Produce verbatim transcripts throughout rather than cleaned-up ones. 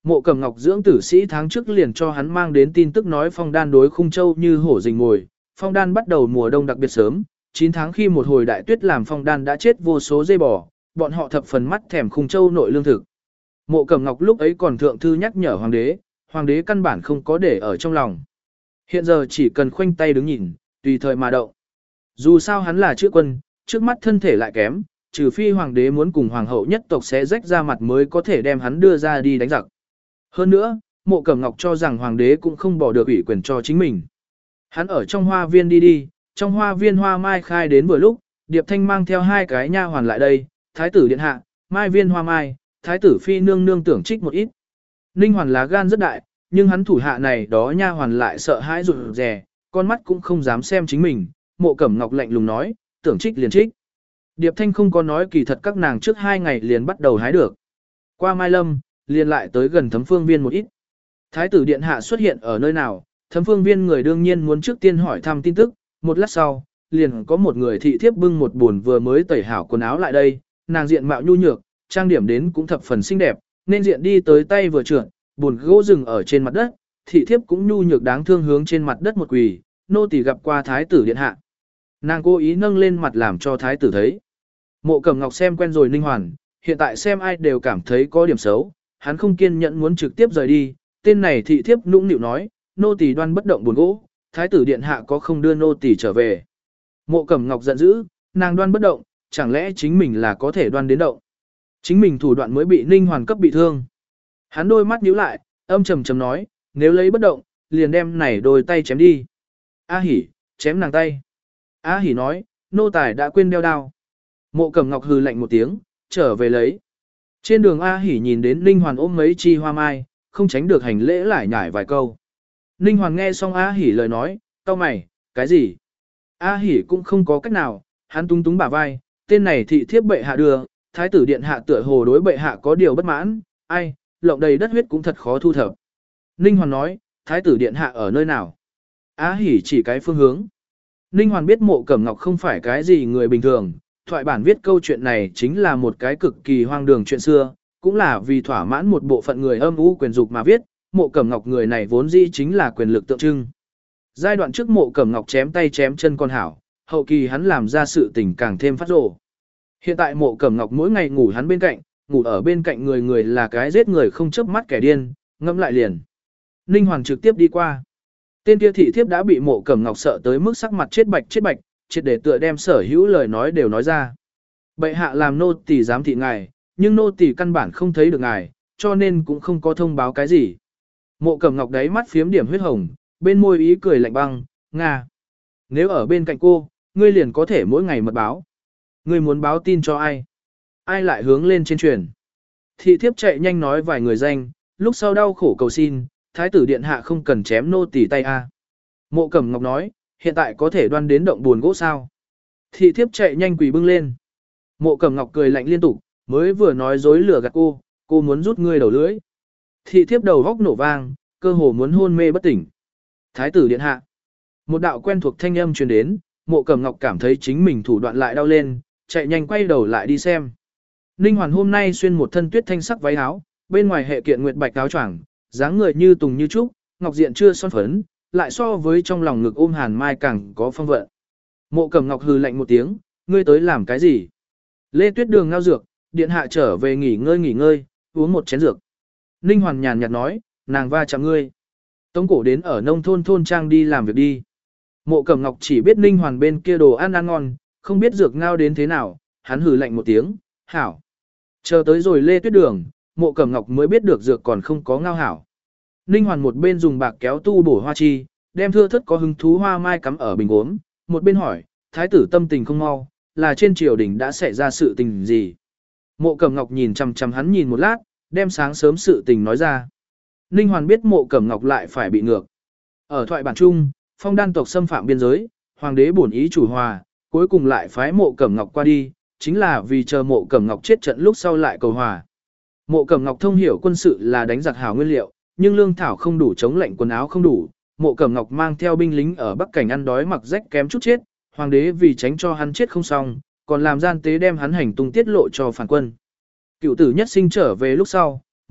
Mộ Cẩm Ngọc dưỡng tử sĩ tháng trước liền cho hắn mang đến tin tức nói Phong Đan đối Khung Châu như hổ rình mồi. Phong Đan bắt đầu mùa đông đặc biệt sớm, chín tháng khi một hồi đại tuyết làm Phong Đan đã chết vô số dê bò, bọn họ thập phần mắt thèm Khung Châu nội lương thực. Mộ Cẩm Ngọc lúc ấy còn thượng thư nhắc nhở hoàng đế, hoàng đế căn bản không có để ở trong lòng. Hiện giờ chỉ cần khoanh tay đứng nhìn, tùy thời mà động. Dù sao hắn là chữ quân, trước mắt thân thể lại kém, trừ phi hoàng đế muốn cùng hoàng hậu nhất tộc sẽ rách ra mặt mới có thể đem hắn đưa ra đi đánh giặc. Hơn nữa, Mộ Cẩm Ngọc cho rằng hoàng đế cũng không bỏ được ủy quyền cho chính mình. Hắn ở trong hoa viên đi đi, trong hoa viên hoa mai khai đến vừa lúc, Điệp Thanh mang theo hai cái nha hoàn lại đây, thái tử điện hạ, mai viên hoa mai, thái tử phi nương nương tưởng trích một ít. Ninh Hoàn lá gan rất đại, nhưng hắn thủ hạ này đó nha hoàn lại sợ hãi rụt rè, con mắt cũng không dám xem chính mình. Mộ Cẩm Ngọc lạnh lùng nói, tưởng trích liền trích. Điệp Thanh không có nói kỳ thật các nàng trước hai ngày liền bắt đầu hái được. Qua Mai Lâm, liền lại tới gần Thấm Phương Viên một ít. Thái tử điện hạ xuất hiện ở nơi nào, Thấm Phương Viên người đương nhiên muốn trước tiên hỏi thăm tin tức, một lát sau, liền có một người thị thiếp bưng một buồn vừa mới tẩy hảo quần áo lại đây, nàng diện mạo nhu nhược, trang điểm đến cũng thập phần xinh đẹp, nên diện đi tới tay vừa trượt, buồn gỗ rừng ở trên mặt đất, thị thiếp cũng nhu nhược đáng thương hướng trên mặt đất một quỳ, nô tỳ gặp qua thái tử điện hạ. Nàng cố ý nâng lên mặt làm cho thái tử thấy. Mộ Cẩm Ngọc xem quen rồi Ninh Hoàn, hiện tại xem ai đều cảm thấy có điểm xấu, hắn không kiên nhẫn muốn trực tiếp rời đi, tên này thị thiếp nũng nịu nói, nô tỳ đoan bất động buồn gỗ, thái tử điện hạ có không đưa nô tỳ trở về. Mộ Cẩm Ngọc giận dữ, nàng đoan bất động, chẳng lẽ chính mình là có thể đoan đến động. Chính mình thủ đoạn mới bị Ninh Hoàn cấp bị thương. Hắn đôi mắt nhíu lại, âm trầm trầm nói, nếu lấy bất động, liền đem này đôi tay chém đi. A Hỉ, chém nàng tay. A Hỉ nói, nô tài đã quên đeo đao. Mộ Cẩm Ngọc hừ lạnh một tiếng, trở về lấy. Trên đường A Hỉ nhìn đến Ninh Hoàn ôm mấy chi hoa mai, không tránh được hành lễ lại nhải vài câu. Ninh Hoàn nghe xong A Hỉ lời nói, cau mày, cái gì? A Hỉ cũng không có cách nào, hắn tung túng bả vai, tên này thị thiếp bệ hạ đưa, thái tử điện hạ tựa hồ đối bệ hạ có điều bất mãn, ai, lộng đầy đất huyết cũng thật khó thu thập. Ninh Hoàn nói, thái tử điện hạ ở nơi nào? A Hỉ chỉ cái phương hướng. Ninh Hoàn biết Mộ Cẩm Ngọc không phải cái gì người bình thường, thoại bản viết câu chuyện này chính là một cái cực kỳ hoang đường chuyện xưa, cũng là vì thỏa mãn một bộ phận người âm u quyền dục mà viết, Mộ Cẩm Ngọc người này vốn dĩ chính là quyền lực tượng trưng. Giai đoạn trước Mộ Cẩm Ngọc chém tay chém chân con hảo, hậu kỳ hắn làm ra sự tình càng thêm phát rồ. Hiện tại Mộ Cẩm Ngọc mỗi ngày ngủ hắn bên cạnh, ngủ ở bên cạnh người người là cái giết người không chớp mắt kẻ điên, ngẫm lại liền. Ninh Hoàng trực tiếp đi qua. Tên kia thị thiếp đã bị Mộ Cẩm Ngọc sợ tới mức sắc mặt chết bạch chết bạch, triệt để tựa đem sở hữu lời nói đều nói ra. Bệ hạ làm nô tỳ giám thị ngài, nhưng nô tỳ căn bản không thấy được ngài, cho nên cũng không có thông báo cái gì. Mộ Cẩm Ngọc đáy mắt phiếm điểm huyết hồng, bên môi ý cười lạnh băng, Nga. Nếu ở bên cạnh cô, ngươi liền có thể mỗi ngày mật báo. Ngươi muốn báo tin cho ai? Ai lại hướng lên trên truyền? Thị thiếp chạy nhanh nói vài người danh, lúc sau đau khổ cầu xin, thái tử điện hạ không cần chém nô tỳ tay a. Mộ Cẩm Ngọc nói, hiện tại có thể đoan đến động buồn gỗ sao? Thị thiếp chạy nhanh quỳ bưng lên. Mộ Cẩm Ngọc cười lạnh liên tục, mới vừa nói dối lừa gạt cô, cô muốn rút ngươi đầu lưỡi. Thị thiếp đầu góc nổ vang, cơ hồ muốn hôn mê bất tỉnh. Thái tử điện hạ. Một đạo quen thuộc thanh âm truyền đến, Mộ Cẩm Ngọc cảm thấy chính mình thủ đoạn lại đau lên, chạy nhanh quay đầu lại đi xem. Ninh Hoàn hôm nay xuyên một thân tuyết thanh sắc váy áo, bên ngoài hệ kiện nguyệt bạch áo choàng, dáng người như tùng như trúc, ngọc diện chưa son phấn, lại so với trong lòng ngực ôm Hàn Mai càng có phong vận. Mộ Cẩm Ngọc hừ lạnh một tiếng, ngươi tới làm cái gì? Lê Tuyết Đường ngao dược, điện hạ trở về nghỉ ngơi nghỉ ngơi, uống một chén dược. Ninh Hoàn nhàn nhạt nói, nàng va chạm ngươi. Tống cổ đến ở nông thôn thôn trang đi làm việc đi. Mộ Cẩm Ngọc chỉ biết Ninh Hoàn bên kia đồ ăn ăn ngon, không biết dược ngao đến thế nào, hắn hừ lạnh một tiếng, hảo. Chờ tới rồi Lê Tuyết Đường, Mộ Cẩm Ngọc mới biết được dược còn không có ngao hảo. Ninh Hoàn một bên dùng bạc kéo tu bổ hoa chi, đem thưa thất có hứng thú hoa mai cắm ở bình uống, một bên hỏi, thái tử tâm tình không mau, là trên triều đình đã xảy ra sự tình gì. Mộ Cẩm Ngọc nhìn chằm chằm hắn nhìn một lát, đem sáng sớm sự tình nói ra. Ninh Hoàn biết Mộ Cẩm Ngọc lại phải bị ngược. Ở thoại bản chung, Phong Đan tộc xâm phạm biên giới, hoàng đế bổn ý chủ hòa, cuối cùng lại phái Mộ Cẩm Ngọc qua đi, chính là vì chờ Mộ Cẩm Ngọc chết trận lúc sau lại cầu hòa. Mộ Cẩm Ngọc thông hiểu quân sự là đánh giặc hảo nguyên liệu, nhưng lương thảo không đủ chống lệnh quần áo không đủ. Mộ Cẩm Ngọc mang theo binh lính ở Bắc Cảnh ăn đói mặc rách kém chút chết, hoàng đế vì tránh cho hắn chết không xong, còn làm gian tế đem hắn hành tung tiết lộ cho phản quân. Cựu tử nhất sinh trở về lúc sau,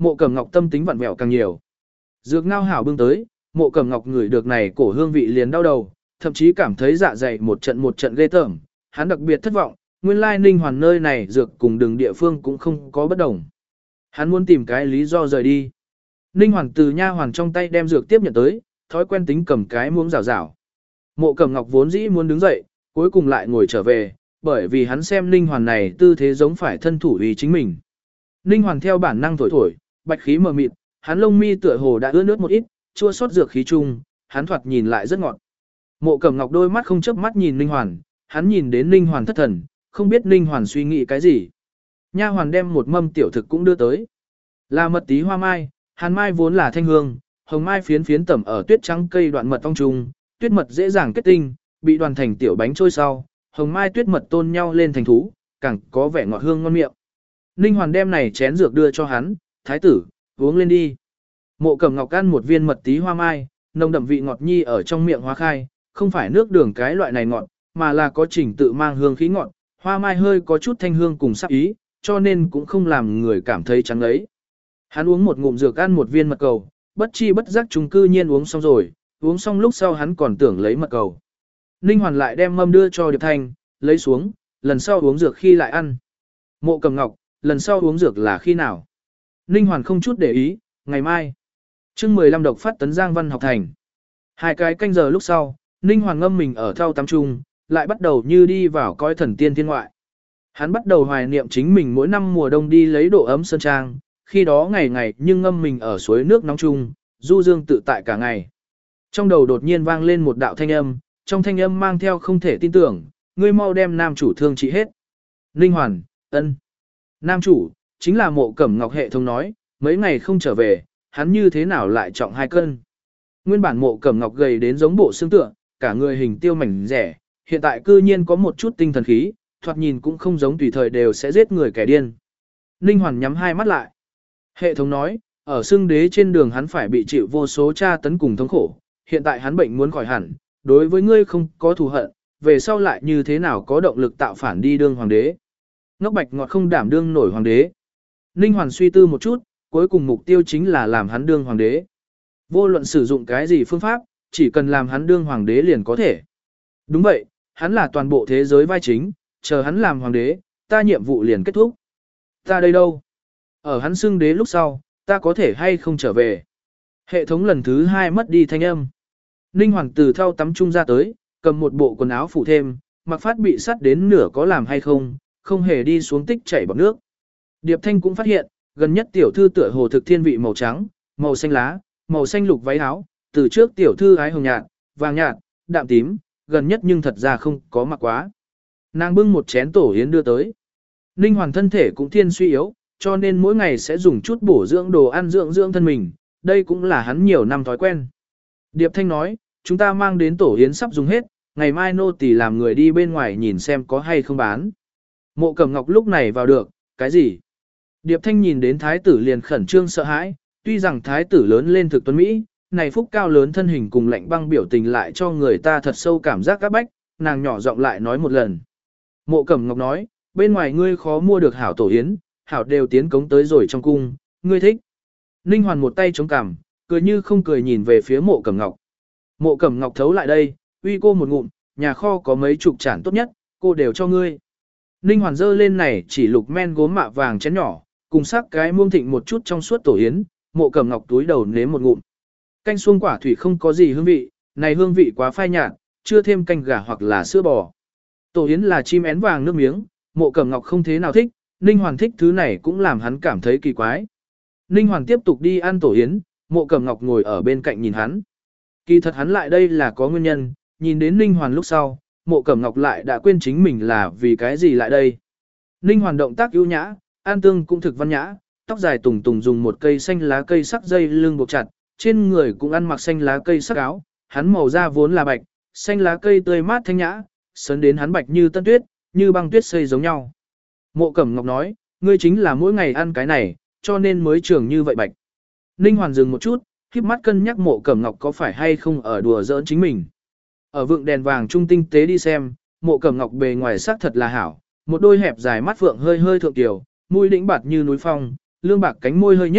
Mộ Cẩm Ngọc tâm tính vặn vẹo càng nhiều. Dược ngao hảo bưng tới, Mộ Cẩm Ngọc ngửi được này cổ hương vị liền đau đầu, thậm chí cảm thấy dạ dày một trận một trận ghê tởm, hắn đặc biệt thất vọng, nguyên lai Ninh Hoàn nơi này dược cùng đường địa phương cũng không có bất đồng. Hắn muốn tìm cái lý do rời đi. Ninh Hoàn từ nha hoàn trong tay đem dược tiếp nhận tới, thói quen tính cầm cái muỗng rảo rảo. Mộ Cẩm Ngọc vốn dĩ muốn đứng dậy, cuối cùng lại ngồi trở về, bởi vì hắn xem Ninh Hoàn này tư thế giống phải thân thủ vì chính mình. Ninh Hoàn theo bản năng thổi thổi, bạch khí mờ mịt, hắn lông mi tựa hồ đã ướt nước một ít, chua xót dược khí chung, hắn thoạt nhìn lại rất ngọt. Mộ Cẩm Ngọc đôi mắt không chớp mắt nhìn Ninh Hoàn, hắn nhìn đến Ninh Hoàn thất thần, không biết Ninh Hoàn suy nghĩ cái gì. Nha hoàn đem một mâm tiểu thực cũng đưa tới. Là mật tí hoa mai, hàn mai vốn là thanh hương, hồng mai phiến phiến tẩm ở tuyết trắng cây đoạn mật ong trùng, tuyết mật dễ dàng kết tinh, bị đoàn thành tiểu bánh trôi sau, hồng mai tuyết mật tôn nhau lên thành thú, càng có vẻ ngọt hương ngon miệng. Ninh Hoàn đem này chén dược đưa cho hắn, thái tử, uống lên đi. Mộ Cẩm Ngọc ăn một viên mật tí hoa mai, nồng đậm vị ngọt nhi ở trong miệng hóa khai, không phải nước đường cái loại này ngọt, mà là có trình tự mang hương khí ngọt, hoa mai hơi có chút thanh hương cùng sắc ý, cho nên cũng không làm người cảm thấy chán ấy. Hắn uống một ngụm dược ăn một viên mật cầu, bất chi bất giác chúng cư nhiên uống xong rồi, uống xong lúc sau hắn còn tưởng lấy mật cầu. Ninh Hoàn lại đem mâm đưa cho Điệp Thanh, lấy xuống, lần sau uống dược khi lại ăn. Mộ Cẩm Ngọc, lần sau uống dược là khi nào? Ninh Hoàn không chút để ý, ngày mai. chương mười lăm độc phát tấn Giang Văn học thành. Hai cái canh giờ lúc sau, Ninh Hoàn ngâm mình ở thau tắm trung, lại bắt đầu như đi vào coi thần tiên thiên ngoại. Hắn bắt đầu hoài niệm chính mình mỗi năm mùa đông đi lấy độ ấm sơn trang, khi đó ngày ngày nhưng ngâm mình ở suối nước nóng chung, du dương tự tại cả ngày. Trong đầu đột nhiên vang lên một đạo thanh âm, trong thanh âm mang theo không thể tin tưởng, ngươi mau đem nam chủ thương trị hết. Ninh Hoàn, ân. Nam chủ, chính là Mộ Cẩm Ngọc hệ thống nói, mấy ngày không trở về, hắn như thế nào lại trọng hai cân. Nguyên bản Mộ Cẩm Ngọc gầy đến giống bộ xương tượng, cả người hình tiêu mảnh rẻ, hiện tại cư nhiên có một chút tinh thần khí, thoạt nhìn cũng không giống tùy thời đều sẽ giết người kẻ điên. Ninh Hoàn nhắm hai mắt lại. Hệ thống nói, ở xương đế trên đường hắn phải bị chịu vô số tra tấn cùng thống khổ, hiện tại hắn bệnh muốn khỏi hẳn, đối với ngươi không có thù hận, về sau lại như thế nào có động lực tạo phản đi đương hoàng đế. Ngốc Bạch Ngọt không đảm đương nổi hoàng đế. Ninh Hoàn suy tư một chút, cuối cùng mục tiêu chính là làm hắn đương hoàng đế. Vô luận sử dụng cái gì phương pháp, chỉ cần làm hắn đương hoàng đế liền có thể. Đúng vậy, hắn là toàn bộ thế giới vai chính, chờ hắn làm hoàng đế, ta nhiệm vụ liền kết thúc. Ta đây đâu? Ở hắn xưng đế lúc sau, ta có thể hay không trở về? Hệ thống lần thứ hai mất đi thanh âm. Ninh Hoàng từ thau tắm trung ra tới, cầm một bộ quần áo phủ thêm, mặc phát bị sắt đến nửa có làm hay không, không hề đi xuống tích chảy bọt nước. Điệp Thanh cũng phát hiện, gần nhất tiểu thư tựa hồ thực thiên vị màu trắng, màu xanh lá, màu xanh lục váy áo, từ trước tiểu thư ái hồng nhạt, vàng nhạt, đạm tím, gần nhất nhưng thật ra không có mặc quá. Nàng bưng một chén tổ yến đưa tới. Ninh Hoàng thân thể cũng thiên suy yếu, cho nên mỗi ngày sẽ dùng chút bổ dưỡng đồ ăn dưỡng dưỡng thân mình, đây cũng là hắn nhiều năm thói quen. Điệp Thanh nói, chúng ta mang đến tổ yến sắp dùng hết, ngày mai nô tỳ làm người đi bên ngoài nhìn xem có hay không bán. Mộ Cẩm Ngọc lúc này vào được, cái gì? Điệp Thanh nhìn đến thái tử liền khẩn trương sợ hãi, tuy rằng thái tử lớn lên thực tuấn Mỹ, này phúc cao lớn thân hình cùng lạnh băng biểu tình lại cho người ta thật sâu cảm giác các bách, nàng nhỏ giọng lại nói một lần. Mộ Cẩm Ngọc nói, bên ngoài ngươi khó mua được hảo tổ yến, hảo đều tiến cống tới rồi trong cung, ngươi thích. Ninh Hoàn một tay chống cằm, cười như không cười nhìn về phía Mộ Cẩm Ngọc. Mộ Cẩm Ngọc thấu lại đây, uy cô một ngụm, nhà kho có mấy chục chản tốt nhất, cô đều cho ngươi. Ninh Hoàn dơ lên này chỉ lục men gốm mạ vàng chén nhỏ, cùng sắc cái muông thịnh một chút trong suốt tổ yến, Mộ Cẩm Ngọc túi đầu nếm một ngụm. Canh xuông quả thủy không có gì hương vị, này hương vị quá phai nhạt, chưa thêm canh gà hoặc là sữa bò. Tổ yến là chim én vàng nước miếng, Mộ Cẩm Ngọc không thế nào thích, Ninh Hoàn thích thứ này cũng làm hắn cảm thấy kỳ quái. Ninh Hoàn tiếp tục đi ăn tổ yến, Mộ Cẩm Ngọc ngồi ở bên cạnh nhìn hắn. Kỳ thật hắn lại đây là có nguyên nhân, nhìn đến Ninh Hoàn lúc sau, Mộ Cẩm Ngọc lại đã quên chính mình là vì cái gì lại đây. Ninh Hoàn động tác ưu nhã, an tương cũng thực văn nhã, tóc dài tùng tùng dùng một cây xanh lá cây sắc dây lưng buộc chặt, trên người cũng ăn mặc xanh lá cây sắc áo, hắn màu da vốn là bạch, xanh lá cây tươi mát thanh nhã, sấn đến hắn bạch như tân tuyết, như băng tuyết xây giống nhau. Mộ Cẩm Ngọc nói, ngươi chính là mỗi ngày ăn cái này, cho nên mới trường như vậy bạch. Ninh Hoàn dừng một chút, khiếp mắt cân nhắc Mộ Cẩm Ngọc có phải hay không ở đùa giỡn chính mình. Ở vượng đèn vàng trung tinh tế đi xem, Mộ Cẩm Ngọc bề ngoài sắc thật là hảo, một đôi hẹp dài mắt phượng hơi hơi thượng tiểu, mũi đĩnh bạt như núi phong, lương bạc cánh môi hơi nhấp,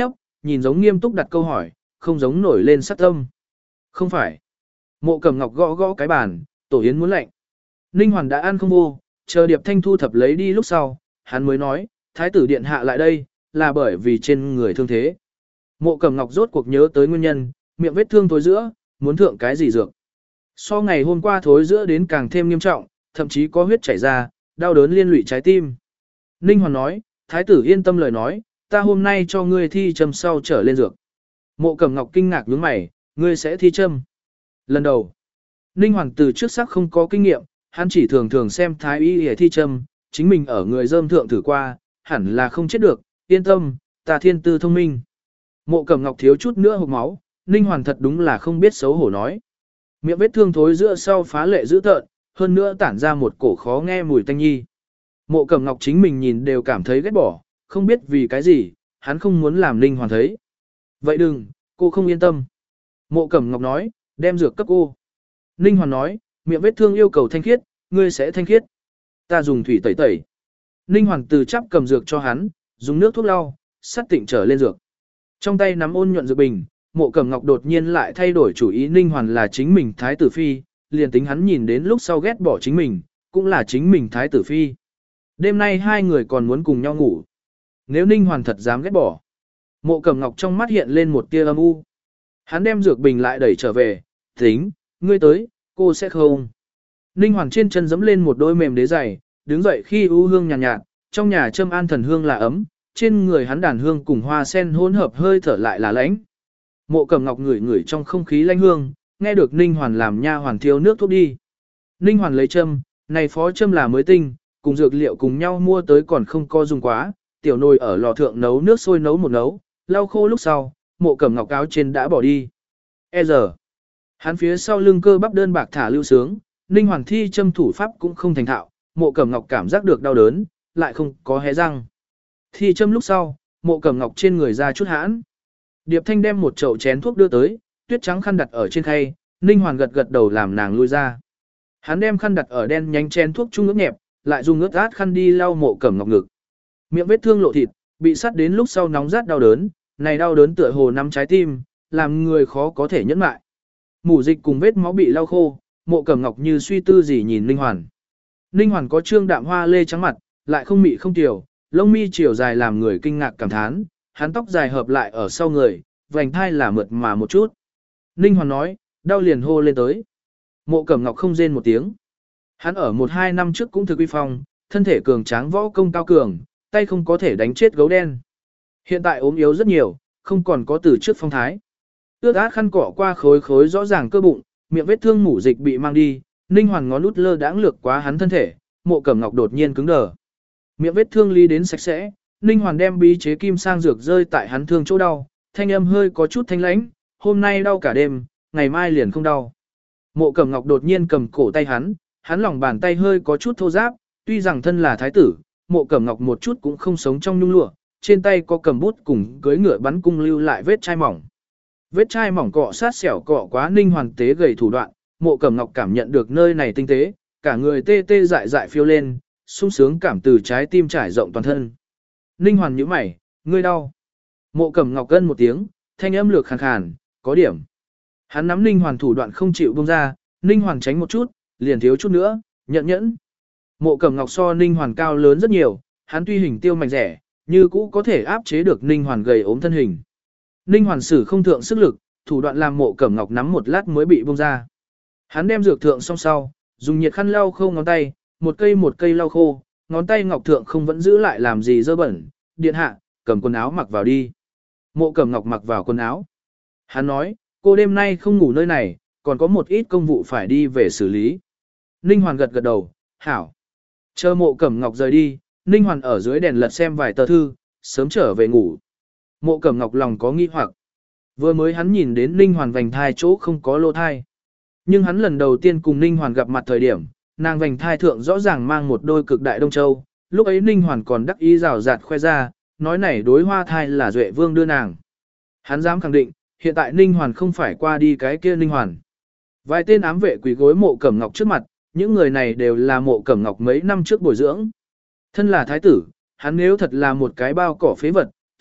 nhìn giống nghiêm túc đặt câu hỏi, không giống nổi lên sát tâm. Không phải. Mộ Cẩm Ngọc gõ gõ cái bàn, tổ yến muốn lạnh. Ninh Hoàn đã ăn không vô, chờ Điệp Thanh thu thập lấy đi lúc sau, hắn mới nói, thái tử điện hạ lại đây, là bởi vì trên người thương thế. Mộ Cẩm Ngọc rốt cuộc nhớ tới nguyên nhân, miệng vết thương thối giữa, muốn thượng cái gì dược. So ngày hôm qua thối giữa đến càng thêm nghiêm trọng, thậm chí có huyết chảy ra, đau đớn liên lụy trái tim. Ninh Hoàn nói, thái tử yên tâm lời nói, ta hôm nay cho ngươi thi châm sau trở lên dược. Mộ Cẩm Ngọc kinh ngạc nhướng mày, ngươi sẽ thi châm. Lần đầu, Ninh Hoàn từ trước sắc không có kinh nghiệm, hắn chỉ thường thường xem thái y để thi châm, chính mình ở người dơm thượng thử qua, hẳn là không chết được, yên tâm, ta thiên tư thông minh. Mộ Cẩm Ngọc thiếu chút nữa hộc máu, Ninh Hoàn thật đúng là không biết xấu hổ nói. Miệng vết thương thối giữa sau phá lệ dữ tợn, hơn nữa tản ra một cổ khó nghe mùi tanh nhi. Mộ Cẩm Ngọc chính mình nhìn đều cảm thấy ghét bỏ, không biết vì cái gì, hắn không muốn làm Ninh Hoàn thấy. Vậy đừng, cô không yên tâm. Mộ Cẩm Ngọc nói, đem dược cấp cô. Ninh Hoàn nói, miệng vết thương yêu cầu thanh khiết, ngươi sẽ thanh khiết. Ta dùng thủy tẩy tẩy. Ninh Hoàn từ chắp cầm dược cho hắn, dùng nước thuốc lau, sắt tịnh trở lên dược. Trong tay nắm ôn nhuận dược bình, Mộ Cẩm Ngọc đột nhiên lại thay đổi chủ ý, Ninh Hoàn là chính mình thái tử phi, liền tính hắn nhìn đến lúc sau ghét bỏ chính mình, cũng là chính mình thái tử phi. Đêm nay hai người còn muốn cùng nhau ngủ. Nếu Ninh Hoàn thật dám ghét bỏ, Mộ Cẩm Ngọc trong mắt hiện lên một tia âm u. Hắn đem dược bình lại đẩy trở về, tính, ngươi tới, cô sẽ không. Ninh Hoàn trên chân giẫm lên một đôi mềm đế giày, đứng dậy khi u hương nhàn nhạt, nhạt, trong nhà châm an thần hương là ấm, trên người hắn đàn hương cùng hoa sen hỗn hợp hơi thở lại là lãnh. Mộ Cẩm Ngọc ngửi ngửi trong không khí lãnh hương, nghe được Ninh Hoàn làm nha hoàn thiêu nước thuốc đi. Ninh Hoàn lấy châm, này phó châm là mới tinh, cùng dược liệu cùng nhau mua tới còn không có dùng quá, tiểu nồi ở lò thượng nấu nước sôi nấu một nấu, lau khô lúc sau, Mộ Cẩm Ngọc áo trên đã bỏ đi. E giờ, hắn phía sau lưng cơ bắp đơn bạc thả lưu sướng, Ninh Hoàn thi châm thủ pháp cũng không thành thạo, Mộ Cẩm Ngọc cảm giác được đau đớn, lại không có hé răng. Thi châm lúc sau, Mộ Cẩm Ngọc trên người ra chút hãn. Điệp Thanh đem một chậu chén thuốc đưa tới, tuyết trắng khăn đặt ở trên khay, Ninh Hoàn gật gật đầu làm nàng lui ra. Hắn đem khăn đặt ở đen nhánh chén thuốc trung ướt nhẹp, lại dùng ướt át khăn đi lau Mộ Cẩm Ngọc ngực. Miệng vết thương lộ thịt, bị sắt đến lúc sau nóng rát đau đớn, này đau đớn tựa hồ nắm trái tim, làm người khó có thể nhẫn mại. Mủ dịch cùng vết máu bị lau khô, Mộ Cẩm Ngọc như suy tư gì nhìn Ninh Hoàn. Ninh Hoàn có trương đạm hoa lê trắng mặt, lại không mị không tiểu, lông mi chiều dài làm người kinh ngạc cảm thán, hắn tóc dài hợp lại ở sau người, vành thai là mượt mà một chút. Ninh Hoàn nói, đau liền hô lên tới. Mộ Cẩm Ngọc không rên một tiếng. Hắn ở một hai năm trước cũng thực uy phong, thân thể cường tráng võ công cao cường, tay không có thể đánh chết gấu đen. Hiện tại ốm yếu rất nhiều, không còn có từ trước phong thái. Ước át khăn cỏ qua khối khối rõ ràng cơ bụng, miệng vết thương mủ dịch bị mang đi, Ninh Hoàn ngón út lơ đãng lược quá hắn thân thể, Mộ Cẩm Ngọc đột nhiên cứng đờ. Miệng vết thương lý đến sạch sẽ, Ninh Hoàn đem bí chế kim sang dược rơi tại hắn thương chỗ đau, thanh âm hơi có chút thanh lãnh, hôm nay đau cả đêm, ngày mai liền không đau. Mộ Cẩm Ngọc đột nhiên cầm cổ tay hắn, hắn lòng bàn tay hơi có chút thô ráp, tuy rằng thân là thái tử, Mộ Cẩm Ngọc một chút cũng không sống trong nhung lụa, trên tay có cầm bút cùng cưới ngựa bắn cung lưu lại vết chai mỏng. Vết chai mỏng cọ sát xẻo cọ quá Ninh Hoàn tế gầy thủ đoạn, Mộ Cẩm Ngọc cảm nhận được nơi này tinh tế, cả người tê tê dại dại phiêu lên, sung sướng cảm từ trái tim trải rộng toàn thân. Ninh Hoàn nhíu mày, ngươi đau. Mộ Cẩm Ngọc gân một tiếng, thanh âm lược khàn khàn, có điểm. Hắn nắm Ninh Hoàn thủ đoạn không chịu buông ra, Ninh Hoàn tránh một chút, liền thiếu chút nữa, nhận nhẫn. Mộ Cẩm Ngọc so Ninh Hoàn cao lớn rất nhiều, hắn tuy hình tiêu mạnh rẻ, như cũ có thể áp chế được Ninh Hoàn gầy ốm thân hình. Ninh Hoàn sử không thượng sức lực, thủ đoạn làm Mộ Cẩm Ngọc nắm một lát mới bị buông ra. Hắn đem dược thượng xong sau, dùng nhiệt khăn lau khô ngón tay, một cây một cây lau khô, ngón tay ngọc thượng không vẫn giữ lại làm gì dơ bẩn, điện hạ, cầm quần áo mặc vào đi. Mộ Cẩm Ngọc mặc vào quần áo. Hắn nói, cô đêm nay không ngủ nơi này, còn có một ít công vụ phải đi về xử lý. Ninh Hoàn gật gật đầu, hảo. Chờ Mộ Cẩm Ngọc rời đi, Ninh Hoàn ở dưới đèn lật xem vài tờ thư, sớm trở về ngủ. Mộ Cẩm Ngọc lòng có nghi hoặc. Vừa mới hắn nhìn đến Ninh Hoàn vành thai chỗ không có lỗ thai. Nhưng hắn lần đầu tiên cùng Ninh Hoàn gặp mặt thời điểm, nàng vành thai thượng rõ ràng mang một đôi cực đại đông châu, lúc ấy Ninh Hoàn còn đắc ý rào rạt khoe ra, nói này đối hoa thai là Duệ Vương đưa nàng. Hắn dám khẳng định, hiện tại Ninh Hoàn không phải qua đi cái kia Ninh Hoàn. Vài tên ám vệ quỳ gối Mộ Cẩm Ngọc trước mặt, những người này đều là Mộ Cẩm Ngọc mấy năm trước bồi dưỡng. Thân là thái tử, hắn nếu thật là một cái bao cỏ phế vật,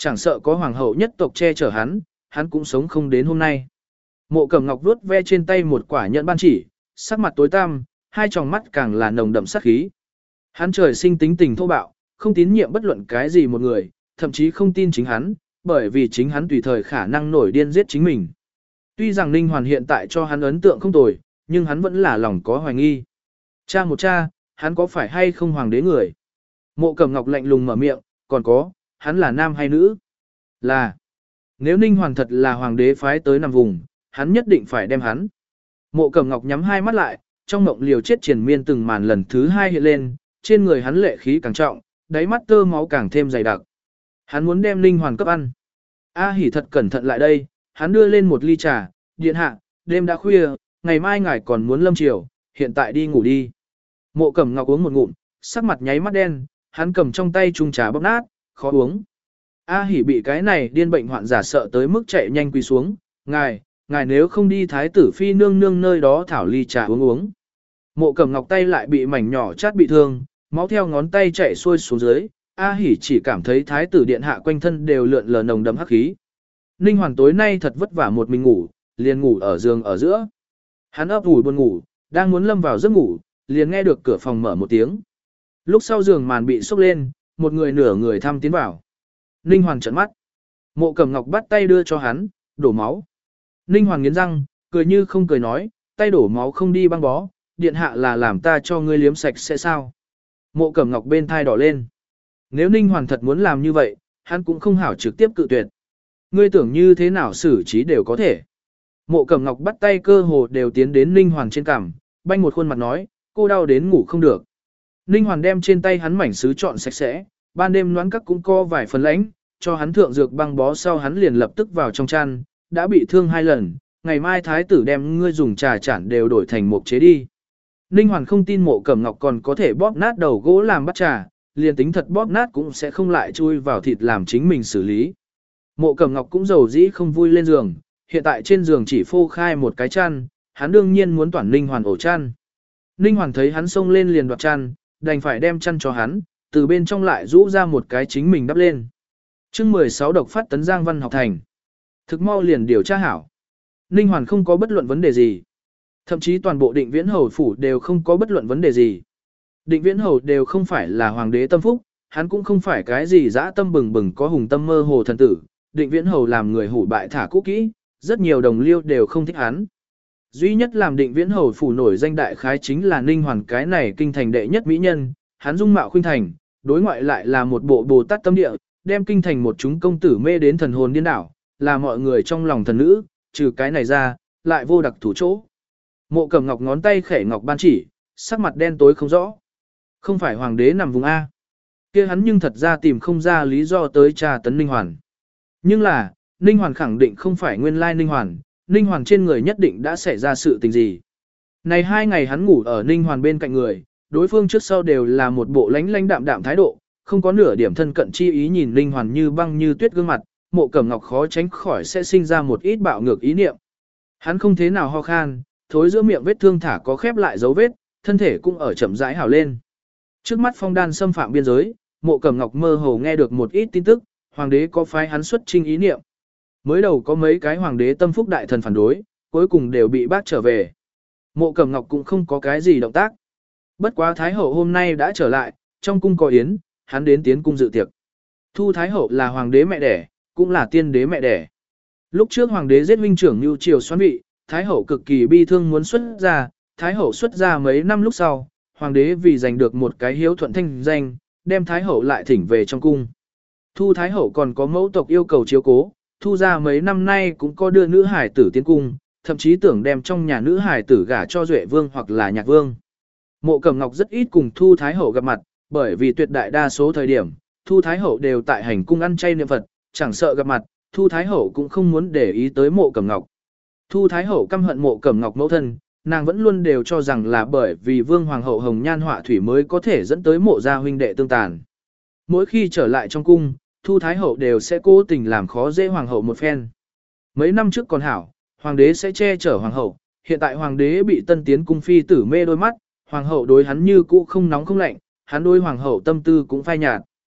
chẳng sợ có hoàng hậu nhất tộc che chở hắn, hắn cũng sống không đến hôm nay. Mộ Cẩm Ngọc vuốt ve trên tay một quả nhẫn ban chỉ, sắc mặt tối tăm, hai tròng mắt càng là nồng đậm sát khí. Hắn trời sinh tính tình thô bạo, không tín nhiệm bất luận cái gì một người, thậm chí không tin chính hắn, bởi vì chính hắn tùy thời khả năng nổi điên giết chính mình. Tuy rằng Ninh Hoàn hiện tại cho hắn ấn tượng không tồi, nhưng hắn vẫn là lòng có hoài nghi. Cha một cha, hắn có phải hay không hoàng đế người? Mộ Cẩm Ngọc lạnh lùng mở miệng, còn có, hắn là nam hay nữ? Là. Nếu Ninh Hoàn thật là hoàng đế phái tới nằm vùng, hắn nhất định phải đem hắn. Mộ Cẩm Ngọc nhắm hai mắt lại, trong mộng liều chết triển miên từng màn lần thứ hai hiện lên, trên người hắn lệ khí càng trọng, đáy mắt tơ máu càng thêm dày đặc. Hắn muốn đem Ninh Hoàn cấp ăn. A Hỉ thật cẩn thận lại đây, hắn đưa lên một ly trà, điện hạ, đêm đã khuya, ngày mai ngài còn muốn lâm chiều, hiện tại đi ngủ đi. Mộ Cẩm Ngọc uống một ngụm, sắc mặt nháy mắt đen, hắn cầm trong tay chung trà bóp nát, khó uống. A Hỉ bị cái này điên bệnh hoạn giả sợ tới mức chạy nhanh quỳ xuống, ngài, ngài nếu không đi thái tử phi nương nương nơi đó thảo ly trà uống uống. Mộ Cẩm Ngọc tay lại bị mảnh nhỏ chát bị thương, máu theo ngón tay chảy xuôi xuống dưới, A Hỉ chỉ cảm thấy thái tử điện hạ quanh thân đều lượn lờ nồng đậm hắc khí. Ninh Hoàn tối nay thật vất vả một mình ngủ, liền ngủ ở giường ở giữa. Hắn ấp ủ buồn ngủ, đang muốn lâm vào giấc ngủ, liền nghe được cửa phòng mở một tiếng. Lúc sau giường màn bị xốc lên, một người nửa người thăm tiến vào. Ninh Hoàn trợn mắt. Mộ Cẩm Ngọc bắt tay đưa cho hắn, đổ máu. Ninh Hoàn nghiến răng, cười như không cười nói, tay đổ máu không đi băng bó, điện hạ là làm ta cho ngươi liếm sạch sẽ sao? Mộ Cẩm Ngọc bên thai đỏ lên. Nếu Ninh Hoàn thật muốn làm như vậy, hắn cũng không hảo trực tiếp cự tuyệt. Ngươi tưởng như thế nào xử trí đều có thể. Mộ Cẩm Ngọc bắt tay cơ hồ đều tiến đến Ninh Hoàn trên cằm, banh một khuôn mặt nói, cô đau đến ngủ không được. Ninh Hoàn đem trên tay hắn mảnh sứ chọn sạch sẽ, ban đêm noãn các cũng co vài phần lãnh, cho hắn thượng dược băng bó sau hắn liền lập tức vào trong chăn, đã bị thương hai lần, ngày mai thái tử đem ngươi dùng trà chản đều đổi thành một chế đi. Ninh Hoàn không tin Mộ Cẩm Ngọc còn có thể bóp nát đầu gỗ làm bắt trà, liền tính thật bóp nát cũng sẽ không lại chui vào thịt làm chính mình xử lý. Mộ Cẩm Ngọc cũng giàu dĩ không vui lên giường, hiện tại trên giường chỉ phô khai một cái chăn, hắn đương nhiên muốn toàn Ninh Hoàn ổ chăn. Ninh Hoàn thấy hắn xông lên liền đoạt chăn, đành phải đem chăn cho hắn, từ bên trong lại rũ ra một cái chính mình đắp lên. chương mười sáu độc phát tấn Giang Văn học thành. Thực mau liền điều tra hảo. Ninh Hoàn không có bất luận vấn đề gì. Thậm chí toàn bộ định viễn hầu phủ đều không có bất luận vấn đề gì. Định viễn hầu đều không phải là hoàng đế tâm phúc, hắn cũng không phải cái gì dã tâm bừng bừng có hùng tâm mơ hồ thần tử. Định viễn hầu làm người hủ bại thả cũ kỹ, rất nhiều đồng liêu đều không thích hắn. Duy nhất làm định viễn hầu phủ nổi danh đại khái chính là Ninh Hoàn cái này kinh thành đệ nhất mỹ nhân, hắn dung mạo khuynh thành, đối ngoại lại là một bộ Bồ Tát tâm địa, đem kinh thành một chúng công tử mê đến thần hồn điên đảo, là mọi người trong lòng thần nữ, trừ cái này ra, lại vô đặc thủ chỗ. Mộ Cẩm Ngọc ngón tay khẽ ngọc ban chỉ, sắc mặt đen tối không rõ. Không phải hoàng đế nằm vùng A. Kia hắn nhưng thật ra tìm không ra lý do tới trà tấn Ninh Hoàn. Nhưng là, Ninh Hoàn khẳng định không phải nguyên lai Ninh Hoàn, Ninh Hoàn trên người nhất định đã xảy ra sự tình gì. Này hai ngày hắn ngủ ở Ninh Hoàn bên cạnh người, đối phương trước sau đều là một bộ lánh lánh đạm đạm thái độ, không có nửa điểm thân cận chi ý nhìn Ninh Hoàn như băng như tuyết gương mặt, Mộ Cẩm Ngọc khó tránh khỏi sẽ sinh ra một ít bạo ngược ý niệm. Hắn không thế nào ho khan, thối giữa miệng vết thương thả có khép lại dấu vết, thân thể cũng ở chậm rãi hảo lên. Trước mắt phong đan xâm phạm biên giới, Mộ Cẩm Ngọc mơ hồ nghe được một ít tin tức, hoàng đế có phái hắn xuất trinh ý niệm. Mới đầu có mấy cái hoàng đế tâm phúc đại thần phản đối, cuối cùng đều bị bác trở về. Mộ Cẩm Ngọc cũng không có cái gì động tác. Bất quá Thái Hậu hôm nay đã trở lại, trong cung có yến, hắn đến tiến cung dự tiệc. Thu Thái Hậu là hoàng đế mẹ đẻ, cũng là tiên đế mẹ đẻ. Lúc trước hoàng đế giết huynh trưởng Nưu Triều xoán vị, Thái Hậu cực kỳ bi thương muốn xuất ra, Thái Hậu xuất ra mấy năm lúc sau, hoàng đế vì giành được một cái hiếu thuận thanh danh, đem Thái Hậu lại thỉnh về trong cung. Thu Thái Hậu còn có mẫu tộc yêu cầu chiếu cố, Thu ra mấy năm nay cũng có đưa nữ hải tử tiến cung, thậm chí tưởng đem trong nhà nữ hải tử gả cho Duệ Vương hoặc là Nhạc Vương. Mộ Cẩm Ngọc rất ít cùng Thu Thái Hậu gặp mặt, bởi vì tuyệt đại đa số thời điểm, Thu Thái Hậu đều tại hành cung ăn chay niệm Phật, chẳng sợ gặp mặt, Thu Thái Hậu cũng không muốn để ý tới Mộ Cẩm Ngọc. Thu Thái Hậu căm hận Mộ Cẩm Ngọc mẫu thân, nàng vẫn luôn đều cho rằng là bởi vì Vương Hoàng hậu hồng nhan họa thủy mới có thể dẫn tới Mộ gia huynh đệ tương tàn. Mỗi khi trở lại trong cung, Thu Thái Hậu đều sẽ cố tình làm khó dễ Hoàng hậu một phen. Mấy năm trước còn hảo, Hoàng đế sẽ che chở Hoàng hậu, hiện tại Hoàng đế bị tân tiến cung phi tử mê đôi mắt, Hoàng hậu đối hắn như cũ không nóng không lạnh, hắn đối Hoàng hậu tâm tư cũng phai nhạt.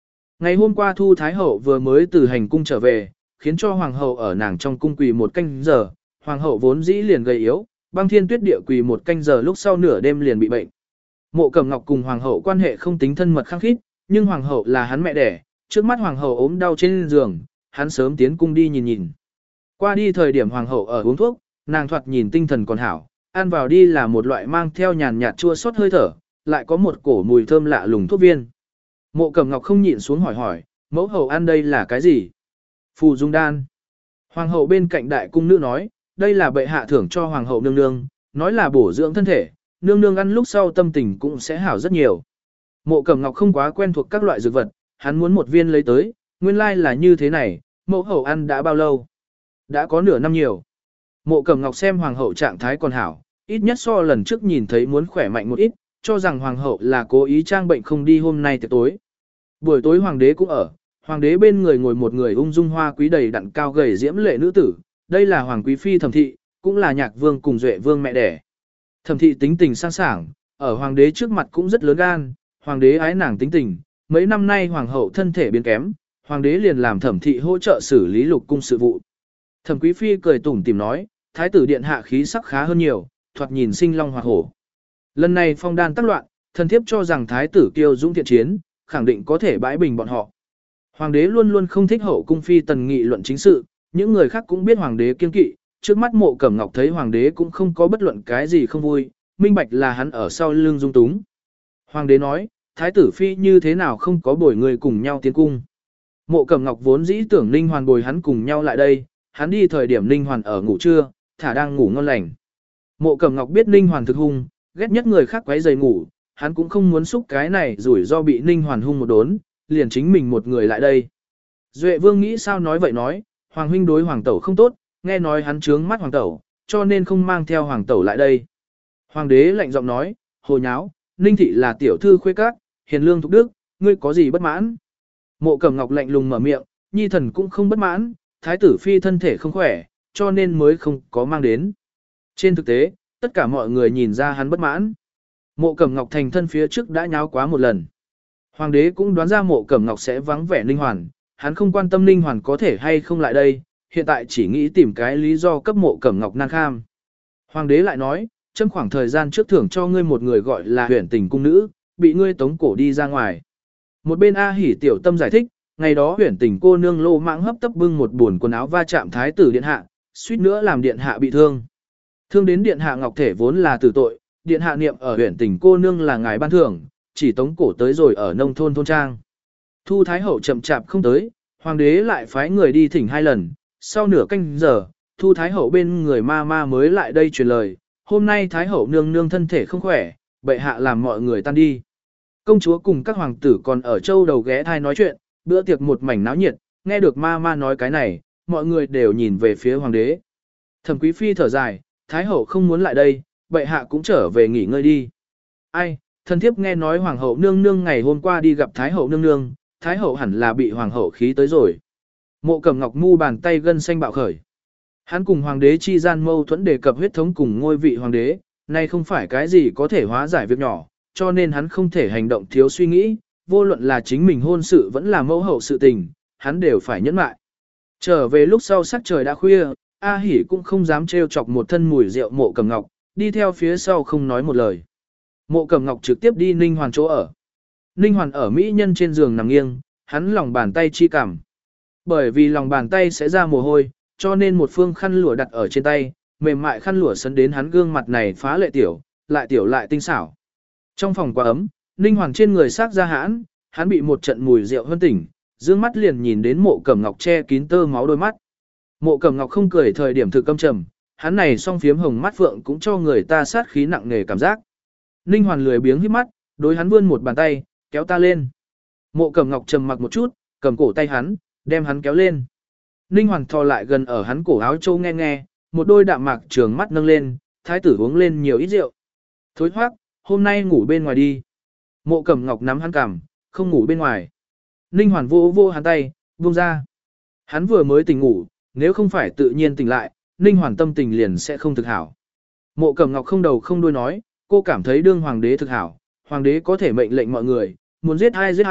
Ngày hôm qua Thu Thái Hậu vừa mới từ hành cung trở về, khiến cho Hoàng hậu ở nàng trong cung quỳ một canh giờ, Hoàng hậu vốn dĩ liền gầy yếu, băng thiên tuyết địa quỳ một canh giờ lúc sau nửa đêm liền bị bệnh. Mộ Cẩm Ngọc cùng Hoàng hậu quan hệ không tính thân mật khăng khít, nhưng Hoàng hậu là hắn mẹ đẻ, trước mắt Hoàng hậu ốm đau trên giường, hắn sớm tiến cung đi nhìn nhìn. Qua đi thời điểm Hoàng hậu ở uống thuốc, nàng thoạt nhìn tinh thần còn hảo, ăn vào đi là một loại mang theo nhàn nhạt chua xót hơi thở, lại có một cổ mùi thơm lạ lùng thuốc viên. Mộ Cẩm Ngọc không nhịn xuống hỏi hỏi, mẫu hậu ăn đây là cái gì? Phù dung đan. Hoàng hậu bên cạnh đại cung nữ nói, đây là bệ hạ thưởng cho hoàng hậu nương nương, nói là bổ dưỡng thân thể, nương nương ăn lúc sau tâm tình cũng sẽ hảo rất nhiều. Mộ Cẩm Ngọc không quá quen thuộc các loại dược vật, hắn muốn một viên lấy tới, nguyên lai là như thế này, mẫu hậu ăn đã bao lâu? Đã có nửa năm nhiều. Mộ Cẩm Ngọc xem hoàng hậu trạng thái còn hảo, ít nhất so lần trước nhìn thấy muốn khỏe mạnh một ít, cho rằng hoàng hậu là cố ý trang bệnh không đi hôm nay tiệc tối. Buổi tối hoàng đế cũng ở, hoàng đế bên người ngồi một người ung dung hoa quý đầy đặn cao gầy diễm lệ nữ tử, đây là hoàng quý phi Thẩm thị, cũng là Nhạc Vương cùng Duệ Vương mẹ đẻ. Thẩm thị tính tình sang sảng, ở hoàng đế trước mặt cũng rất lớn gan, hoàng đế ái nàng tính tình, mấy năm nay hoàng hậu thân thể biến kém, hoàng đế liền làm Thẩm thị hỗ trợ xử lý lục cung sự vụ. Thẩm quý phi cười tủm tỉm nói, thái tử điện hạ khí sắc khá hơn nhiều, thoạt nhìn sinh long hoạt hổ. Lần này phong đan tác loạn, thần thiếp cho rằng thái tử kiêu dũng thiện chiến, khẳng định có thể bãi bình bọn họ. Hoàng đế luôn luôn không thích hậu cung phi tần nghị luận chính sự, những người khác cũng biết hoàng đế kiên kỵ, trước mắt Mộ Cẩm Ngọc thấy hoàng đế cũng không có bất luận cái gì không vui, minh bạch là hắn ở sau lưng dung túng. Hoàng đế nói, thái tử phi như thế nào không có bồi người cùng nhau tiến cung. Mộ Cẩm Ngọc vốn dĩ tưởng Ninh Hoàn bồi hắn cùng nhau lại đây, hắn đi thời điểm Ninh Hoàn ở ngủ trưa, thả đang ngủ ngon lành. Mộ Cẩm Ngọc biết Ninh Hoàn thực hung, ghét nhất người khác quấy rầy ngủ, hắn cũng không muốn xúc cái này rủi do bị Ninh Hoàn hung một đốn, liền chính mình một người lại đây. Duệ Vương nghĩ sao nói vậy nói, Hoàng huynh đối Hoàng tẩu không tốt, nghe nói hắn trướng mắt Hoàng tẩu, cho nên không mang theo Hoàng tẩu lại đây. Hoàng đế lạnh giọng nói, hồ nháo, Ninh thị là tiểu thư khuê các, hiền lương thục đức, ngươi có gì bất mãn? Mộ Cẩm Ngọc lạnh lùng mở miệng, nhi thần cũng không bất mãn, thái tử phi thân thể không khỏe, cho nên mới không có mang đến. Trên thực tế, tất cả mọi người nhìn ra hắn bất mãn. Mộ Cẩm Ngọc thành thân phía trước đã nháo quá một lần. Hoàng đế cũng đoán ra Mộ Cẩm Ngọc sẽ vắng vẻ Ninh Hoàn, hắn không quan tâm Ninh Hoàn có thể hay không lại đây, hiện tại chỉ nghĩ tìm cái lý do cấp Mộ Cẩm Ngọc nan kham. Hoàng đế lại nói, trong khoảng thời gian trước thưởng cho ngươi một người gọi là Huyền Tình cung nữ, bị ngươi tống cổ đi ra ngoài. Một bên A Hỉ tiểu tâm giải thích, ngày đó Huyền Tình cô nương lô mạng hấp tấp bưng một buồn quần áo va chạm thái tử điện hạ, suýt nữa làm điện hạ bị thương. Thương đến điện hạ ngọc thể vốn là tử tội, điện hạ niệm ở Huyền Tình cô nương là ngài ban thưởng, chỉ tống cổ tới rồi ở nông thôn thôn trang. Thu Thái Hậu chậm chạp không tới, hoàng đế lại phái người đi thỉnh hai lần, sau nửa canh giờ, Thu Thái Hậu bên người ma ma mới lại đây truyền lời, hôm nay Thái Hậu nương nương thân thể không khỏe, bệ hạ làm mọi người tan đi. Công chúa cùng các hoàng tử còn ở châu đầu ghé thai nói chuyện, bữa tiệc một mảnh náo nhiệt, nghe được ma ma nói cái này, mọi người đều nhìn về phía hoàng đế. Thẩm Quý Phi thở dài, Thái Hậu không muốn lại đây, bệ hạ cũng trở về nghỉ ngơi đi. Ai, thần thiếp nghe nói hoàng hậu nương nương ngày hôm qua đi gặp Thái Hậu nương nương, Thái Hậu hẳn là bị hoàng hậu khí tới rồi. Mộ Cẩm Ngọc mu bàn tay gân xanh bạo khởi. Hắn cùng hoàng đế chi gian mâu thuẫn đề cập huyết thống cùng ngôi vị hoàng đế, này không phải cái gì có thể hóa giải việc nhỏ, cho nên hắn không thể hành động thiếu suy nghĩ, vô luận là chính mình hôn sự vẫn là mẫu hậu sự tình, hắn đều phải nhẫn mại. Trở về lúc sau sắc trời đã khuya, A Hỉ cũng không dám trêu chọc một thân mùi rượu Mộ Cẩm Ngọc, đi theo phía sau không nói một lời. Mộ Cẩm Ngọc trực tiếp đi Ninh Hoàn chỗ ở. Ninh Hoàn ở mỹ nhân trên giường nằm nghiêng, hắn lòng bàn tay chi cảm. Bởi vì lòng bàn tay sẽ ra mồ hôi, cho nên một phương khăn lụa đặt ở trên tay, mềm mại khăn lụa sấn đến hắn gương mặt này phá lệ tiểu, lại tiểu lại tinh xảo. Trong phòng quá ấm, Ninh Hoàn trên người sắc ra hãn, hắn bị một trận mùi rượu hơn tỉnh, dương mắt liền nhìn đến Mộ Cẩm Ngọc che kín tơ máu đôi mắt. Mộ Cẩm Ngọc không cười thời điểm thực căm trầm, hắn này song phiếm hồng mắt phượng cũng cho người ta sát khí nặng nề cảm giác. Ninh Hoàn lười biếng hít mắt, đối hắn vươn một bàn tay, kéo ta lên. Mộ Cẩm Ngọc trầm mặc một chút, cầm cổ tay hắn, đem hắn kéo lên. Ninh Hoàn thò lại gần ở hắn cổ áo châu nghe nghe, một đôi đạm mạc trường mắt nâng lên, thái tử uống lên nhiều ít rượu. Thối thoát, hôm nay ngủ bên ngoài đi. Mộ Cẩm Ngọc nắm hắn cằm, không ngủ bên ngoài. Ninh Hoàn vô vô hắn tay, buông ra. Hắn vừa mới tỉnh ngủ, nếu không phải tự nhiên tỉnh lại, Ninh Hoàn tâm tình liền sẽ không thực hảo. Mộ Cẩm Ngọc không đầu không đuôi nói, cô cảm thấy đương hoàng đế thực hảo, hoàng đế có thể mệnh lệnh mọi người, muốn giết ai giết ai,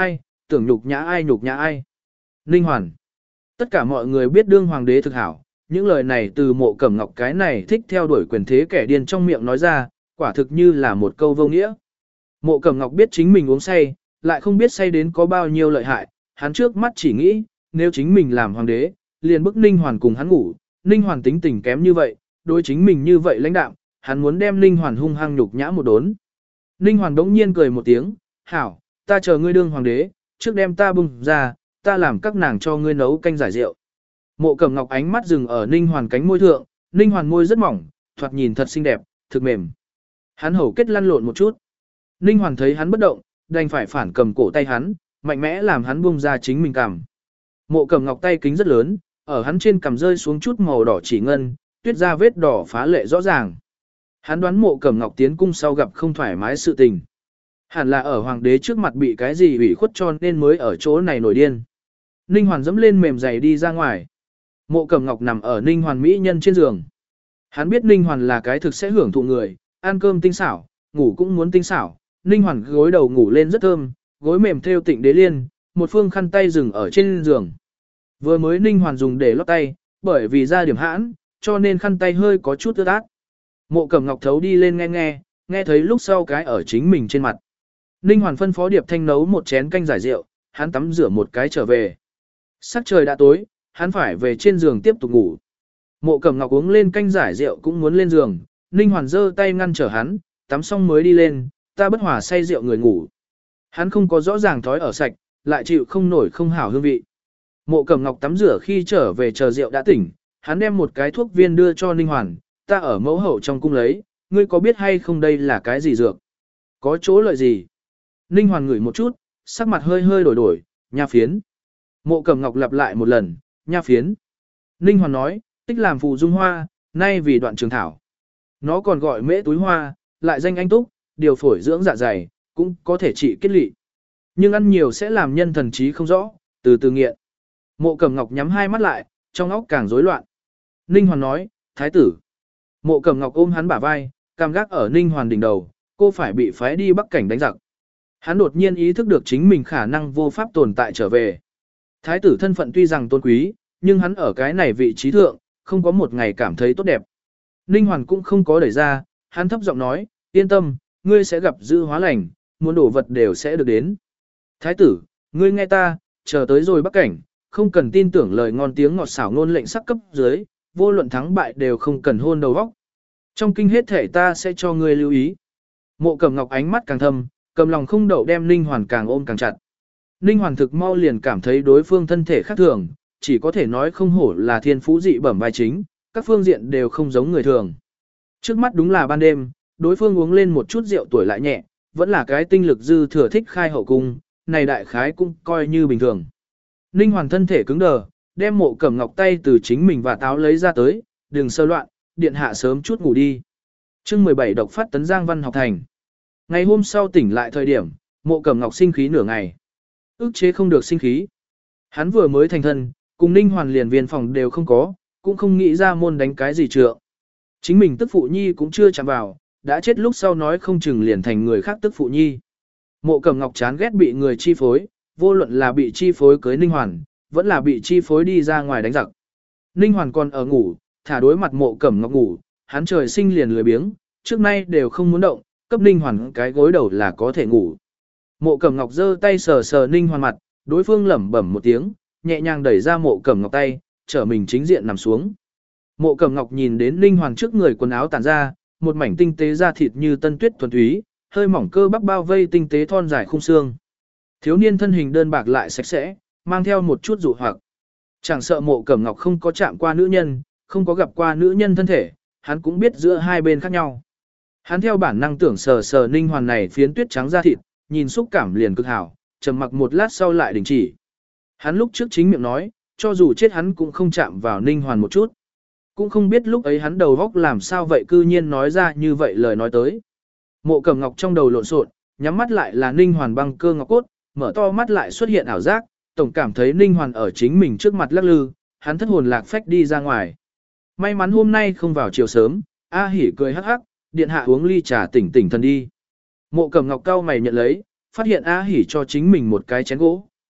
tưởng nhục nhã ai nhục nhã ai. Ninh Hoàn. Tất cả mọi người biết đương hoàng đế thực hảo, những lời này từ Mộ Cẩm Ngọc cái này thích theo đuổi quyền thế kẻ điên trong miệng nói ra, quả thực như là một câu vô nghĩa. Mộ Cẩm Ngọc biết chính mình uống say, lại không biết say đến có bao nhiêu lợi hại, hắn trước mắt chỉ nghĩ, nếu chính mình làm hoàng đế, liền bức Ninh Hoàn cùng hắn ngủ, Ninh Hoàn tính tình kém như vậy, đối chính mình như vậy lãnh đạm, hắn muốn đem Ninh Hoàn hung hăng nhục nhã một đốn. Ninh Hoàn đống nhiên cười một tiếng, hảo, ta chờ ngươi đương hoàng đế, trước đem ta bung ra, ta làm các nàng cho ngươi nấu canh giải rượu. Mộ Cẩm Ngọc ánh mắt dừng ở Ninh Hoàn cánh môi thượng, Ninh Hoàn môi rất mỏng, thoạt nhìn thật xinh đẹp, thực mềm. Hắn hầu kết lăn lộn một chút. Ninh Hoàn thấy hắn bất động, đành phải phản cầm cổ tay hắn, mạnh mẽ làm hắn buông ra chính mình cằm. Mộ Cẩm Ngọc tay kính rất lớn, ở hắn trên cằm rơi xuống chút màu đỏ chỉ ngân, tuyết ra vết đỏ phá lệ rõ ràng. Hắn đoán Mộ Cẩm Ngọc tiến cung sau gặp không thoải mái sự tình. Hẳn là ở hoàng đế trước mặt bị cái gì ủy khuất cho nên mới ở chỗ này nổi điên. Ninh Hoàn dẫm lên mềm giày đi ra ngoài. Mộ Cẩm Ngọc nằm ở Ninh Hoàn mỹ nhân trên giường. Hắn biết Ninh Hoàn là cái thực sẽ hưởng thụ người, ăn cơm tinh xảo, ngủ cũng muốn tinh xảo. Ninh Hoàn gối đầu ngủ lên rất thơm, gối mềm thêu tịnh đế liên, một phương khăn tay dừng ở trên giường. Vừa mới Ninh Hoàn dùng để lót tay, bởi vì ra điểm hãn, cho nên khăn tay hơi có chút ướt át. Mộ Cẩm Ngọc thấu đi lên nghe nghe, nghe thấy lúc sau cái ở chính mình trên mặt. Ninh Hoàn phân phó Điệp Thanh nấu một chén canh giải rượu, hắn tắm rửa một cái trở về. Sắc trời đã tối, hắn phải về trên giường tiếp tục ngủ. Mộ Cẩm Ngọc uống lên canh giải rượu cũng muốn lên giường, Ninh Hoàn giơ tay ngăn trở hắn, tắm xong mới đi lên, ta bất hòa say rượu người ngủ. Hắn không có rõ ràng thói ở sạch, lại chịu không nổi không hảo hương vị. Mộ Cẩm Ngọc tắm rửa khi trở về chờ rượu đã tỉnh, hắn đem một cái thuốc viên đưa cho Ninh Hoàn, ta ở mẫu hậu trong cung lấy, ngươi có biết hay không đây là cái gì dược? Có chỗ lợi gì? Ninh Hoàn ngửi một chút, sắc mặt hơi hơi đổi đổi, nha phiến. Mộ Cẩm Ngọc lặp lại một lần, nha phiến. Ninh Hoàn nói, tích làm phù dung hoa, nay vì đoạn trường thảo. Nó còn gọi mễ túi hoa, lại danh anh túc, điều phổi dưỡng dạ dày, cũng có thể trị kết lị. Nhưng ăn nhiều sẽ làm nhân thần trí không rõ, từ từ nghiện. Mộ Cẩm Ngọc nhắm hai mắt lại, trong óc càng rối loạn. Ninh Hoàn nói, thái tử. Mộ Cẩm Ngọc ôm hắn bả vai, cam gác ở Ninh Hoàn đỉnh đầu, cô phải bị phái đi Bắc Cảnh đánh giặc. Hắn đột nhiên ý thức được chính mình khả năng vô pháp tồn tại trở về. Thái tử thân phận tuy rằng tôn quý, nhưng hắn ở cái này vị trí thượng, không có một ngày cảm thấy tốt đẹp. Ninh Hoàn cũng không có đẩy ra, hắn thấp giọng nói, yên tâm, ngươi sẽ gặp dư hóa lành, muốn đổ vật đều sẽ được đến. Thái tử, ngươi nghe ta, chờ tới rồi Bắc Cảnh, không cần tin tưởng lời ngon tiếng ngọt xảo ngôn lệnh sắc cấp dưới, vô luận thắng bại đều không cần hôn đầu vóc. Trong kinh hết thể ta sẽ cho ngươi lưu ý. Mộ Cẩm Ngọc ánh mắt càng thâm, cầm lòng không đậu đem Ninh Hoàn càng ôm càng chặt. Ninh Hoàn thực mau liền cảm thấy đối phương thân thể khác thường, chỉ có thể nói không hổ là thiên phú dị bẩm vai chính, các phương diện đều không giống người thường. Trước mắt đúng là ban đêm, đối phương uống lên một chút rượu tuổi lại nhẹ, vẫn là cái tinh lực dư thừa thích khai hậu cung, này đại khái cũng coi như bình thường. Ninh Hoàn thân thể cứng đờ, đem Mộ Cẩm Ngọc tay từ chính mình và táo lấy ra tới, đừng sơ loạn, điện hạ sớm chút ngủ đi. Chương mười bảy độc phát tấn Giang Văn học thành. Ngày hôm sau tỉnh lại thời điểm, Mộ Cẩm Ngọc sinh khí nửa ngày. Ức chế không được sinh khí. Hắn vừa mới thành thân, cùng Ninh Hoàn liền viên phòng đều không có, cũng không nghĩ ra môn đánh cái gì trượng. Chính mình tức phụ nhi cũng chưa chạm vào, đã chết lúc sau nói không chừng liền thành người khác tức phụ nhi. Mộ Cẩm Ngọc chán ghét bị người chi phối, vô luận là bị chi phối cưới Ninh Hoàn, vẫn là bị chi phối đi ra ngoài đánh giặc. Ninh Hoàn còn ở ngủ, thả đối mặt Mộ Cẩm Ngọc ngủ, hắn trời sinh liền lười biếng, trước nay đều không muốn động, cấp Ninh Hoàn cái gối đầu là có thể ngủ. Mộ Cẩm Ngọc giơ tay sờ sờ Ninh Hoàn mặt, đối phương lẩm bẩm một tiếng, nhẹ nhàng đẩy ra Mộ Cẩm Ngọc tay, trở mình chính diện nằm xuống. Mộ Cẩm Ngọc nhìn đến Ninh Hoàn trước người quần áo tản ra, một mảnh tinh tế da thịt như tân tuyết thuần túy, hơi mỏng cơ bắp bao vây tinh tế thon dài khung xương. Thiếu niên thân hình đơn bạc lại sạch sẽ, mang theo một chút dụ hoặc. Chẳng sợ Mộ Cẩm Ngọc không có chạm qua nữ nhân, không có gặp qua nữ nhân thân thể, hắn cũng biết giữa hai bên khác nhau. Hắn theo bản năng tưởng sờ sờ Ninh Hoàn này phiến tuyết trắng da thịt, nhìn xúc cảm liền cực hảo, trầm mặc một lát sau lại đình chỉ. Hắn lúc trước chính miệng nói, cho dù chết hắn cũng không chạm vào Ninh Hoàn một chút. Cũng không biết lúc ấy hắn đầu góc làm sao vậy cư nhiên nói ra như vậy lời nói tới. Mộ Cẩm Ngọc trong đầu lộn xộn, nhắm mắt lại là Ninh Hoàn băng cơ ngọc cốt, mở to mắt lại xuất hiện ảo giác, tổng cảm thấy Ninh Hoàn ở chính mình trước mặt lắc lư, hắn thất hồn lạc phách đi ra ngoài. May mắn hôm nay không vào chiều sớm, A Hỉ cười hắc hắc, điện hạ uống ly trà tỉnh tỉnh thần đi. Mộ Cẩm Ngọc cau mày nhận lấy, phát hiện A Hỉ cho chính mình một cái chén gỗ,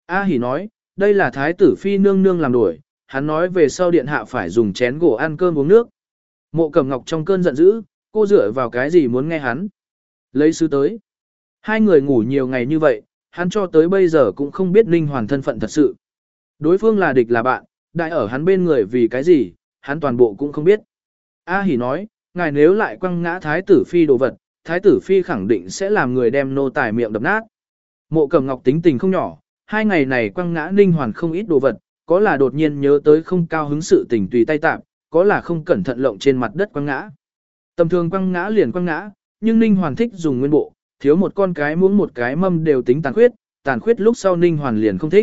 A Hỉ nói, đây là thái tử phi nương nương làm đổi, hắn nói về sau điện hạ phải dùng chén gỗ ăn cơm uống nước. Mộ Cẩm Ngọc trong cơn giận dữ, cô dựa vào cái gì muốn nghe hắn. Lấy sứ tới. Hai người ngủ nhiều ngày như vậy, hắn cho tới bây giờ cũng không biết Ninh Hoàn thân phận thật sự. Đối phương là địch là bạn, đại ở hắn bên người vì cái gì, hắn toàn bộ cũng không biết. A Hỉ nói, ngài nếu lại quăng ngã thái tử phi đồ vật, thái tử phi khẳng định sẽ làm người đem nô tài miệng đập nát. Mộ Cẩm Ngọc tính tình không nhỏ, hai ngày này quăng ngã Ninh Hoàn không ít đồ vật, có là đột nhiên nhớ tới không cao hứng sự tình tùy tay tạm, có là không cẩn thận lộng trên mặt đất quăng ngã. Tầm thường quăng ngã liền quăng ngã, nhưng Ninh Hoàn thích dùng nguyên bộ, thiếu một con cái muỗng một cái mâm đều tính tàn khuyết, tàn khuyết lúc sau Ninh Hoàn liền không thích.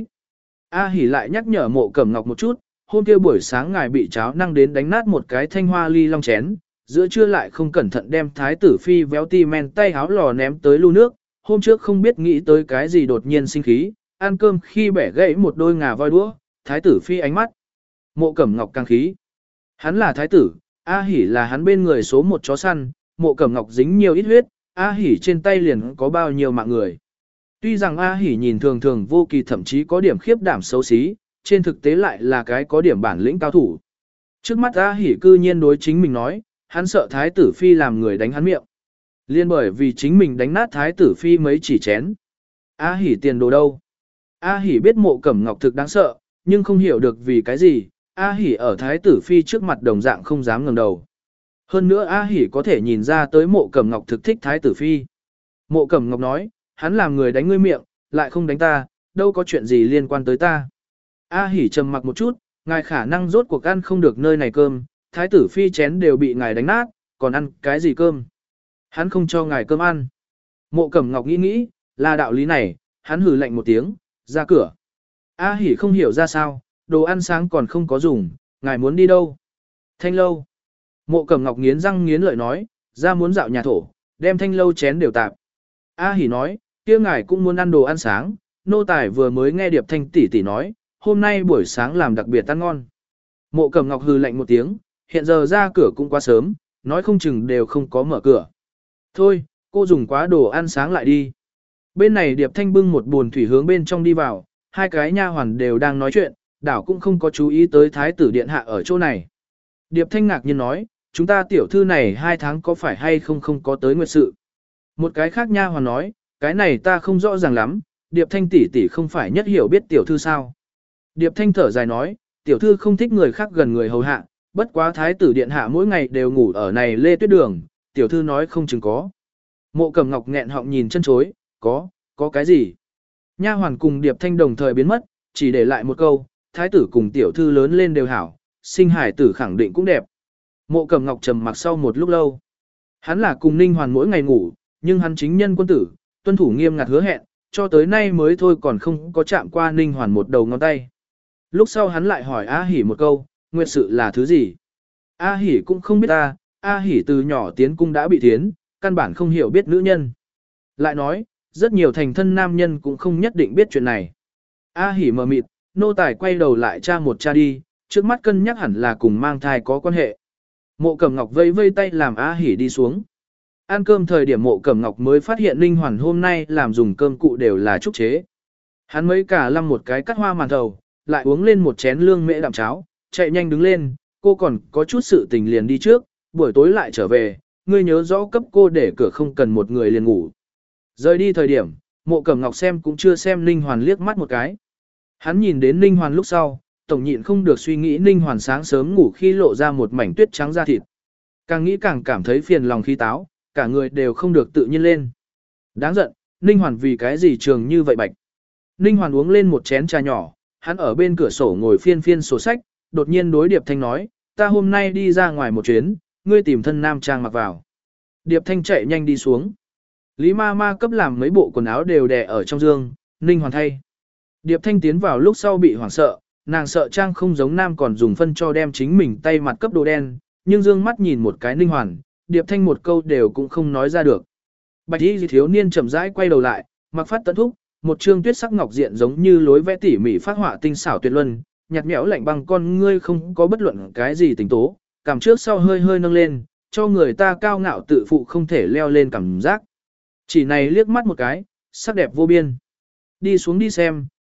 A Hỉ lại nhắc nhở Mộ Cẩm Ngọc một chút, hôm kia buổi sáng ngài bị cháo năng đến đánh nát một cái thanh hoa ly long chén, giữa trưa lại không cẩn thận đem thái tử phi véo ti men tay háo lò ném tới lu nước, hôm trước không biết nghĩ tới cái gì đột nhiên sinh khí, ăn cơm khi bẻ gãy một đôi ngà voi đũa, thái tử phi ánh mắt. Mộ Cẩm Ngọc càng khí. Hắn là thái tử, A Hỉ là hắn bên người số một chó săn, Mộ Cẩm Ngọc dính nhiều ít huyết, A Hỉ trên tay liền có bao nhiêu mạng người. Tuy rằng A Hỉ nhìn thường thường vô kỳ thậm chí có điểm khiếp đảm xấu xí, trên thực tế lại là cái có điểm bản lĩnh cao thủ. Trước mắt A Hỉ cư nhiên đối chính mình nói, hắn sợ thái tử phi làm người đánh hắn miệng. Liên bởi vì chính mình đánh nát thái tử phi mấy chỉ chén. A Hỉ tiền đồ đâu? A Hỉ biết Mộ Cẩm Ngọc thực đáng sợ, nhưng không hiểu được vì cái gì, A Hỉ ở thái tử phi trước mặt đồng dạng không dám ngẩng đầu. Hơn nữa A Hỉ có thể nhìn ra tới Mộ Cẩm Ngọc thực thích thái tử phi. Mộ Cẩm Ngọc nói, hắn làm người đánh ngươi miệng, lại không đánh ta, đâu có chuyện gì liên quan tới ta. A Hỉ trầm mặc một chút, ngài khả năng rốt cuộc ăn không được nơi này cơm, thái tử phi chén đều bị ngài đánh nát, còn ăn cái gì cơm. Hắn không cho ngài cơm ăn. Mộ Cẩm Ngọc nghĩ nghĩ, là đạo lý này, hắn hừ lạnh một tiếng, ra cửa. A Hỉ không hiểu ra sao, đồ ăn sáng còn không có dùng, ngài muốn đi đâu? Thanh lâu. Mộ Cẩm Ngọc nghiến răng nghiến lợi nói, ra muốn dạo nhà thổ, đem thanh lâu chén đều tạp. A Hỉ nói, kia ngài cũng muốn ăn đồ ăn sáng, nô tài vừa mới nghe Điệp Thanh tỷ tỷ nói, hôm nay buổi sáng làm đặc biệt ăn ngon. Mộ Cẩm Ngọc hừ lạnh một tiếng, hiện giờ ra cửa cũng quá sớm, nói không chừng đều không có mở cửa. Thôi, cô dùng quá đồ ăn sáng lại đi. Bên này Điệp Thanh bưng một buồn thủy hướng bên trong đi vào, hai cái nha hoàn đều đang nói chuyện, đảo cũng không có chú ý tới thái tử điện hạ ở chỗ này. Điệp Thanh ngạc nhiên nói, chúng ta tiểu thư này hai tháng có phải hay không không có tới nguyệt sự. Một cái khác nha hoàn nói, cái này ta không rõ ràng lắm, Điệp Thanh tỷ tỷ không phải nhất hiểu biết tiểu thư sao. Điệp Thanh thở dài nói, tiểu thư không thích người khác gần người hầu hạ, bất quá thái tử điện hạ mỗi ngày đều ngủ ở này lê tuyết đường, tiểu thư nói không chừng có. Mộ Cẩm Ngọc nghẹn họng nhìn chân chối, có, có cái gì? Nha hoàn cùng Điệp Thanh đồng thời biến mất, chỉ để lại một câu, thái tử cùng tiểu thư lớn lên đều hảo, sinh hải tử khẳng định cũng đẹp. Mộ Cẩm Ngọc trầm mặc sau một lúc lâu. Hắn là cùng Ninh Hoàn mỗi ngày ngủ, nhưng hắn chính nhân quân tử, tuân thủ nghiêm ngặt hứa hẹn, cho tới nay mới thôi còn không có chạm qua Ninh Hoàn một đầu ngón tay. Lúc sau hắn lại hỏi A Hỉ một câu, nguyệt sự là thứ gì? A Hỉ cũng không biết ta, A Hỉ từ nhỏ tiến cung đã bị thiến, căn bản không hiểu biết nữ nhân. Lại nói, rất nhiều thành thân nam nhân cũng không nhất định biết chuyện này. A Hỉ mờ mịt, nô tài quay đầu lại tra một tra đi, trước mắt cân nhắc hẳn là cùng mang thai có quan hệ. Mộ Cẩm Ngọc vây vây tay làm A Hỉ đi xuống. Ăn cơm thời điểm Mộ Cẩm Ngọc mới phát hiện Ninh Hoàn hôm nay làm dùng cơm cụ đều là trúc chế. Hắn mấy cả lăm một cái cắt hoa màn thầu, lại uống lên một chén lương mễ đạm cháo, chạy nhanh đứng lên, cô còn có chút sự tình liền đi trước, buổi tối lại trở về, ngươi nhớ rõ cấp cô để cửa không cần một người liền ngủ. Rời đi thời điểm, Mộ Cẩm Ngọc xem cũng chưa xem Ninh Hoàn liếc mắt một cái. Hắn nhìn đến Ninh Hoàn lúc sau, tổng nhịn không được suy nghĩ Ninh Hoàn sáng sớm ngủ khi lộ ra một mảnh tuyết trắng da thịt. Càng nghĩ càng cảm thấy phiền lòng khí táo, cả người đều không được tự nhiên lên. Đáng giận, Ninh Hoàn vì cái gì trường như vậy bạch. Ninh Hoàn uống lên một chén trà nhỏ, hắn ở bên cửa sổ ngồi phiên phiên sổ sách, đột nhiên đối Điệp Thanh nói, ta hôm nay đi ra ngoài một chuyến, ngươi tìm thân nam trang mặc vào. Điệp Thanh chạy nhanh đi xuống. Lý ma ma cấp làm mấy bộ quần áo đều đè ở trong giường, Ninh Hoàn thay. Điệp Thanh tiến vào lúc sau bị hoảng sợ, nàng sợ trang không giống nam còn dùng phân cho đem chính mình tay mặt cấp đồ đen, nhưng dương mắt nhìn một cái Ninh Hoàn, Điệp Thanh một câu đều cũng không nói ra được. Bạch y thiếu niên chậm rãi quay đầu lại, mặc phát tận thúc, một trương tuyết sắc ngọc diện giống như lối vẽ tỉ mỉ phát họa tinh xảo tuyệt luân, nhạt nhẽo lạnh băng con ngươi không có bất luận cái gì tình tố, cảm trước sau hơi hơi nâng lên, cho người ta cao ngạo tự phụ không thể leo lên cảm giác. Chỉ này liếc mắt một cái, sắc đẹp vô biên. Đi xuống đi xem,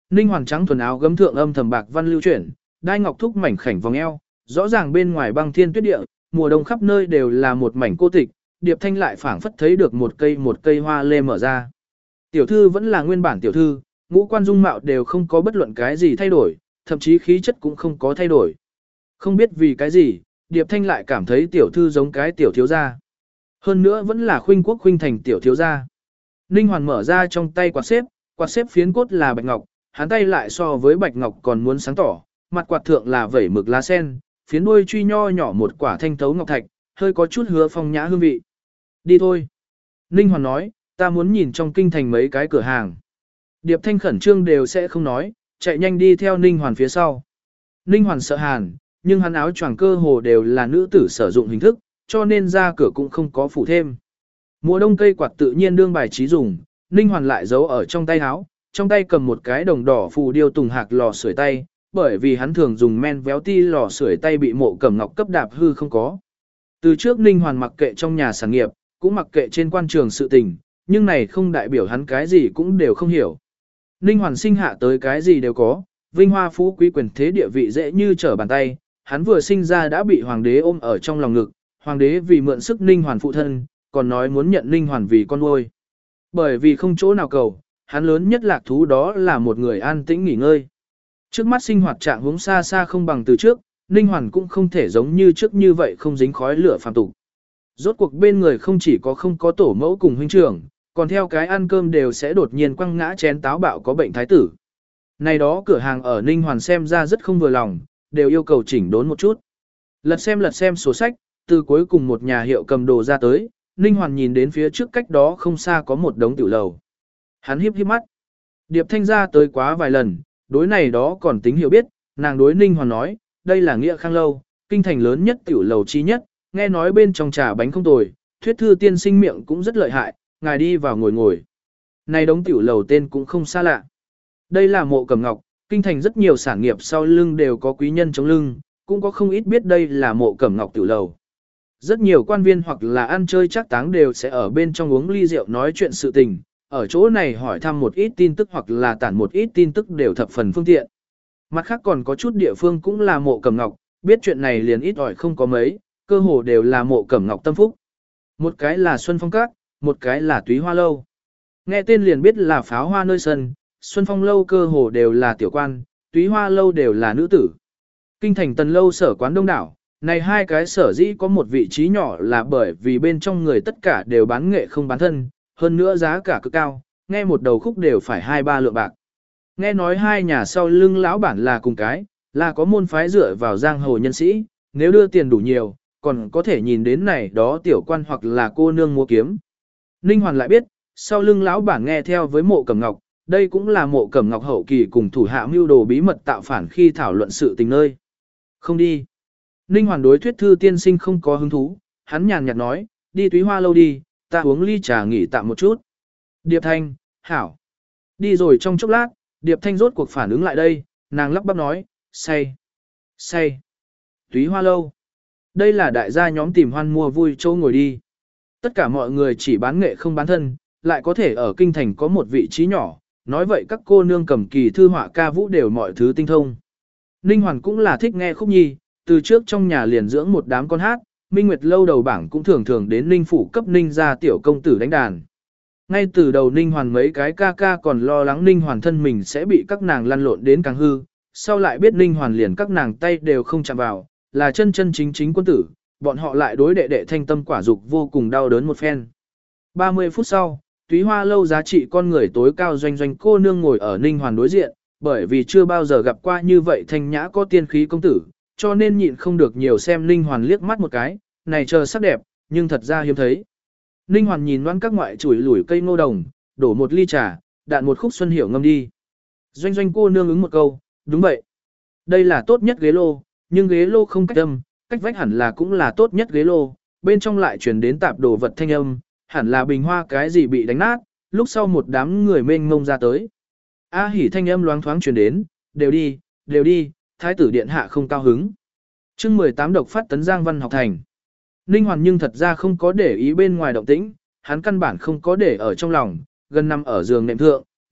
Ninh Hoàn trắng thuần áo gấm thượng âm thầm bạc văn lưu chuyển, đai ngọc thúc mảnh khảnh vòng eo, rõ ràng bên ngoài băng thiên tuyết địa, mùa đông khắp nơi đều là một mảnh cô tịch, Điệp Thanh lại phảng phất thấy được một cây một cây hoa lê mở ra. Tiểu thư vẫn là nguyên bản tiểu thư, ngũ quan dung mạo đều không có bất luận cái gì thay đổi, thậm chí khí chất cũng không có thay đổi. Không biết vì cái gì, Điệp Thanh lại cảm thấy tiểu thư giống cái tiểu thiếu gia. Hơn nữa vẫn là khuynh quốc khuynh thành tiểu thiếu gia. Ninh Hoàn mở ra trong tay quạt xếp, quạt xếp phiến cốt là bạch ngọc, hắn tay lại so với bạch ngọc còn muốn sáng tỏ, mặt quạt thượng là vẩy mực lá sen, phiến đuôi truy nho nhỏ một quả thanh thấu ngọc thạch, hơi có chút hứa phong nhã hương vị. Đi thôi. Ninh Hoàn nói, ta muốn nhìn trong kinh thành mấy cái cửa hàng. Điệp Thanh khẩn trương đều sẽ không nói, chạy nhanh đi theo Ninh Hoàn phía sau. Ninh Hoàn sợ hàn, nhưng hắn áo choàng cơ hồ đều là nữ tử sử dụng hình thức, cho nên ra cửa cũng không có phủ thêm. Mùa đông cây quạt tự nhiên đương bài trí dùng, Ninh Hoàn lại giấu ở trong tay áo, trong tay cầm một cái đồng đỏ phù điêu tùng hạc lò sưởi tay, bởi vì hắn thường dùng men véo ti lò sưởi tay bị Mộ Cẩm Ngọc cấp đạp hư không có. Từ trước Ninh Hoàn mặc kệ trong nhà sản nghiệp, cũng mặc kệ trên quan trường sự tình, nhưng này không đại biểu hắn cái gì cũng đều không hiểu. Ninh Hoàn sinh hạ tới cái gì đều có, vinh hoa phú quý quyền thế địa vị dễ như trở bàn tay, hắn vừa sinh ra đã bị hoàng đế ôm ở trong lòng ngực, hoàng đế vì mượn sức Ninh Hoàn phụ thân, còn nói muốn nhận Ninh Hoàn vì con nuôi. Bởi vì không chỗ nào cầu, hắn lớn nhất lạc thú đó là một người an tĩnh nghỉ ngơi. Trước mắt sinh hoạt trạng huống xa xa không bằng từ trước, Ninh Hoàn cũng không thể giống như trước như vậy không dính khói lửa phàm tục. Rốt cuộc bên người không chỉ có không có tổ mẫu cùng huynh trưởng, còn theo cái ăn cơm đều sẽ đột nhiên quăng ngã chén táo bạo có bệnh thái tử. Này đó cửa hàng ở Ninh Hoàn xem ra rất không vừa lòng, đều yêu cầu chỉnh đốn một chút. Lật xem lật xem sổ sách, từ cuối cùng một nhà hiệu cầm đồ ra tới, Ninh Hoàn nhìn đến phía trước cách đó không xa có một đống tiểu lầu. Hắn híp híp mắt. Điệp Thanh ra tới quá vài lần, đối này đó còn tính hiểu biết, nàng đối Ninh Hoàn nói, đây là Nghĩa Khang lâu, kinh thành lớn nhất tiểu lầu chi nhất, nghe nói bên trong trà bánh không tồi, thuyết thư tiên sinh miệng cũng rất lợi hại, ngài đi vào ngồi ngồi. Này đống tiểu lầu tên cũng không xa lạ. Đây là Mộ Cẩm Ngọc, kinh thành rất nhiều sản nghiệp sau lưng đều có quý nhân chống lưng, cũng có không ít biết đây là Mộ Cẩm Ngọc tiểu lầu. Rất nhiều quan viên hoặc là ăn chơi chắc táng đều sẽ ở bên trong uống ly rượu nói chuyện sự tình, ở chỗ này hỏi thăm một ít tin tức hoặc là tản một ít tin tức đều thập phần phương tiện. Mặt khác còn có chút địa phương cũng là Mộ Cẩm Ngọc, biết chuyện này liền ít ỏi không có mấy, cơ hồ đều là Mộ Cẩm Ngọc tâm phúc. Một cái là Xuân Phong Các, một cái là Túy Hoa Lâu. Nghe tên liền biết là pháo hoa nơi sân, Xuân Phong Lâu cơ hồ đều là tiểu quan, Túy Hoa Lâu đều là nữ tử. Kinh thành Tần Lâu sở quán đông đảo, này hai cái sở dĩ có một vị trí nhỏ là bởi vì bên trong người tất cả đều bán nghệ không bán thân, hơn nữa giá cả cực cao, nghe một đầu khúc đều phải hai ba lượng bạc. Nghe nói hai nhà sau lưng lão bản là cùng cái, là có môn phái dựa vào giang hồ nhân sĩ, nếu đưa tiền đủ nhiều, còn có thể nhìn đến này đó tiểu quan hoặc là cô nương mua kiếm. Ninh Hoàn lại biết, sau lưng lão bản nghe theo với Mộ Cẩm Ngọc, đây cũng là Mộ Cẩm Ngọc hậu kỳ cùng thủ hạ mưu đồ bí mật tạo phản khi thảo luận sự tình nơi. Không đi. Ninh Hoàn đối thuyết thư tiên sinh không có hứng thú, hắn nhàn nhạt nói, đi Túy Hoa Lâu đi, ta uống ly trà nghỉ tạm một chút. Điệp Thanh, hảo. Đi rồi trong chốc lát, Điệp Thanh rốt cuộc phản ứng lại đây, nàng lắp bắp nói, say, say. Túy Hoa Lâu. Đây là đại gia nhóm tìm hoan mua vui châu ngồi đi. Tất cả mọi người chỉ bán nghệ không bán thân, lại có thể ở kinh thành có một vị trí nhỏ, nói vậy các cô nương cầm kỳ thư họa ca vũ đều mọi thứ tinh thông. Ninh Hoàn cũng là thích nghe khúc nhi, từ trước trong nhà liền dưỡng một đám con hát, Minh Nguyệt lâu đầu bảng cũng thường thường đến Ninh phủ cấp Ninh gia tiểu công tử đánh đàn. Ngay từ đầu Ninh Hoàn mấy cái ca ca còn lo lắng Ninh Hoàn thân mình sẽ bị các nàng lăn lộn đến càng hư, sau lại biết Ninh Hoàn liền các nàng tay đều không chạm vào, là chân chân chính chính quân tử, bọn họ lại đối đệ đệ thanh tâm quả dục vô cùng đau đớn một phen. ba mươi phút sau, Túy Hoa Lâu giá trị con người tối cao doanh doanh cô nương ngồi ở Ninh Hoàn đối diện, bởi vì chưa bao giờ gặp qua như vậy thanh nhã có tiên khí công tử, cho nên nhịn không được nhiều xem Ninh Hoàn liếc mắt một cái, này chờ sắc đẹp, nhưng thật ra hiếm thấy. Ninh Hoàn nhìn loan các ngoại chuỗi lủi cây ngô đồng, đổ một ly trà, đạn một khúc xuân hiểu ngâm đi. Doanh doanh cô nương ứng một câu, đúng vậy. Đây là tốt nhất ghế lô, nhưng ghế lô không cách âm, cách vách hẳn là cũng là tốt nhất ghế lô, bên trong lại truyền đến tạp đồ vật thanh âm, hẳn là bình hoa cái gì bị đánh nát, lúc sau một đám người mênh mông ra tới. A hỉ thanh âm loáng thoáng truyền đến, đều đi, đều đi, thái tử điện hạ không cao hứng. chương mười tám độc phát tấn Giang Văn học thành. Ninh Hoàn nhưng thật ra không có để ý bên ngoài động tĩnh, hắn căn bản không có để ở trong lòng, gần nằm ở giường nệm thượng,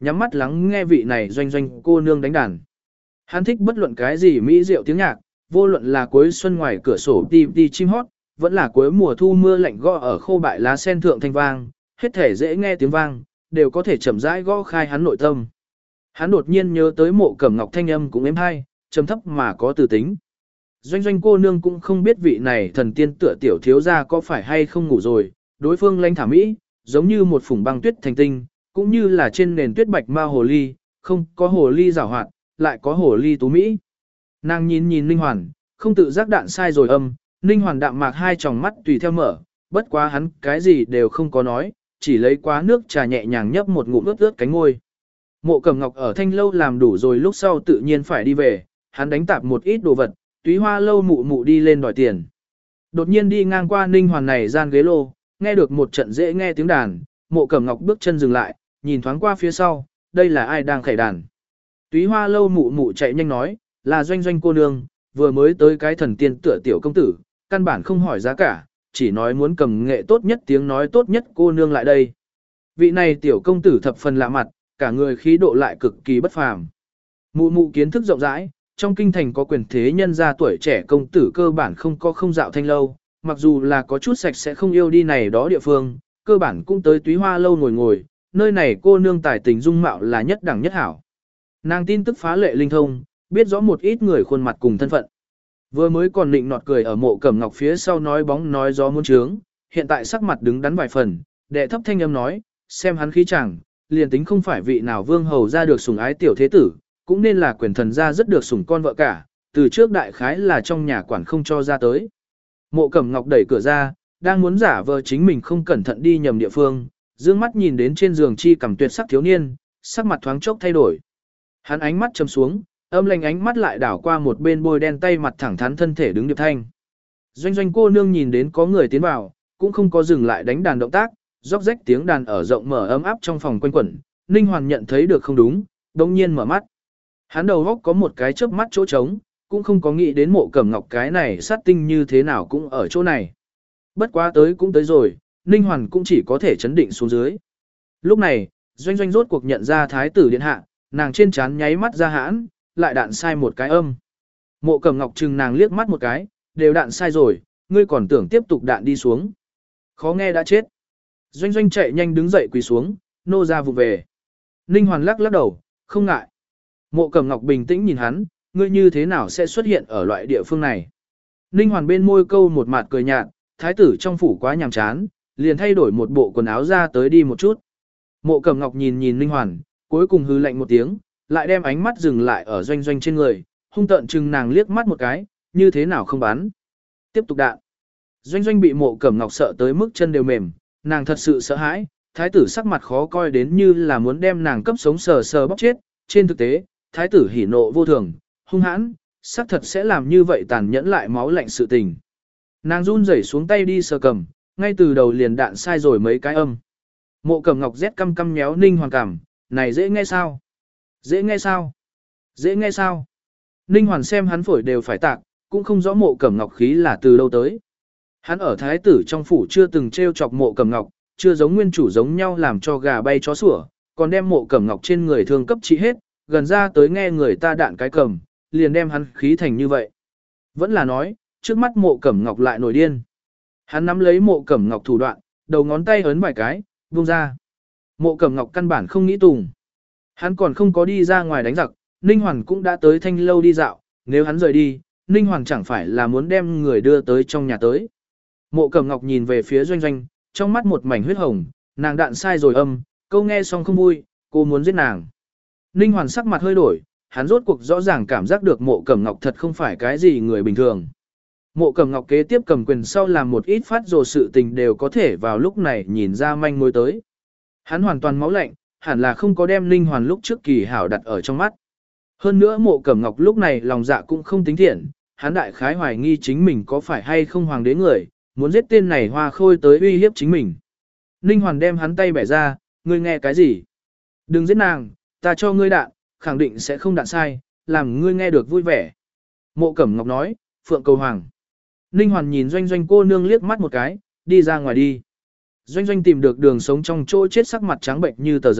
nhắm mắt lắng nghe vị này doanh doanh cô nương đánh đàn. Hắn thích bất luận cái gì mỹ diệu tiếng nhạc, vô luận là cuối xuân ngoài cửa sổ ti ti chim hót, vẫn là cuối mùa thu mưa lạnh gõ ở khô bại lá sen thượng thanh vang, hết thể dễ nghe tiếng vang, đều có thể chậm rãi gõ khai hắn nội tâm. Hắn đột nhiên nhớ tới Mộ Cẩm Ngọc thanh âm cũng êm hay, trầm thấp mà có từ tính. Doanh doanh cô nương cũng không biết vị này thần tiên tựa tiểu thiếu gia có phải hay không ngủ rồi, đối phương lãnh thả mỹ, giống như một phùng băng tuyết thành tinh, cũng như là trên nền tuyết bạch ma hồ ly, không có hồ ly giảo hoạt, lại có hồ ly tú mỹ. Nàng nhìn nhìn Ninh Hoàn, không tự giác đạn sai rồi âm, Ninh Hoàn đạm mạc hai tròng mắt tùy theo mở, bất quá hắn cái gì đều không có nói, chỉ lấy quá nước trà nhẹ nhàng nhấp một ngụm ướt ướt cánh ngôi. Mộ Cẩm Ngọc ở thanh lâu làm đủ rồi lúc sau tự nhiên phải đi về, hắn đánh tạp một ít đồ vật, túy hoa lâu mụ mụ đi lên đòi tiền. Đột nhiên đi ngang qua Ninh Hoàn này gian ghế lô, nghe được một trận dễ nghe tiếng đàn, Mộ Cẩm Ngọc bước chân dừng lại, nhìn thoáng qua phía sau, đây là ai đang khải đàn. Túy hoa lâu mụ mụ chạy nhanh nói, là doanh doanh cô nương, vừa mới tới cái thần tiên tựa tiểu công tử, căn bản không hỏi giá cả, chỉ nói muốn cầm nghệ tốt nhất tiếng nói tốt nhất cô nương lại đây. Vị này tiểu công tử thập phần lạ mặt, cả người khí độ lại cực kỳ bất phàm. Mụ mụ kiến thức rộng rãi, trong kinh thành có quyền thế nhân gia tuổi trẻ công tử cơ bản không có không dạo thanh lâu, mặc dù là có chút sạch sẽ không yêu đi này đó địa phương, cơ bản cũng tới túy hoa lâu ngồi ngồi, nơi này cô nương tài tình dung mạo là nhất đẳng nhất hảo. Nàng tin tức phá lệ linh thông, biết rõ một ít người khuôn mặt cùng thân phận. Vừa mới còn nịnh nọt cười ở Mộ Cẩm Ngọc phía sau nói bóng nói gió muốn trướng, hiện tại sắc mặt đứng đắn vài phần, đệ thấp thanh âm nói, xem hắn khí chẳng, liền tính không phải vị nào vương hầu ra được sủng ái tiểu thế tử, cũng nên là quyền thần gia rất được sủng con vợ cả, từ trước đại khái là trong nhà quản không cho ra tới. Mộ Cẩm Ngọc đẩy cửa ra, đang muốn giả vờ chính mình không cẩn thận đi nhầm địa phương, dương mắt nhìn đến trên giường chi cầm tuyệt sắc thiếu niên, sắc mặt thoáng chốc thay đổi. Hắn ánh mắt trầm xuống, âm lành ánh mắt lại đảo qua một bên bôi đen tay mặt thẳng thắn thân thể đứng điệp thanh. Doanh doanh cô nương nhìn đến có người tiến vào, cũng không có dừng lại đánh đàn động tác, róc rách tiếng đàn ở rộng mở ấm áp trong phòng quanh quẩn, Ninh Hoàn nhận thấy được không đúng, đồng nhiên mở mắt. Hắn đầu góc có một cái chớp mắt chỗ trống, cũng không có nghĩ đến Mộ Cẩm Ngọc cái này sát tinh như thế nào cũng ở chỗ này. Bất quá tới cũng tới rồi, Ninh Hoàn cũng chỉ có thể chấn định xuống dưới. Lúc này, doanh doanh rốt cuộc nhận ra thái tử điện hạ, nàng trên trán nháy mắt ra hãn, lại đạn sai một cái âm. Mộ Cẩm Ngọc chừng nàng liếc mắt một cái, đều đạn sai rồi, ngươi còn tưởng tiếp tục đạn đi xuống. Khó nghe đã chết. Doanh doanh chạy nhanh đứng dậy quỳ xuống, nô ra vụ về. Ninh Hoàn lắc lắc đầu, không ngại. Mộ Cẩm Ngọc bình tĩnh nhìn hắn, ngươi như thế nào sẽ xuất hiện ở loại địa phương này. Ninh Hoàn bên môi câu một mặt cười nhạt, thái tử trong phủ quá nhàm chán, liền thay đổi một bộ quần áo ra tới đi một chút. Mộ Cẩm Ngọc nhìn nhìn Ninh Hoàn, cuối cùng hư lạnh một tiếng, lại đem ánh mắt dừng lại ở doanh doanh trên người, hung tợn chừng nàng liếc mắt một cái, như thế nào không bắn. Tiếp tục đạn. Doanh doanh bị Mộ Cẩm Ngọc sợ tới mức chân đều mềm, nàng thật sự sợ hãi, thái tử sắc mặt khó coi đến như là muốn đem nàng cấp sống sờ sờ bóc chết. Trên thực tế, thái tử hỉ nộ vô thường, hung hãn, sắc thật sẽ làm như vậy tàn nhẫn lại máu lạnh sự tình. Nàng run rẩy xuống tay đi sờ cầm, ngay từ đầu liền đạn sai rồi mấy cái âm. Mộ Cẩm Ngọc rét căm căm nhéo Ninh Hoàn cảm, này dễ nghe sao? Dễ nghe sao? Dễ nghe sao? Ninh Hoàn xem hắn phổi đều phải tạc, cũng không rõ Mộ Cẩm Ngọc khí là từ đâu tới. Hắn ở thái tử trong phủ chưa từng trêu chọc Mộ Cẩm Ngọc, chưa giống nguyên chủ giống nhau làm cho gà bay chó sủa, còn đem Mộ Cẩm Ngọc trên người thương cấp trị hết, gần ra tới nghe người ta đạn cái cầm, liền đem hắn khí thành như vậy. Vẫn là nói, trước mắt Mộ Cẩm Ngọc lại nổi điên. Hắn nắm lấy Mộ Cẩm Ngọc thủ đoạn, đầu ngón tay ấn vài cái, buông ra. Mộ Cẩm Ngọc căn bản không nghĩ tùng. Hắn còn không có đi ra ngoài đánh giặc, Ninh Hoàn cũng đã tới thanh lâu đi dạo, nếu hắn rời đi, Ninh Hoàn chẳng phải là muốn đem người đưa tới trong nhà tới. Mộ Cẩm Ngọc nhìn về phía doanh doanh, trong mắt một mảnh huyết hồng, nàng đạn sai rồi âm, câu nghe xong không vui, cô muốn giết nàng. Ninh Hoàn sắc mặt hơi đổi, hắn rốt cuộc rõ ràng cảm giác được Mộ Cẩm Ngọc thật không phải cái gì người bình thường. Mộ Cẩm Ngọc kế tiếp cầm quyền sau làm một ít phát rồ sự tình đều có thể vào lúc này nhìn ra manh mối tới. Hắn hoàn toàn máu lạnh, hẳn là không có đem Ninh Hoàn lúc trước kỳ hảo đặt ở trong mắt. Hơn nữa Mộ Cẩm Ngọc lúc này lòng dạ cũng không tính thiện, hắn đại khái hoài nghi chính mình có phải hay không hoàng đế người, muốn giết tên này hoa khôi tới uy hiếp chính mình. Ninh Hoàn đem hắn tay bẻ ra, ngươi nghe cái gì? Đừng giết nàng, ta cho ngươi đạn, khẳng định sẽ không đạn sai, làm ngươi nghe được vui vẻ. Mộ Cẩm Ngọc nói, Phượng cầu hoàng. Ninh Hoàn nhìn doanh doanh cô nương liếc mắt một cái, đi ra ngoài đi. Doanh doanh tìm được đường sống trong chỗ chết sắc mặt trắng bệnh như tờ giấy,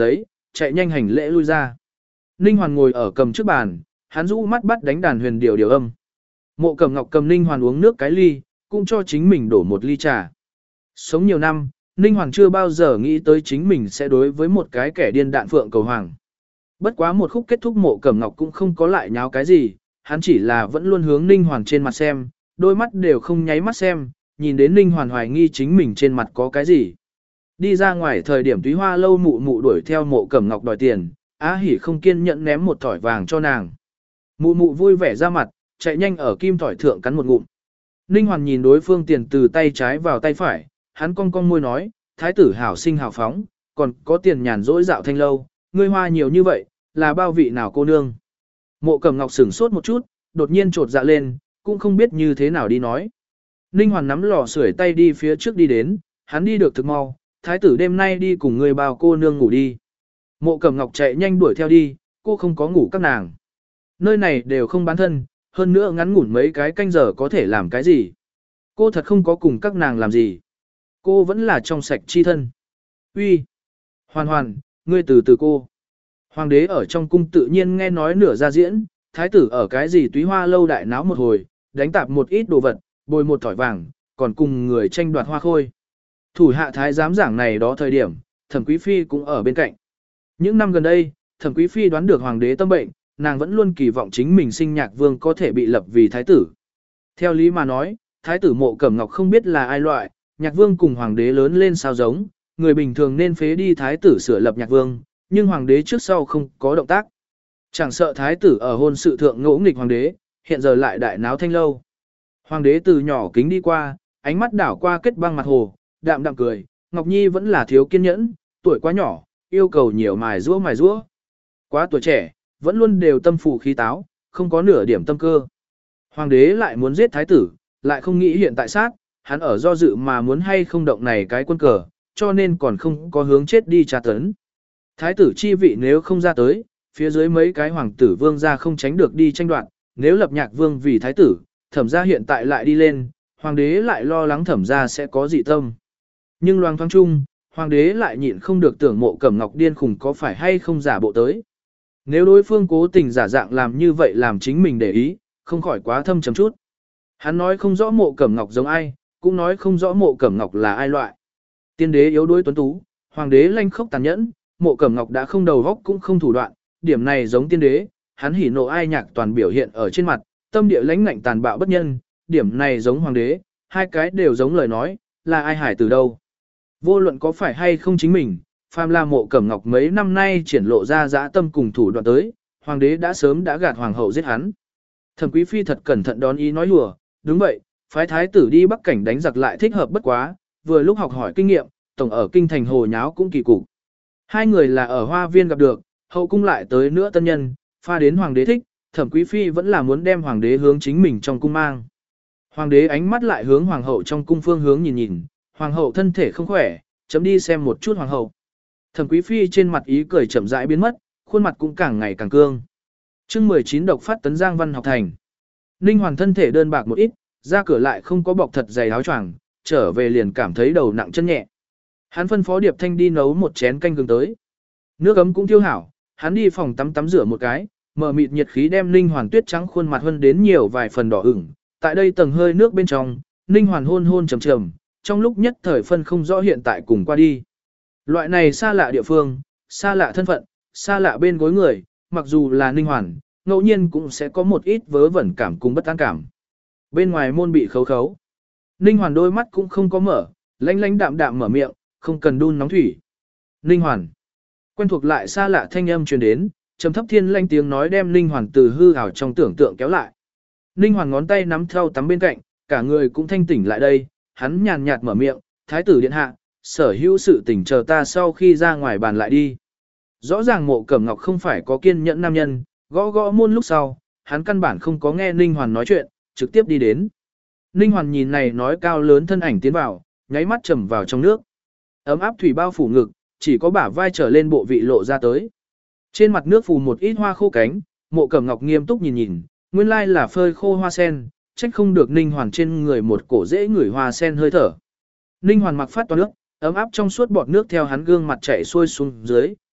chạy nhanh hành lễ lui ra. Ninh Hoàn ngồi ở cầm trước bàn, hắn rũ mắt bắt đánh đàn huyền điều điều âm. Mộ Cẩm Ngọc cầm Ninh Hoàn uống nước cái ly, cũng cho chính mình đổ một ly trà. Sống nhiều năm, Ninh Hoàn chưa bao giờ nghĩ tới chính mình sẽ đối với một cái kẻ điên đạn phượng cầu hoàng. Bất quá một khúc kết thúc Mộ Cẩm Ngọc cũng không có lại nháo cái gì, hắn chỉ là vẫn luôn hướng Ninh Hoàn trên mặt xem, đôi mắt đều không nháy mắt xem, nhìn đến Ninh Hoàn hoài nghi chính mình trên mặt có cái gì. Đi ra ngoài thời điểm Túy Hoa lâu mụ mụ đuổi theo Mộ Cẩm Ngọc đòi tiền, Á Hỉ không kiên nhẫn ném một thỏi vàng cho nàng. Mụ mụ vui vẻ ra mặt, chạy nhanh ở kim thỏi thượng cắn một ngụm. Ninh Hoàn nhìn đối phương tiền từ tay trái vào tay phải, hắn cong cong môi nói, thái tử hảo sinh hảo phóng, còn có tiền nhàn rỗi dạo thanh lâu, ngươi hoa nhiều như vậy, là bao vị nào cô nương. Mộ Cẩm Ngọc sửng sốt một chút, đột nhiên trột dạ lên, cũng không biết như thế nào đi nói. Ninh Hoàn nắm lò sưởi tay đi phía trước đi đến, hắn đi được thực mau, thái tử đêm nay đi cùng người bao cô nương ngủ đi. Mộ Cẩm Ngọc chạy nhanh đuổi theo đi, cô không có ngủ các nàng. Nơi này đều không bán thân, hơn nữa ngắn ngủn mấy cái canh giờ có thể làm cái gì. Cô thật không có cùng các nàng làm gì. Cô vẫn là trong sạch chi thân. Uy, Hoàn Hoàn, ngươi từ từ cô. Hoàng đế ở trong cung tự nhiên nghe nói nửa ra diễn, thái tử ở cái gì Túy Hoa lâu đại náo một hồi, đánh tạp một ít đồ vật, bồi một thỏi vàng, còn cùng người tranh đoạt hoa khôi. Thủ hạ thái giám giảng này đó thời điểm, Thẩm Quý Phi cũng ở bên cạnh. Những năm gần đây, Thẩm Quý Phi đoán được hoàng đế tâm bệnh, nàng vẫn luôn kỳ vọng chính mình sinh nhạc vương có thể bị lập vì thái tử. Theo lý mà nói, thái tử Mộ Cẩm Ngọc không biết là ai loại, nhạc vương cùng hoàng đế lớn lên sao giống, người bình thường nên phế đi thái tử sửa lập nhạc vương, nhưng hoàng đế trước sau không có động tác. Chẳng sợ thái tử ở hôn sự thượng ngỗ nghịch hoàng đế, hiện giờ lại đại náo thanh lâu. Hoàng đế từ nhỏ kính đi qua, ánh mắt đảo qua kết băng mặt hồ, đạm đạm cười, Ngọc Nhi vẫn là thiếu kiên nhẫn, tuổi quá nhỏ, yêu cầu nhiều mài rũa mài rũa. Quá tuổi trẻ, vẫn luôn đều tâm phủ khí táo, không có nửa điểm tâm cơ. Hoàng đế lại muốn giết thái tử, lại không nghĩ hiện tại sát, hắn ở do dự mà muốn hay không động này cái quân cờ, cho nên còn không có hướng chết đi tra tấn. Thái tử chi vị nếu không ra tới, phía dưới mấy cái hoàng tử vương gia không tránh được đi tranh đoạt, nếu lập nhạc vương vì thái tử, thẩm gia hiện tại lại đi lên, hoàng đế lại lo lắng thẩm gia sẽ có dị tâm. Nhưng loang thoáng chung, hoàng đế lại nhịn không được tưởng Mộ Cẩm Ngọc điên khùng có phải hay không giả bộ tới. Nếu đối phương cố tình giả dạng làm như vậy làm chính mình để ý, không khỏi quá thâm chấm chút. Hắn nói không rõ Mộ Cẩm Ngọc giống ai, cũng nói không rõ Mộ Cẩm Ngọc là ai loại. Tiên đế yếu đuối tuấn tú, hoàng đế lanh khốc tàn nhẫn, Mộ Cẩm Ngọc đã không đầu góc cũng không thủ đoạn, điểm này giống tiên đế, hắn hỉ nộ ai nhạc toàn biểu hiện ở trên mặt, tâm địa lãnh ngạnh tàn bạo bất nhân, điểm này giống hoàng đế, hai cái đều giống lời nói, là ai hải từ đâu. Vô luận có phải hay không chính mình, phàm là Mộ Cẩm Ngọc mấy năm nay triển lộ ra dã tâm cùng thủ đoạn tới, hoàng đế đã sớm đã gạt hoàng hậu giết hắn. Thẩm Quý Phi thật cẩn thận đón ý nói hùa, đúng vậy, phái thái tử đi Bắc cảnh đánh giặc lại thích hợp bất quá, vừa lúc học hỏi kinh nghiệm, tổng ở kinh thành hồ nháo cũng kỳ cục. Hai người là ở hoa viên gặp được, hậu cung lại tới nữa tân nhân, pha đến hoàng đế thích, Thẩm Quý Phi vẫn là muốn đem hoàng đế hướng chính mình trong cung mang. Hoàng đế ánh mắt lại hướng hoàng hậu trong cung phương hướng nhìn nhìn, hoàng hậu thân thể không khỏe, chấm đi xem một chút hoàng hậu. Thẩm Quý Phi trên mặt ý cười chậm rãi biến mất, khuôn mặt cũng càng ngày càng cương. Chương mười chín độc phát tấn Giang Văn học thành. Ninh Hoàng thân thể đơn bạc một ít, ra cửa lại không có bọc thật dày áo choàng, trở về liền cảm thấy đầu nặng chân nhẹ. Hắn phân phó Điệp Thanh đi nấu một chén canh gừng tới. Nước ấm cũng thiêu hảo, hắn đi phòng tắm tắm rửa một cái, mở mịt nhiệt khí đem Ninh Hoàn tuyết trắng khuôn mặt hơn đến nhiều vài phần đỏ ửng. Tại đây tầng hơi nước bên trong, Ninh Hoàn hôn hôn trầm trầm, trong lúc nhất thời phân không rõ hiện tại cùng qua đi. Loại này xa lạ địa phương, xa lạ thân phận, xa lạ bên gối người, mặc dù là Ninh Hoàn, ngẫu nhiên cũng sẽ có một ít vớ vẩn cảm cùng bất an cảm. Bên ngoài môn bị khấu khấu. Ninh Hoàn đôi mắt cũng không có mở, lanh lanh đạm đạm mở miệng, không cần đun nóng thủy. Ninh Hoàn. Quen thuộc lại xa lạ thanh âm truyền đến, trầm thấp thiên lanh tiếng nói đem Ninh Hoàn từ hư ảo trong tưởng tượng kéo lại. Ninh Hoàn ngón tay nắm theo tắm bên cạnh, cả người cũng thanh tỉnh lại đây, hắn nhàn nhạt mở miệng, thái tử điện hạ, sở hữu sự tỉnh chờ ta sau khi ra ngoài bàn lại đi. Rõ ràng Mộ Cẩm Ngọc không phải có kiên nhẫn nam nhân, gõ gõ môn lúc sau, hắn căn bản không có nghe Ninh Hoàn nói chuyện, trực tiếp đi đến. Ninh Hoàn nhìn này nói cao lớn thân ảnh tiến vào, nháy mắt trầm vào trong nước. Ấm áp thủy bao phủ ngực, chỉ có bả vai trở lên bộ vị lộ ra tới. Trên mặt nước phù một ít hoa khô cánh, Mộ Cẩm Ngọc nghiêm túc nhìn nhìn, nguyên lai là phơi khô hoa sen, trách không được Ninh Hoàn trên người một cổ dễ ngửi hoa sen hơi thở. Ninh Hoàn mặc phát toàn nước, ấm áp trong suốt bọt nước theo hắn gương mặt chảy xuôi xuống dưới,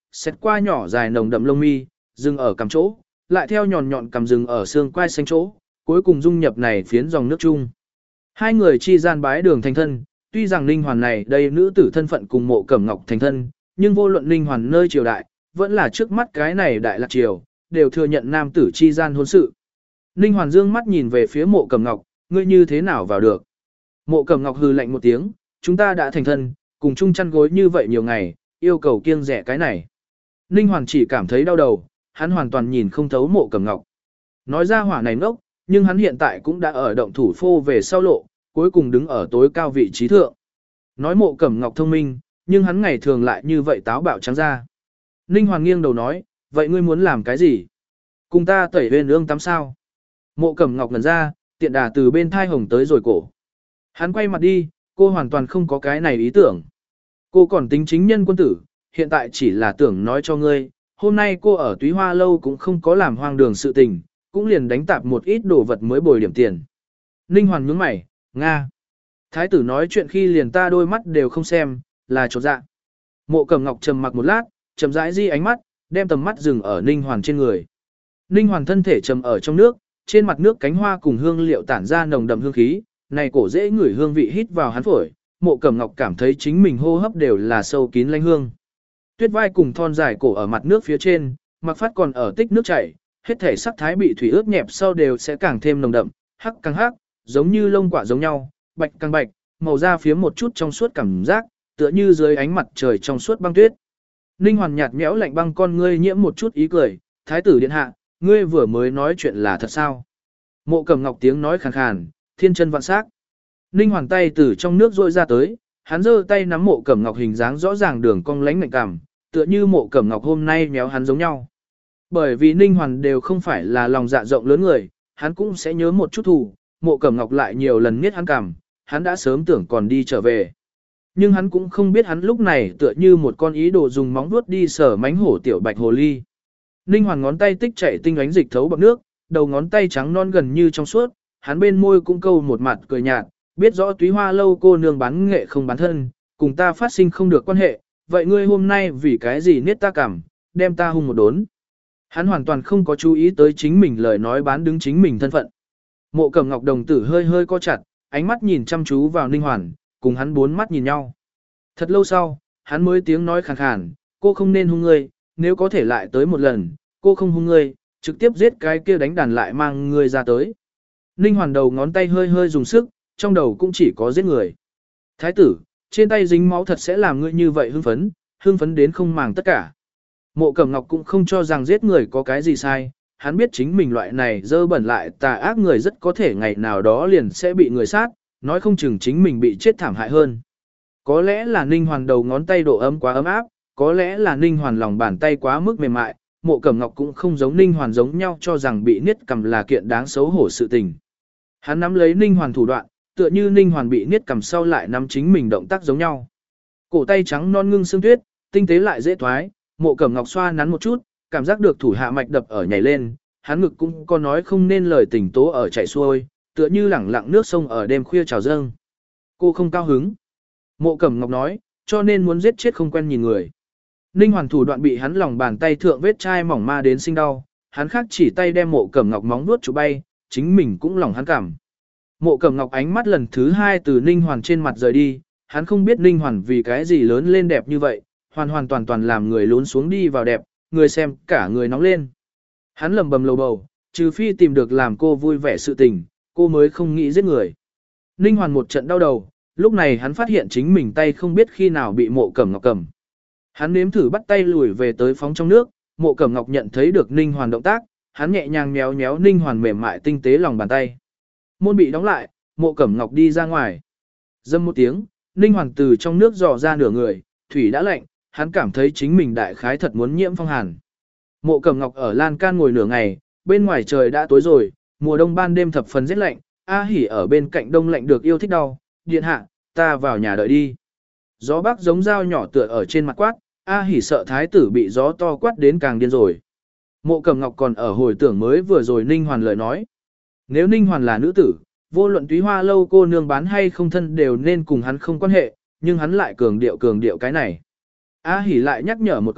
xét qua nhỏ dài nồng đậm lông mi, dừng ở cằm chỗ, lại theo nhọn nhọn cằm dừng ở xương quai xanh chỗ, cuối cùng dung nhập này phiến dòng nước chung. Hai người chi gian bái đường thành thân, tuy rằng Ninh Hoàn này đây nữ tử thân phận cùng Mộ Cẩm Ngọc thành thân, nhưng vô luận Ninh Hoàn nơi triều đại, vẫn là trước mắt cái này đại lạc triều, đều thừa nhận nam tử chi gian hôn sự. Ninh Hoàn dương mắt nhìn về phía Mộ Cẩm Ngọc, ngươi như thế nào vào được? Mộ Cẩm Ngọc hừ lạnh một tiếng, chúng ta đã thành thân, cùng chung chăn gối như vậy nhiều ngày, yêu cầu kiêng rẻ cái này. Ninh Hoàn chỉ cảm thấy đau đầu, hắn hoàn toàn nhìn không thấu Mộ Cẩm Ngọc. Nói ra hỏa này ngốc, nhưng hắn hiện tại cũng đã ở động thủ phô về sau lộ, cuối cùng đứng ở tối cao vị trí thượng. Nói Mộ Cẩm Ngọc thông minh, nhưng hắn ngày thường lại như vậy táo bạo trắng ra. Ninh Hoàn nghiêng đầu nói, vậy ngươi muốn làm cái gì? Cùng ta tẩy bên ương tắm sao? Mộ Cẩm Ngọc ngẩn ra, tiện đà từ bên thai hồng tới rồi cổ. Hắn quay mặt đi, cô hoàn toàn không có cái này ý tưởng. Cô còn tính chính nhân quân tử, hiện tại chỉ là tưởng nói cho ngươi, hôm nay cô ở Túy Hoa Lâu cũng không có làm hoang đường sự tình, cũng liền đánh tạp một ít đồ vật mới bồi điểm tiền. Ninh Hoàn nhướng mày, Nga. Thái tử nói chuyện khi liền ta đôi mắt đều không xem, là chột dạ. Mộ Cẩm Ngọc trầm mặc một lát, chậm rãi di ánh mắt, đem tầm mắt dừng ở Ninh Hoàn trên người. Ninh Hoàn thân thể trầm ở trong nước, trên mặt nước cánh hoa cùng hương liệu tản ra nồng đậm hương khí, này cổ dễ ngửi hương vị hít vào hắn phổi, Mộ Cẩm Ngọc cảm thấy chính mình hô hấp đều là sâu kín lanh hương. Tuyết vai cùng thon dài cổ ở mặt nước phía trên, mặc phát còn ở tích nước chảy, hết thể sắc thái bị thủy ướt nhẹp sau đều sẽ càng thêm nồng đậm, hắc càng hắc, giống như lông quả giống nhau, bạch càng bạch, màu da phía một chút trong suốt cảm giác, tựa như dưới ánh mặt trời trong suốt băng tuyết. Ninh Hoàn nhạt nhẽo lạnh băng con ngươi nhiễm một chút ý cười, thái tử điện hạ, ngươi vừa mới nói chuyện là thật sao? Mộ Cẩm Ngọc tiếng nói khàn khàn, thiên chân vạn sắc. Ninh Hoàn tay từ trong nước rôi ra tới, hắn giơ tay nắm Mộ Cẩm Ngọc hình dáng rõ ràng đường cong lánh lạnh cảm, tựa như Mộ Cẩm Ngọc hôm nay méo hắn giống nhau. Bởi vì Ninh Hoàn đều không phải là lòng dạ rộng lớn người, hắn cũng sẽ nhớ một chút thù, Mộ Cẩm Ngọc lại nhiều lần niết hắn cảm, hắn đã sớm tưởng còn đi trở về. Nhưng hắn cũng không biết hắn lúc này tựa như một con ý đồ dùng móng vuốt đi sờ mánh hổ tiểu bạch hồ ly. Ninh Hoàn ngón tay tích chạy tinh ánh dịch thấu bọt nước, đầu ngón tay trắng non gần như trong suốt, hắn bên môi cũng câu một mặt cười nhạt, biết rõ Túy Hoa Lâu cô nương bán nghệ không bán thân, cùng ta phát sinh không được quan hệ, vậy ngươi hôm nay vì cái gì niết ta cảm, đem ta hung một đốn. Hắn hoàn toàn không có chú ý tới chính mình lời nói bán đứng chính mình thân phận. Mộ Cẩm Ngọc đồng tử hơi hơi co chặt, ánh mắt nhìn chăm chú vào Ninh Hoàn, cùng hắn bốn mắt nhìn nhau. Thật lâu sau, hắn mới tiếng nói khàn khàn, cô không nên hung ngươi, nếu có thể lại tới một lần, cô không hung ngươi, trực tiếp giết cái kia đánh đàn lại mang ngươi ra tới. Ninh Hoàn đầu ngón tay hơi hơi dùng sức, trong đầu cũng chỉ có giết người. Thái tử, trên tay dính máu thật sẽ làm ngươi như vậy hưng phấn, hưng phấn đến không màng tất cả. Mộ Cẩm Ngọc cũng không cho rằng giết người có cái gì sai, hắn biết chính mình loại này dơ bẩn lại tà ác người rất có thể ngày nào đó liền sẽ bị người sát, nói không chừng chính mình bị chết thảm hại hơn. Có lẽ là Ninh Hoàn đầu ngón tay độ ấm quá ấm áp, có lẽ là Ninh Hoàn lòng bàn tay quá mức mềm mại, Mộ Cẩm Ngọc cũng không giống Ninh Hoàn giống nhau cho rằng bị niết cầm là kiện đáng xấu hổ sự tình. Hắn nắm lấy Ninh Hoàn thủ đoạn, tựa như Ninh Hoàn bị niết cầm sau lại nắm chính mình động tác giống nhau. Cổ tay trắng non ngưng xương tuyết, tinh tế lại dễ thoái, Mộ Cẩm Ngọc xoa nắn một chút, cảm giác được thủ hạ mạch đập ở nhảy lên, hắn ngực cũng có nói không nên lời tình tố ở chảy xuôi, tựa như lẳng lặng nước sông ở đêm khuya trào dâng. Cô không cao hứng. Mộ Cẩm Ngọc nói, cho nên muốn giết chết không quen nhìn người. Ninh Hoàn thủ đoạn bị hắn lòng bàn tay thượng vết chai mỏng ma đến sinh đau, hắn khác chỉ tay đem Mộ Cẩm Ngọc móng vuốt chụp bay, chính mình cũng lòng hắn cảm. Mộ Cẩm Ngọc ánh mắt lần thứ hai từ Ninh Hoàn trên mặt rời đi, hắn không biết Ninh Hoàn vì cái gì lớn lên đẹp như vậy, hoàn hoàn toàn toàn làm người lún xuống đi vào đẹp, người xem cả người nóng lên. Hắn lầm bầm lầu bầu, trừ phi tìm được làm cô vui vẻ sự tình, cô mới không nghĩ giết người. Ninh Hoàn một trận đau đầu, lúc này hắn phát hiện chính mình tay không biết khi nào bị Mộ Cẩm Ngọc cầm. Hắn nếm thử bắt tay lùi về tới phóng trong nước, Mộ Cẩm Ngọc nhận thấy được Ninh Hoàn động tác, hắn nhẹ nhàng méo méo Ninh Hoàn mềm mại tinh tế lòng bàn tay. Môn bị đóng lại, Mộ Cẩm Ngọc đi ra ngoài. Dâm một tiếng, Ninh Hoàn từ trong nước dò ra nửa người, thủy đã lạnh, hắn cảm thấy chính mình đại khái thật muốn nhiễm phong hàn. Mộ Cẩm Ngọc ở lan can ngồi nửa ngày, bên ngoài trời đã tối rồi, mùa đông ban đêm thập phần rất lạnh, A Hỉ ở bên cạnh đông lạnh được yêu thích đau, điện hạ, ta vào nhà đợi đi. Gió bắc giống dao nhỏ tựa ở trên mặt quát, A Hỉ sợ thái tử bị gió to quát đến càng điên rồi. Mộ Cẩm Ngọc còn ở hồi tưởng mới vừa rồi Ninh Hoàn lời nói. Nếu Ninh Hoàn là nữ tử, vô luận Túy Hoa Lâu cô nương bán hay không thân đều nên cùng hắn không quan hệ, nhưng hắn lại cường điệu cường điệu cái này. A Hỉ lại nhắc nhở một câu,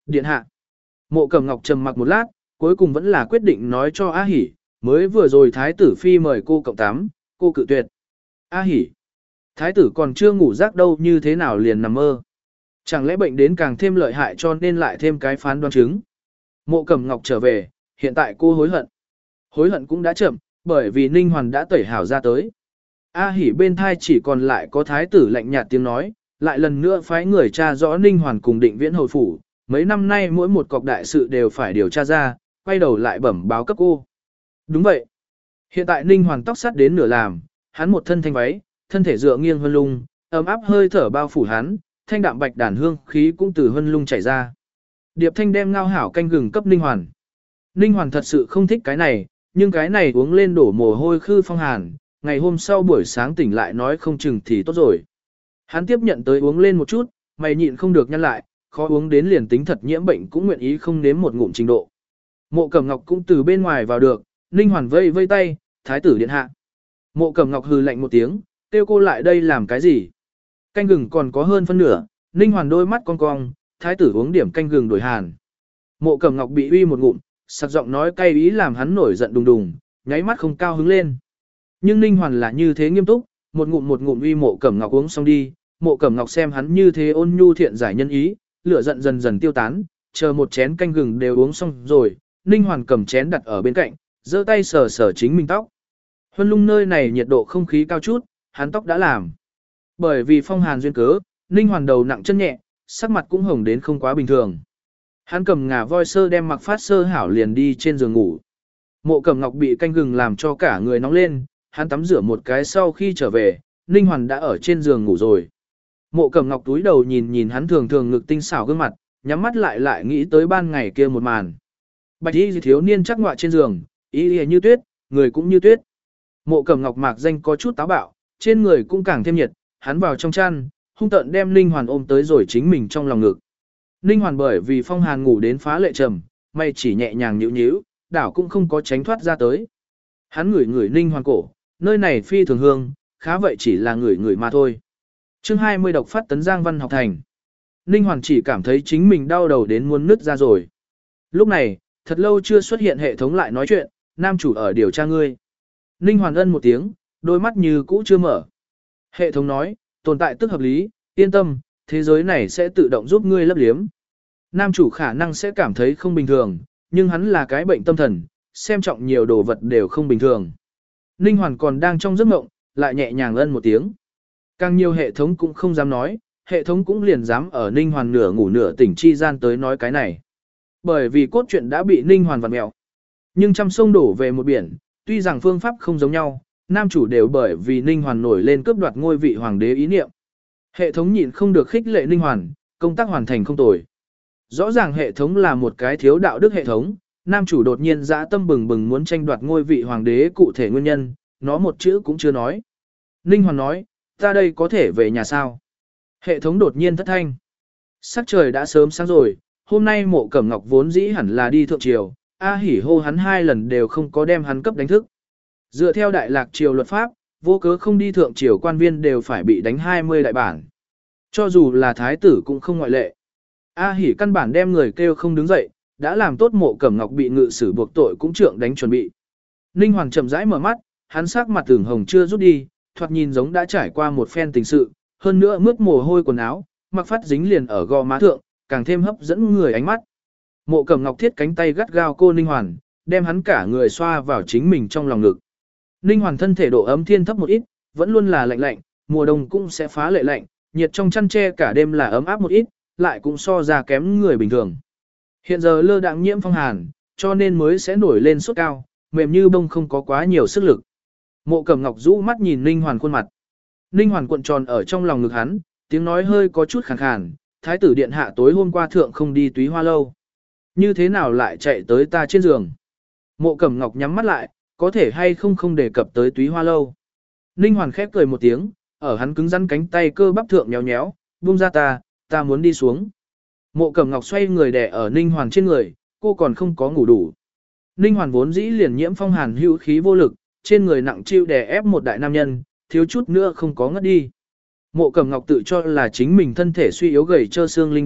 điện hạ. Mộ Cẩm Ngọc trầm mặc một lát, cuối cùng vẫn là quyết định nói cho A Hỷ, mới vừa rồi thái tử phi mời cô cộng tám, cô cự tuyệt. A Hỷ, thái tử còn chưa ngủ giấc đâu như thế nào liền nằm mơ. Chẳng lẽ bệnh đến càng thêm lợi hại cho nên lại thêm cái phán đoán chứng. Mộ Cẩm Ngọc trở về, hiện tại cô hối hận. Hối hận cũng đã chậm, bởi vì Ninh Hoàn đã tẩy hảo ra tới. A Hỷ bên thai chỉ còn lại có thái tử lạnh nhạt tiếng nói, lại lần nữa phái người tra rõ Ninh Hoàn cùng Định Viễn hồi phủ, mấy năm nay mỗi một cọc đại sự đều phải điều tra ra, quay đầu lại bẩm báo cấp cô. Đúng vậy. Hiện tại Ninh Hoàn tóc sắt đến nửa làm, hắn một thân thanh váy, thân thể dựa nghiêng hơn lung, ấm áp hơi thở bao phủ hắn, thanh đạm bạch đàn hương khí cũng từ hân lung chảy ra. Điệp Thanh đem ngao hảo canh gừng cấp Ninh Hoàn. Ninh Hoàn thật sự không thích cái này, nhưng cái này uống lên đổ mồ hôi khư phong hàn, ngày hôm sau buổi sáng tỉnh lại nói không chừng thì tốt rồi. Hắn tiếp nhận tới uống lên một chút, mày nhịn không được nhăn lại, khó uống đến liền tính thật nhiễm bệnh cũng nguyện ý không nếm một ngụm trình độ. Mộ Cẩm Ngọc cũng từ bên ngoài vào được, Ninh Hoàn vây vây tay, thái tử điện hạ. Mộ Cẩm Ngọc hừ lạnh một tiếng, kêu cô lại đây làm cái gì? Canh gừng còn có hơn phân nửa, Ninh Hoàn đôi mắt cong cong, thái tử uống điểm canh gừng đổi hàn. Mộ Cẩm Ngọc bị uy một ngụm, sặc giọng nói cay ý làm hắn nổi giận đùng đùng, nháy mắt không cao hứng lên. Nhưng Ninh Hoàn là như thế nghiêm túc, một ngụm một ngụm uy Mộ Cẩm Ngọc uống xong đi, Mộ Cẩm Ngọc xem hắn như thế ôn nhu thiện giải nhân ý, lửa giận dần dần tiêu tán, chờ một chén canh gừng đều uống xong rồi, Ninh Hoàn cầm chén đặt ở bên cạnh, giơ tay sờ sờ chính mình tóc. Huân Lung nơi này nhiệt độ không khí cao chút, hắn tóc đã làm. Bởi vì phong hàn duyên cớ, Ninh Hoàn đầu nặng chân nhẹ, sắc mặt cũng hồng đến không quá bình thường. Hắn cầm ngà voi sơ đem mặc phát sơ hảo liền đi trên giường ngủ. Mộ Cẩm Ngọc bị canh gừng làm cho cả người nóng lên, hắn tắm rửa một cái sau khi trở về, Ninh Hoàn đã ở trên giường ngủ rồi. Mộ Cẩm Ngọc túi đầu nhìn nhìn hắn thường thường ngực tinh xảo gương mặt, nhắm mắt lại lại nghĩ tới ban ngày kia một màn. Bạch y thiếu niên chắc ngọa trên giường, y y như tuyết, người cũng như tuyết. Mộ Cẩm Ngọc mạc danh có chút táo bạo, trên người cũng càng thêm nhiệt, hắn vào trong chăn, hung tợn đem Ninh Hoàn ôm tới rồi chính mình trong lòng ngực. Ninh Hoàn bởi vì phong hàn ngủ đến phá lệ trầm, mày chỉ nhẹ nhàng nhíu nhíu, đảo cũng không có tránh thoát ra tới. Hắn ngửi ngửi Ninh Hoàn cổ, nơi này phi thường hương, khá vậy chỉ là ngửi ngửi mà thôi. Chương hai mươi độc phát tấn Giang Văn học thành. Ninh Hoàn chỉ cảm thấy chính mình đau đầu đến muốn nứt ra rồi. Lúc này, thật lâu chưa xuất hiện hệ thống lại nói chuyện, nam chủ ở điều tra ngươi. Ninh Hoàn ân một tiếng, đôi mắt như cũ chưa mở. Hệ thống nói, tồn tại tức hợp lý, yên tâm, thế giới này sẽ tự động giúp ngươi lấp liếm. Nam chủ khả năng sẽ cảm thấy không bình thường, nhưng hắn là cái bệnh tâm thần, xem trọng nhiều đồ vật đều không bình thường. Ninh Hoàn còn đang trong giấc mộng, lại nhẹ nhàng ân một tiếng. Càng nhiều hệ thống cũng không dám nói, hệ thống cũng liền dám ở Ninh Hoàn nửa ngủ nửa tỉnh chi gian tới nói cái này. Bởi vì cốt truyện đã bị Ninh Hoàn vặn mẹo. Nhưng trăm sông đổ về một biển, tuy rằng phương pháp không giống nhau, nam chủ đều bởi vì Ninh Hoàn nổi lên cướp đoạt ngôi vị hoàng đế ý niệm. Hệ thống nhịn không được khích lệ Ninh Hoàn, công tác hoàn thành không tồi. Rõ ràng hệ thống là một cái thiếu đạo đức hệ thống, nam chủ đột nhiên dã tâm bừng bừng muốn tranh đoạt ngôi vị hoàng đế cụ thể nguyên nhân, nó một chữ cũng chưa nói. Ninh Hoàn nói, ta đây có thể về nhà sao? Hệ thống đột nhiên thất thanh. Sắc trời đã sớm sáng rồi, hôm nay Mộ Cẩm Ngọc vốn dĩ hẳn là đi thượng triều, A Hỷ hô hắn hai lần đều không có đem hắn cấp đánh thức. Dựa theo đại lạc triều luật pháp, vô cớ không đi thượng triều quan viên đều phải bị đánh hai mươi đại bản. Cho dù là thái tử cũng không ngoại lệ. A Hỷ căn bản đem người kêu không đứng dậy, đã làm tốt Mộ Cẩm Ngọc bị ngự xử buộc tội cũng trượng đánh chuẩn bị. Ninh Hoàng chậm rãi mở mắt, hắn sắc mặt tưởng hồng chưa rút đi, thoạt nhìn giống đã trải qua một phen tình sự, hơn nữa mướt mồ hôi quần áo, mặc phát dính liền ở gò má thượng, càng thêm hấp dẫn người ánh mắt. Mộ Cẩm Ngọc thiết cánh tay gắt gao cô Ninh Hoàn, đem hắn cả người xoa vào chính mình trong lòng ngực. Ninh Hoàn thân thể độ ấm thiên thấp một ít, vẫn luôn là lạnh lạnh, mùa đông cũng sẽ phá lệ lạnh, nhiệt trong chăn tre cả đêm là ấm áp một ít, lại cũng so ra kém người bình thường. Hiện giờ lơ đãng nhiễm phong hàn, cho nên mới sẽ nổi lên sốt cao, mềm như bông không có quá nhiều sức lực. Mộ Cẩm Ngọc rũ mắt nhìn Ninh Hoàn khuôn mặt. Ninh Hoàn cuộn tròn ở trong lòng ngực hắn, tiếng nói hơi có chút khàn khàn, thái tử điện hạ tối hôm qua thượng không đi Túy Hoa lâu. Như thế nào lại chạy tới ta trên giường? Mộ Cẩm Ngọc nhắm mắt lại, có thể hay không không đề cập tới Túy Hoa lâu. Ninh Hoàn khép cười một tiếng, ở hắn cứng rắn cánh tay cơ bắp thượng nhéo nhéo, buông ra ta, ta muốn đi xuống. Mộ Cẩm Ngọc xoay người đè ở Ninh Hoàn trên người, cô còn không có ngủ đủ. Ninh Hoàn vốn dĩ liền nhiễm phong hàn hữu khí vô lực, trên người nặng chịu đè ép một đại nam nhân, thiếu chút nữa không có ngất đi. Mộ Cẩm Ngọc tự cho là chính mình thân thể suy yếu gầy trơ xương linh đinh,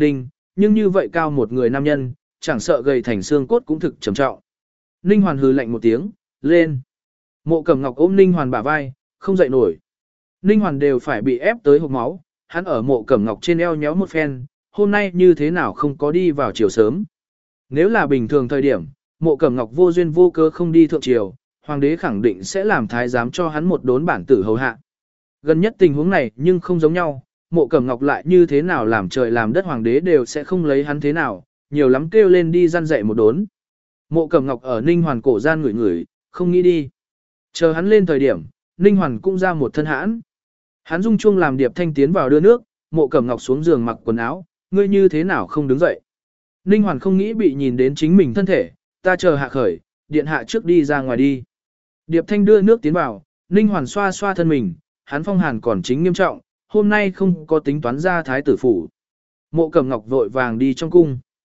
nhưng như vậy cao một người nam nhân, chẳng sợ gầy thành xương cốt cũng thực trầm trọng. Ninh Hoàn hừ lạnh một tiếng, lên. Mộ Cẩm Ngọc ôm Ninh Hoàn bả vai, không dậy nổi. Ninh Hoàn đều phải bị ép tới hộc máu, hắn ở Mộ Cẩm Ngọc trên eo nhéo một phen, hôm nay như thế nào không có đi vào chiều sớm. Nếu là bình thường thời điểm, Mộ Cẩm Ngọc vô duyên vô cớ không đi thượng triều, hoàng đế khẳng định sẽ làm thái giám cho hắn một đốn bản tử hầu hạ. Gần nhất tình huống này nhưng không giống nhau, Mộ Cẩm Ngọc lại như thế nào làm trời làm đất hoàng đế đều sẽ không lấy hắn thế nào, nhiều lắm kêu lên đi răn dạy một đốn. Mộ Cẩm Ngọc ở Ninh Hoàn cổ gian ngửi ngửi, không nghĩ đi. Chờ hắn lên thời điểm, Ninh Hoàn cũng ra một thân hãn. Hắn rung chuông làm Điệp Thanh tiến vào đưa nước, Mộ Cẩm Ngọc xuống giường mặc quần áo, ngươi như thế nào không đứng dậy. Ninh Hoàn không nghĩ bị nhìn đến chính mình thân thể, ta chờ hạ khởi, điện hạ trước đi ra ngoài đi. Điệp Thanh đưa nước tiến vào, Ninh Hoàn xoa xoa thân mình, hắn phong hàn còn chính nghiêm trọng, hôm nay không có tính toán ra thái tử phủ. Mộ Cẩm Ngọc vội vàng đi trong cung.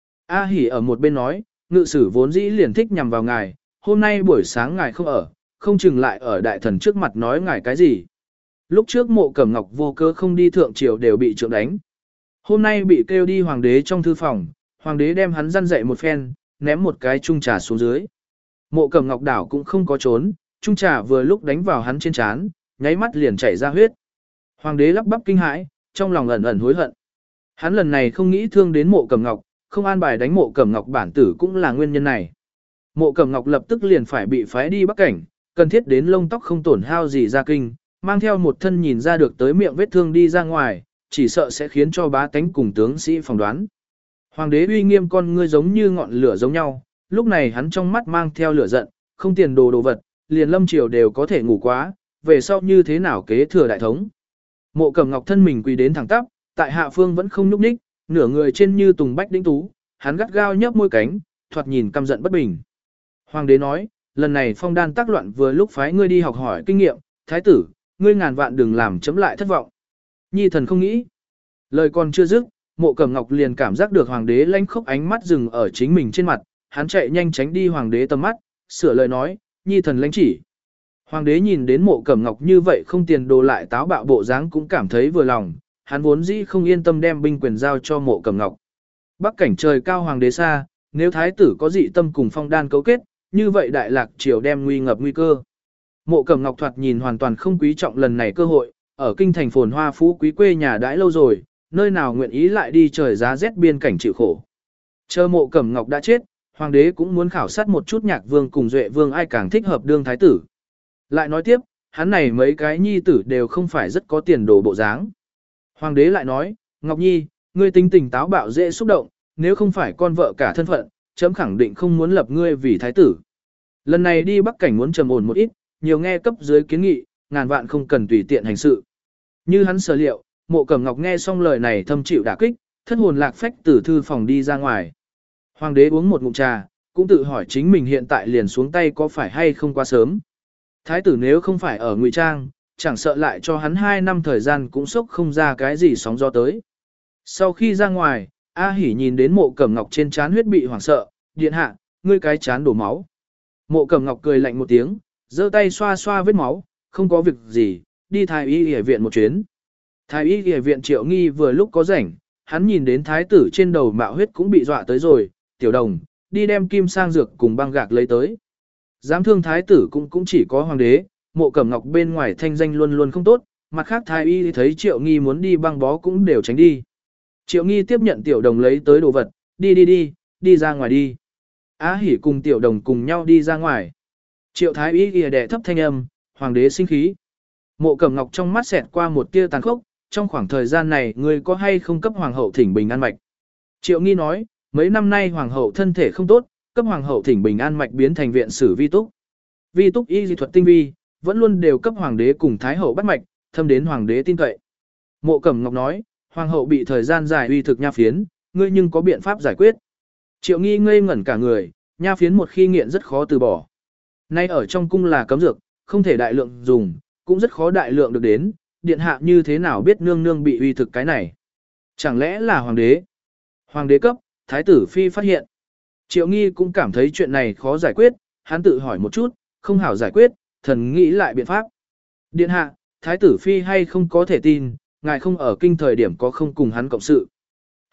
A Hỉ ở một bên nói, ngự sử vốn dĩ liền thích nhằm vào ngài, hôm nay buổi sáng ngài không ở, không chừng lại ở đại thần trước mặt nói ngài cái gì. Lúc trước Mộ Cẩm Ngọc vô cớ không đi thượng triều đều bị trượng đánh. Hôm nay bị kêu đi hoàng đế trong thư phòng, hoàng đế đem hắn răn dậy một phen, ném một cái chung trà xuống dưới. Mộ Cẩm Ngọc đảo cũng không có trốn, chung trà vừa lúc đánh vào hắn trên trán, nháy mắt liền chảy ra huyết. Hoàng đế lắp bắp kinh hãi, trong lòng ẩn ẩn hối hận. Hắn lần này không nghĩ thương đến Mộ Cẩm Ngọc, không an bài đánh Mộ Cẩm Ngọc bản tử cũng là nguyên nhân này. Mộ Cẩm Ngọc lập tức liền phải bị phái đi Bắc Cảnh, cần thiết đến lông tóc không tổn hao gì ra kinh, mang theo một thân nhìn ra được tới miệng vết thương đi ra ngoài, chỉ sợ sẽ khiến cho bá tánh cùng tướng sĩ phỏng đoán. Hoàng đế uy nghiêm con ngươi giống như ngọn lửa giống nhau, lúc này hắn trong mắt mang theo lửa giận, không tiền đồ đồ vật, liền lâm triều đều có thể ngủ quá, về sau như thế nào kế thừa đại thống. Mộ Cẩm Ngọc thân mình quỳ đến thẳng tắp, tại hạ phương vẫn không nhúc nhích, nửa người trên như tùng bách đĩnh tú, hắn gắt gao nhấp môi cánh, thoạt nhìn căm giận bất bình. Hoàng đế nói, lần này phong đan tác loạn vừa lúc phái ngươi đi học hỏi kinh nghiệm, thái tử, ngươi ngàn vạn đừng làm chấm lại thất vọng. Nhi thần không nghĩ. Lời còn chưa dứt, Mộ Cẩm Ngọc liền cảm giác được hoàng đế lanh khốc ánh mắt dừng ở chính mình trên mặt, hắn chạy nhanh tránh đi hoàng đế tầm mắt, sửa lời nói, nhi thần lãnh chỉ. Hoàng đế nhìn đến Mộ Cẩm Ngọc như vậy không tiền đồ lại táo bạo bộ dáng cũng cảm thấy vừa lòng, hắn vốn dĩ không yên tâm đem binh quyền giao cho Mộ Cẩm Ngọc. Bắc cảnh trời cao hoàng đế xa, nếu thái tử có dị tâm cùng phong đan cấu kết, như vậy đại lạc triều đem nguy ngập nguy cơ. Mộ Cẩm Ngọc thoạt nhìn hoàn toàn không quý trọng lần này cơ hội, ở kinh thành phồn hoa phú quý quê nhà đãi lâu rồi, nơi nào nguyện ý lại đi trời giá rét biên cảnh chịu khổ. Chờ Mộ Cẩm Ngọc đã chết, hoàng đế cũng muốn khảo sát một chút Nhạc Vương cùng Duệ Vương ai càng thích hợp đương thái tử. Lại nói tiếp, hắn này mấy cái nhi tử đều không phải rất có tiền đồ bộ dáng. Hoàng đế lại nói, Ngọc Nhi, ngươi tính tình táo bạo dễ xúc động, nếu không phải con vợ cả thân phận, chấm khẳng định không muốn lập ngươi vì thái tử. Lần này đi Bắc cảnh muốn trầm ổn một ít, nhiều nghe cấp dưới kiến nghị, ngàn vạn không cần tùy tiện hành sự. Như hắn sở liệu, Mộ Cẩm Ngọc nghe xong lời này thâm chịu đả kích, thất hồn lạc phách từ thư phòng đi ra ngoài. Hoàng đế uống một ngụm trà, cũng tự hỏi chính mình hiện tại liền xuống tay có phải hay không quá sớm. Thái tử nếu không phải ở Ngụy Trang, chẳng sợ lại cho hắn hai năm thời gian cũng sốc không ra cái gì sóng gió tới. Sau khi ra ngoài, A Hỉ nhìn đến Mộ Cẩm Ngọc trên trán huyết bị hoảng sợ, điện hạ, ngươi cái chán đổ máu. Mộ Cẩm Ngọc cười lạnh một tiếng, giơ tay xoa xoa vết máu, không có việc gì, đi thái y y viện một chuyến. Thái y y viện Triệu Nghi vừa lúc có rảnh, hắn nhìn đến thái tử trên đầu mạo huyết cũng bị dọa tới rồi, tiểu đồng, đi đem kim sang dược cùng băng gạc lấy tới. Dám thương thái tử cũng cũng chỉ có hoàng đế, Mộ Cẩm Ngọc bên ngoài thanh danh luôn luôn không tốt, mặt khác thái y thấy Triệu Nghi muốn đi băng bó cũng đều tránh đi. Triệu Nghi tiếp nhận tiểu đồng lấy tới đồ vật, đi đi đi, đi ra ngoài đi. Á Hỉ cùng tiểu đồng cùng nhau đi ra ngoài. Triệu thái y ghi đẻ thấp thanh âm, hoàng đế sinh khí. Mộ Cẩm Ngọc trong mắt xẹt qua một tia tàn khốc, trong khoảng thời gian này ngươi có hay không cấp hoàng hậu thỉnh bình an mạch. Triệu Nghi nói, mấy năm nay hoàng hậu thân thể không tốt, cấp hoàng hậu thỉnh bình an mạch biến thành viện sử vi túc. Vi túc y dị thuật tinh vi, vẫn luôn đều cấp hoàng đế cùng thái hậu bắt mạch, thâm đến hoàng đế tin cậy. Mộ Cẩm Ngọc nói, hoàng hậu bị thời gian dài uy thực nha phiến, ngươi nhưng có biện pháp giải quyết. Triệu Nghi ngây ngẩn cả người, nha phiến một khi nghiện rất khó từ bỏ. Nay ở trong cung là cấm dược, không thể đại lượng dùng, cũng rất khó đại lượng được đến, điện hạ như thế nào biết nương nương bị uy thực cái này. Chẳng lẽ là hoàng đế? Hoàng đế cấp, thái tử phi phát hiện. Triệu Nghi cũng cảm thấy chuyện này khó giải quyết, hắn tự hỏi một chút, không hảo giải quyết, thần nghĩ lại biện pháp. Điện hạ, thái tử phi hay không có thể tin, ngài không ở kinh thời điểm có không cùng hắn cộng sự.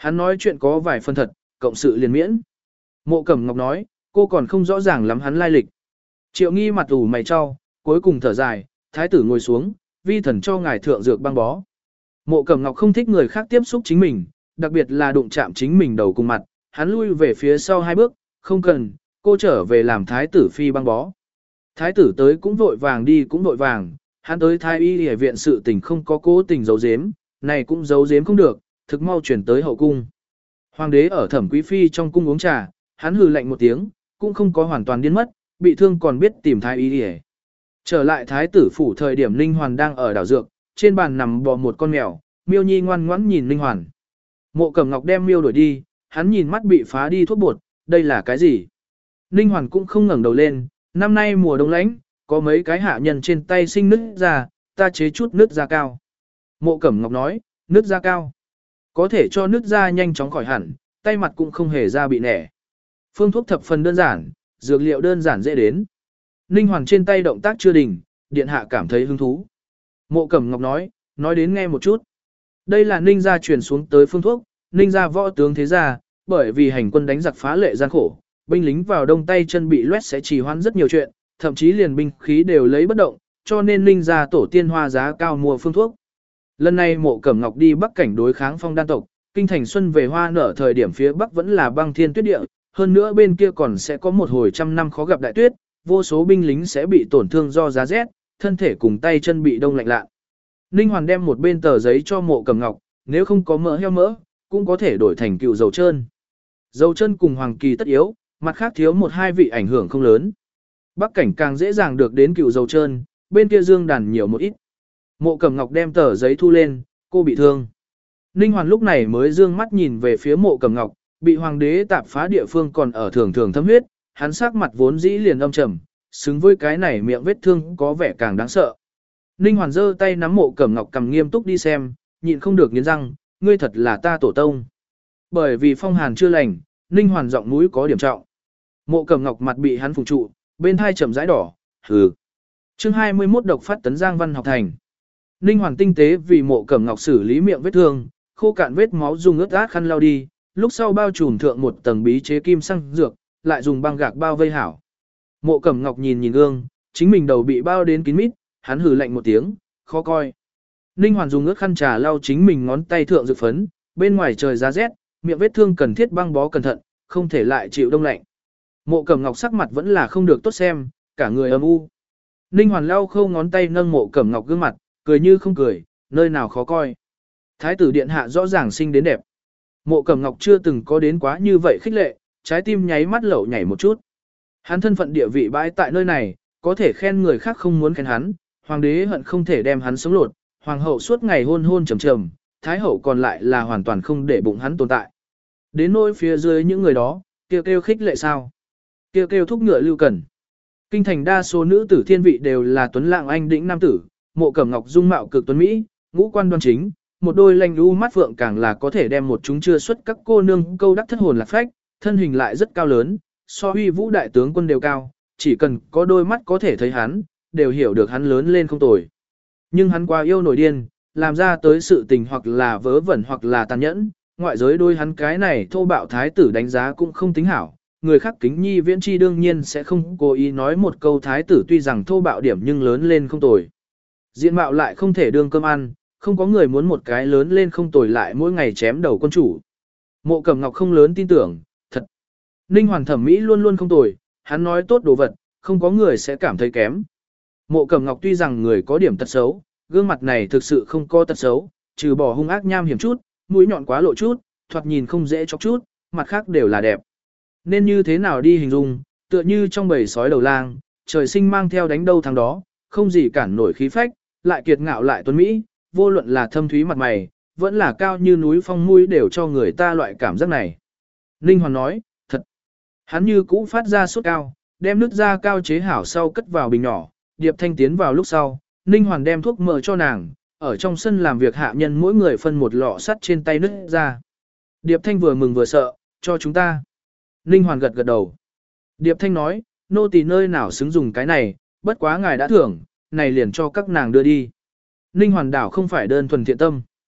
Hắn nói chuyện có vài phần thật, cộng sự liền miễn. Mộ Cẩm Ngọc nói, cô còn không rõ ràng lắm hắn lai lịch. Triệu Nghi mặt ủ mày cho, cuối cùng thở dài, thái tử ngồi xuống, vi thần cho ngài thượng dược băng bó. Mộ Cẩm Ngọc không thích người khác tiếp xúc chính mình, đặc biệt là đụng chạm chính mình đầu cùng mặt, hắn lui về phía sau hai bước, không cần, cô trở về làm thái tử phi băng bó. Thái tử tới cũng vội vàng đi cũng vội vàng, hắn tới thái y y viện sự tình không có cố tình giấu giếm, này cũng giấu giếm không được, thực mau chuyển tới hậu cung. Hoàng đế ở Thẩm Quý phi trong cung uống trà, hắn hừ lạnh một tiếng, cũng không có hoàn toàn điên mất, bị thương còn biết tìm thái y y. Trở lại thái tử phủ thời điểm Linh Hoàn đang ở đảo dược, trên bàn nằm bò một con mèo, Miêu Nhi ngoan ngoãn nhìn Linh Hoàn. Mộ Cẩm Ngọc đem miêu đuổi đi, hắn nhìn mắt bị phá đi thuốc bột, đây là cái gì? Linh Hoàn cũng không ngẩng đầu lên, năm nay mùa đông lạnh, có mấy cái hạ nhân trên tay sinh nứt ra, ta chế chút nứt da cao. Mộ Cẩm Ngọc nói, nứt da cao. Có thể cho nứt da nhanh chóng khỏi hẳn, tay mặt cũng không hề ra bị nẻ. Phương thuốc thập phần đơn giản, dược liệu đơn giản dễ đến. Ninh Hoàng trên tay động tác chưa đình, điện hạ cảm thấy hứng thú. Mộ Cẩm Ngọc nói, nói đến nghe một chút. Đây là Ninh gia truyền xuống tới phương thuốc, Ninh gia võ tướng thế gia, bởi vì hành quân đánh giặc phá lệ gian khổ, binh lính vào đông tay chân bị loét sẽ trì hoãn rất nhiều chuyện, thậm chí liền binh khí đều lấy bất động, cho nên Ninh gia tổ tiên hoa giá cao mua phương thuốc. Lần này Mộ Cẩm Ngọc đi Bắc cảnh đối kháng Phong Đan tộc, kinh thành xuân về hoa nở thời điểm phía Bắc vẫn là băng thiên tuyết địa, hơn nữa bên kia còn sẽ có một hồi trăm năm khó gặp đại tuyết, vô số binh lính sẽ bị tổn thương do giá rét, thân thể cùng tay chân bị đông lạnh lạ. Ninh Hoàn đem một bên tờ giấy cho Mộ Cẩm Ngọc, nếu không có mỡ heo mỡ, cũng có thể đổi thành cựu dầu trơn. Dầu trơn cùng hoàng kỳ tất yếu, mặt khác thiếu một hai vị ảnh hưởng không lớn. Bắc cảnh càng dễ dàng được đến cựu dầu trơn, bên kia dương đàn nhiều một ít. Mộ Cẩm Ngọc đem tờ giấy thu lên, cô bị thương. Ninh Hoàn lúc này mới dương mắt nhìn về phía Mộ Cẩm Ngọc, bị hoàng đế tạp phá địa phương còn ở thường thường thấm huyết, hắn sắc mặt vốn dĩ liền âm trầm, xứng với cái này miệng vết thương có vẻ càng đáng sợ. Ninh Hoàn giơ tay nắm Mộ Cẩm Ngọc cầm nghiêm túc đi xem, nhịn không được nghiến răng, ngươi thật là ta tổ tông. Bởi vì phong hàn chưa lành, Ninh Hoàn giọng mũi có điểm trọng. Mộ Cẩm Ngọc mặt bị hắn phùng trụ, bên hai trầm rãi đỏ, hừ. Chương hai mươi mốt độc phát tấn Giang Văn học thành. Ninh Hoàn tinh tế vì Mộ Cẩm Ngọc xử lý miệng vết thương, khô cạn vết máu dùng ướt át khăn lau đi, lúc sau bao trùm thượng một tầng bí chế kim xăng dược, lại dùng băng gạc bao vây hảo. Mộ Cẩm Ngọc nhìn nhìn gương, chính mình đầu bị bao đến kín mít, hắn hừ lạnh một tiếng, khó coi. Ninh Hoàn dùng ướt khăn trà lau chính mình ngón tay thượng dược phấn, bên ngoài trời giá rét, miệng vết thương cần thiết băng bó cẩn thận, không thể lại chịu đông lạnh. Mộ Cẩm Ngọc sắc mặt vẫn là không được tốt xem, cả người âm u. Ninh Hoàn lau khâu ngón tay nâng Mộ Cẩm Ngọc gương mặt, cười như không cười, nơi nào khó coi. Thái tử điện hạ rõ ràng sinh đến đẹp. Mộ Cẩm Ngọc chưa từng có đến quá như vậy khích lệ, trái tim nháy mắt lẩu nhảy một chút. Hắn thân phận địa vị bãi tại nơi này, có thể khen người khác không muốn khen hắn, hoàng đế hận không thể đem hắn sống lột, hoàng hậu suốt ngày hôn hôn trầm trầm, thái hậu còn lại là hoàn toàn không để bụng hắn tồn tại. Đến nỗi phía dưới những người đó, kêu kêu khích lệ sao? Kêu kêu thúc ngựa lưu cần. Kinh thành đa số nữ tử thiên vị đều là tuấn lạng anh đĩnh nam tử, Mộ Cẩm Ngọc dung mạo cực tuấn mỹ, ngũ quan đoan chính, một đôi lanh u mắt phượng càng là có thể đem một chúng chưa xuất các cô nương câu đắc thất hồn lạc phách, thân hình lại rất cao lớn, so huy vũ đại tướng quân đều cao, chỉ cần có đôi mắt có thể thấy hắn, đều hiểu được hắn lớn lên không tồi. Nhưng hắn quá yêu nổi điên, làm ra tới sự tình hoặc là vớ vẩn hoặc là tàn nhẫn, ngoại giới đôi hắn cái này thô bạo thái tử đánh giá cũng không tính hảo. Người khác kính nhi viễn chi đương nhiên sẽ không cố ý nói một câu thái tử tuy rằng thô bạo điểm nhưng lớn lên không tồi. Diện mạo lại không thể đương cơm ăn, không có người muốn một cái lớn lên không tồi lại mỗi ngày chém đầu quân chủ. Mộ Cẩm Ngọc không lớn tin tưởng, thật. Ninh Hoàn thẩm mỹ luôn luôn không tồi, hắn nói tốt đồ vật, không có người sẽ cảm thấy kém. Mộ Cẩm Ngọc tuy rằng người có điểm tật xấu, gương mặt này thực sự không có tật xấu, trừ bỏ hung ác nham hiểm chút, mũi nhọn quá lộ chút, thoạt nhìn không dễ chọc chút, mặt khác đều là đẹp. Nên như thế nào đi hình dung, tựa như trong bầy sói đầu lang, trời sinh mang theo đánh đâu thằng đó, không gì cản nổi khí phách, lại kiệt ngạo lại tuấn mỹ, vô luận là thâm thúy mặt mày, vẫn là cao như núi phong mũi đều cho người ta loại cảm giác này. Ninh Hoàn nói, thật. Hắn như cũ phát ra sốt cao, đem nước da cao chế hảo sau cất vào bình nhỏ, Điệp Thanh tiến vào lúc sau, Ninh Hoàn đem thuốc mỡ cho nàng, ở trong sân làm việc hạ nhân mỗi người phân một lọ sắt trên tay nước ra. Điệp Thanh vừa mừng vừa sợ, cho chúng ta. Ninh Hoàn gật gật đầu. Điệp Thanh nói, nô tỳ nơi nào xứng dùng cái này, bất quá ngài đã thưởng, này liền cho các nàng đưa đi. Ninh Hoàn đảo không phải đơn thuần thiện tâm.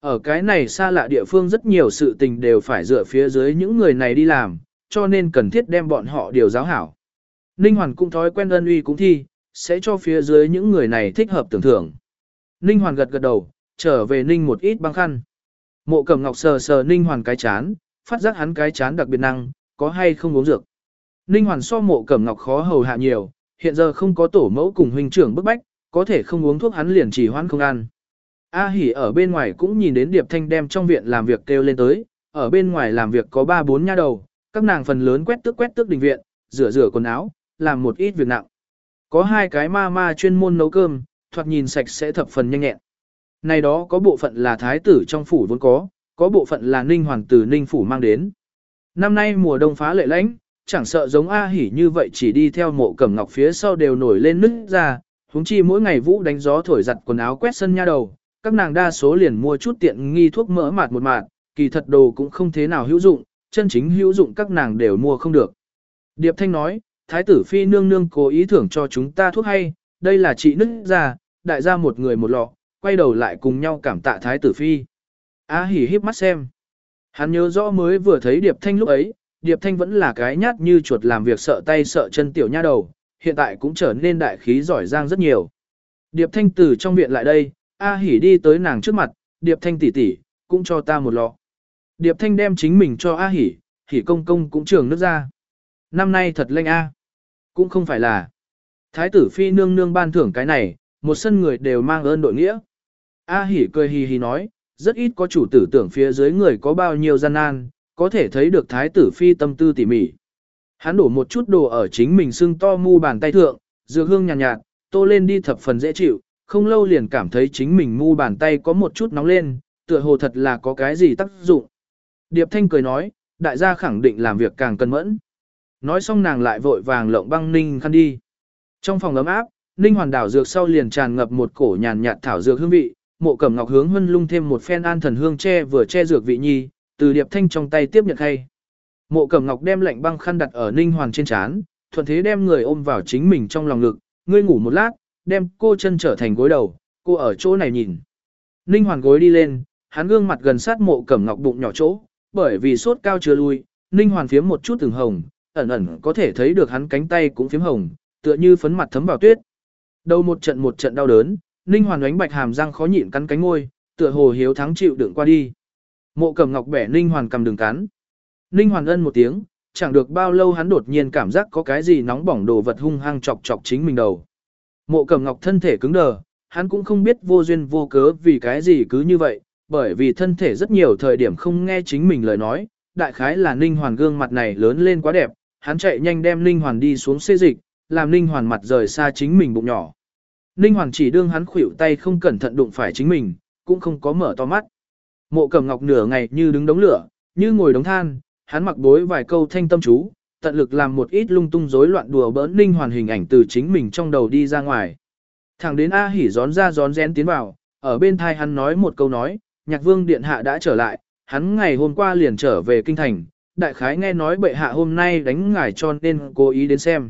Ở cái này xa lạ địa phương rất nhiều sự tình đều phải dựa phía dưới những người này đi làm, cho nên cần thiết đem bọn họ điều giáo hảo. Ninh Hoàn cũng thói quen ân uy cũng thi, sẽ cho phía dưới những người này thích hợp tưởng thưởng. Ninh Hoàn gật gật đầu, trở về Ninh một ít băng khăn. Mộ Cẩm Ngọc sờ sờ Ninh Hoàn cái chán, phát giác hắn cái chán đặc biệt năng, có hay không uống dược. Ninh Hoàn so Mộ Cẩm Ngọc khó hầu hạ nhiều, hiện giờ không có tổ mẫu cùng huynh trưởng bức bách, có thể không uống thuốc hắn liền chỉ hoãn không ăn. A Hỉ ở bên ngoài cũng nhìn đến Điệp Thanh đem trong viện làm việc kêu lên tới, ở bên ngoài làm việc có ba bốn nha đầu, các nàng phần lớn quét tước quét tước đình viện, rửa rửa quần áo, làm một ít việc nặng. Có hai cái ma ma chuyên môn nấu cơm, thoạt nhìn sạch sẽ thập phần nhanh nhẹn. Này đó có bộ phận là thái tử trong phủ vốn có, có bộ phận là Ninh Hoàng từ Ninh phủ mang đến. Năm nay mùa đông phá lệ lãnh, chẳng sợ giống A Hỉ như vậy chỉ đi theo Mộ Cẩm Ngọc phía sau đều nổi lên nứt ra, huống chi mỗi ngày vũ đánh gió thổi giặt quần áo quét sân nha đầu, các nàng đa số liền mua chút tiện nghi thuốc mỡ mạt một mạt, kỳ thật đồ cũng không thế nào hữu dụng, chân chính hữu dụng các nàng đều mua không được. Điệp Thanh nói, thái tử phi nương nương cố ý thưởng cho chúng ta thuốc hay, đây là trị nứt ra, đại gia một người một lọ, quay đầu lại cùng nhau cảm tạ thái tử phi. A Hỉ híp mắt xem. Hắn nhớ rõ mới vừa thấy Điệp Thanh lúc ấy, Điệp Thanh vẫn là cái nhát như chuột làm việc sợ tay sợ chân tiểu nha đầu, hiện tại cũng trở nên đại khí giỏi giang rất nhiều. Điệp Thanh từ trong viện lại đây, A Hỉ đi tới nàng trước mặt, Điệp Thanh tỷ tỷ, cũng cho ta một lọ. Điệp Thanh đem chính mình cho A Hỉ, Hỉ công công cũng trường nước ra. Năm nay thật lanh A. Cũng không phải là. Thái tử phi nương nương ban thưởng cái này, một sân người đều mang ơn đội nghĩa. A Hỉ cười hì hì nói, rất ít có chủ tử tưởng phía dưới người có bao nhiêu gian nan, có thể thấy được thái tử phi tâm tư tỉ mỉ. Hắn đổ một chút đồ ở chính mình sưng to mu bàn tay thượng, dược hương nhàn nhạt, nhạt, tô lên đi thập phần dễ chịu, không lâu liền cảm thấy chính mình mu bàn tay có một chút nóng lên, tựa hồ thật là có cái gì tác dụng. Điệp Thanh cười nói, đại gia khẳng định làm việc càng cẩn mẫn. Nói xong nàng lại vội vàng lộng băng Ninh khăn đi. Trong phòng ấm áp, Ninh Hoàn đảo dược sau liền tràn ngập một cổ nhàn nhạt thảo dược hương vị, Mộ Cẩm Ngọc hướng Hân Lung thêm một phen an thần hương che vừa che dược vị nhi, từ Điệp Thanh trong tay tiếp nhận khay. Mộ Cẩm Ngọc đem lạnh băng khăn đặt ở Ninh Hoàn trên trán, thuận thế đem người ôm vào chính mình trong lòng ngực, ngươi ngủ một lát, đem cô chân trở thành gối đầu, cô ở chỗ này nhìn. Ninh Hoàn gối đi lên, hắn gương mặt gần sát Mộ Cẩm Ngọc bụng nhỏ chỗ, bởi vì sốt cao chưa lui, Ninh Hoàn phiếm một chút từng hồng, ẩn ẩn có thể thấy được hắn cánh tay cũng phiếm hồng, tựa như phấn mặt thấm vào tuyết. Đầu một trận một trận đau đớn, Ninh Hoàn đánh bạch hàm răng khó nhịn cắn cánh môi, tựa hồ hiếu thắng chịu đựng qua đi. Mộ Cẩm Ngọc bẻ Ninh Hoàn cầm đường cắn. Ninh Hoàn ân một tiếng, chẳng được bao lâu hắn đột nhiên cảm giác có cái gì nóng bỏng đồ vật hung hăng chọc chọc chính mình đầu. Mộ Cẩm Ngọc thân thể cứng đờ, hắn cũng không biết vô duyên vô cớ vì cái gì cứ như vậy, bởi vì thân thể rất nhiều thời điểm không nghe chính mình lời nói, đại khái là Ninh Hoàn gương mặt này lớn lên quá đẹp, hắn chạy nhanh đem Ninh Hoàn đi xuống xê dịch, làm Ninh Hoàn mặt rời xa chính mình bụng nhỏ. Ninh Hoàn chỉ đương hắn khuỷu tay không cẩn thận đụng phải chính mình, cũng không có mở to mắt. Mộ Cẩm Ngọc nửa ngày như đứng đống lửa, như ngồi đống than, hắn mặc bối vài câu thanh tâm chú, tận lực làm một ít lung tung rối loạn đùa bỡn Ninh Hoàn hình ảnh từ chính mình trong đầu đi ra ngoài. Thẳng đến A Hỉ gión ra gión rén tiến vào, ở bên thai hắn nói một câu nói, Nhạc Vương điện hạ đã trở lại, hắn ngày hôm qua liền trở về kinh thành, đại khái nghe nói bệ hạ hôm nay đánh ngài cho nên cố ý đến xem.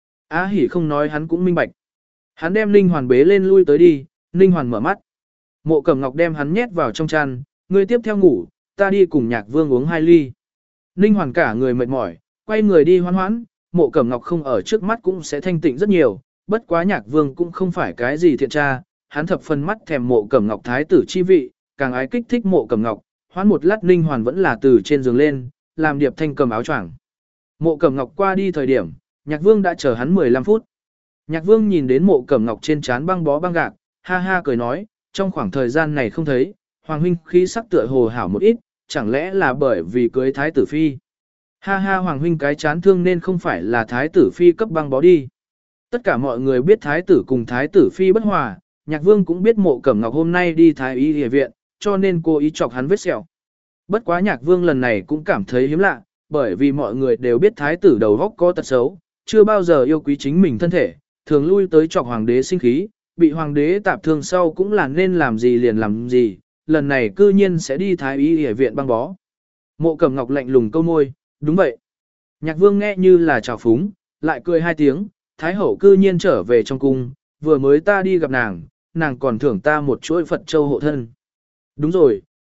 A Hỉ không nói hắn cũng minh bạch. Hắn đem Ninh Hoàn bế lên lui tới đi, Ninh Hoàn mở mắt. Mộ Cẩm Ngọc đem hắn nhét vào trong chăn, ngươi tiếp theo ngủ, ta đi cùng Nhạc Vương uống hai ly. Ninh Hoàn cả người mệt mỏi, quay người đi hoan hoãn, Mộ Cẩm Ngọc không ở trước mắt cũng sẽ thanh tịnh rất nhiều, bất quá Nhạc Vương cũng không phải cái gì thiện tra, hắn thập phần mắt thèm Mộ Cẩm Ngọc thái tử chi vị, càng ái kích thích Mộ Cẩm Ngọc, hoãn một lát Ninh Hoàn vẫn là từ trên giường lên, làm Điệp Thanh cầm áo choàng. Mộ Cẩm Ngọc qua đi thời điểm, Nhạc Vương đã chờ hắn mười lăm phút. Nhạc Vương nhìn đến Mộ Cẩm Ngọc trên trán băng bó băng gạc, ha ha cười nói, trong khoảng thời gian này không thấy, Hoàng huynh khí sắc tựa hồ hảo một ít, chẳng lẽ là bởi vì cưới thái tử phi. Ha ha Hoàng huynh cái chán thương nên không phải là thái tử phi cấp băng bó đi. Tất cả mọi người biết thái tử cùng thái tử phi bất hòa, Nhạc Vương cũng biết Mộ Cẩm Ngọc hôm nay đi thái y y viện, cho nên cô ý chọc hắn vết sẹo. Bất quá Nhạc Vương lần này cũng cảm thấy hiếm lạ, bởi vì mọi người đều biết thái tử đầu góc có tật xấu, chưa bao giờ yêu quý chính mình thân thể, thường lui tới chọc hoàng đế sinh khí, bị hoàng đế tạp thương sau cũng là nên làm gì liền làm gì, lần này cư nhiên sẽ đi thái y y viện băng bó. Mộ Cẩm Ngọc lạnh lùng câu môi, đúng vậy. Nhạc Vương nghe như là trào phúng, lại cười hai tiếng, thái hậu cư nhiên trở về trong cung, vừa mới ta đi gặp nàng, nàng còn thưởng ta một chuỗi Phật châu hộ thân. Đúng rồi,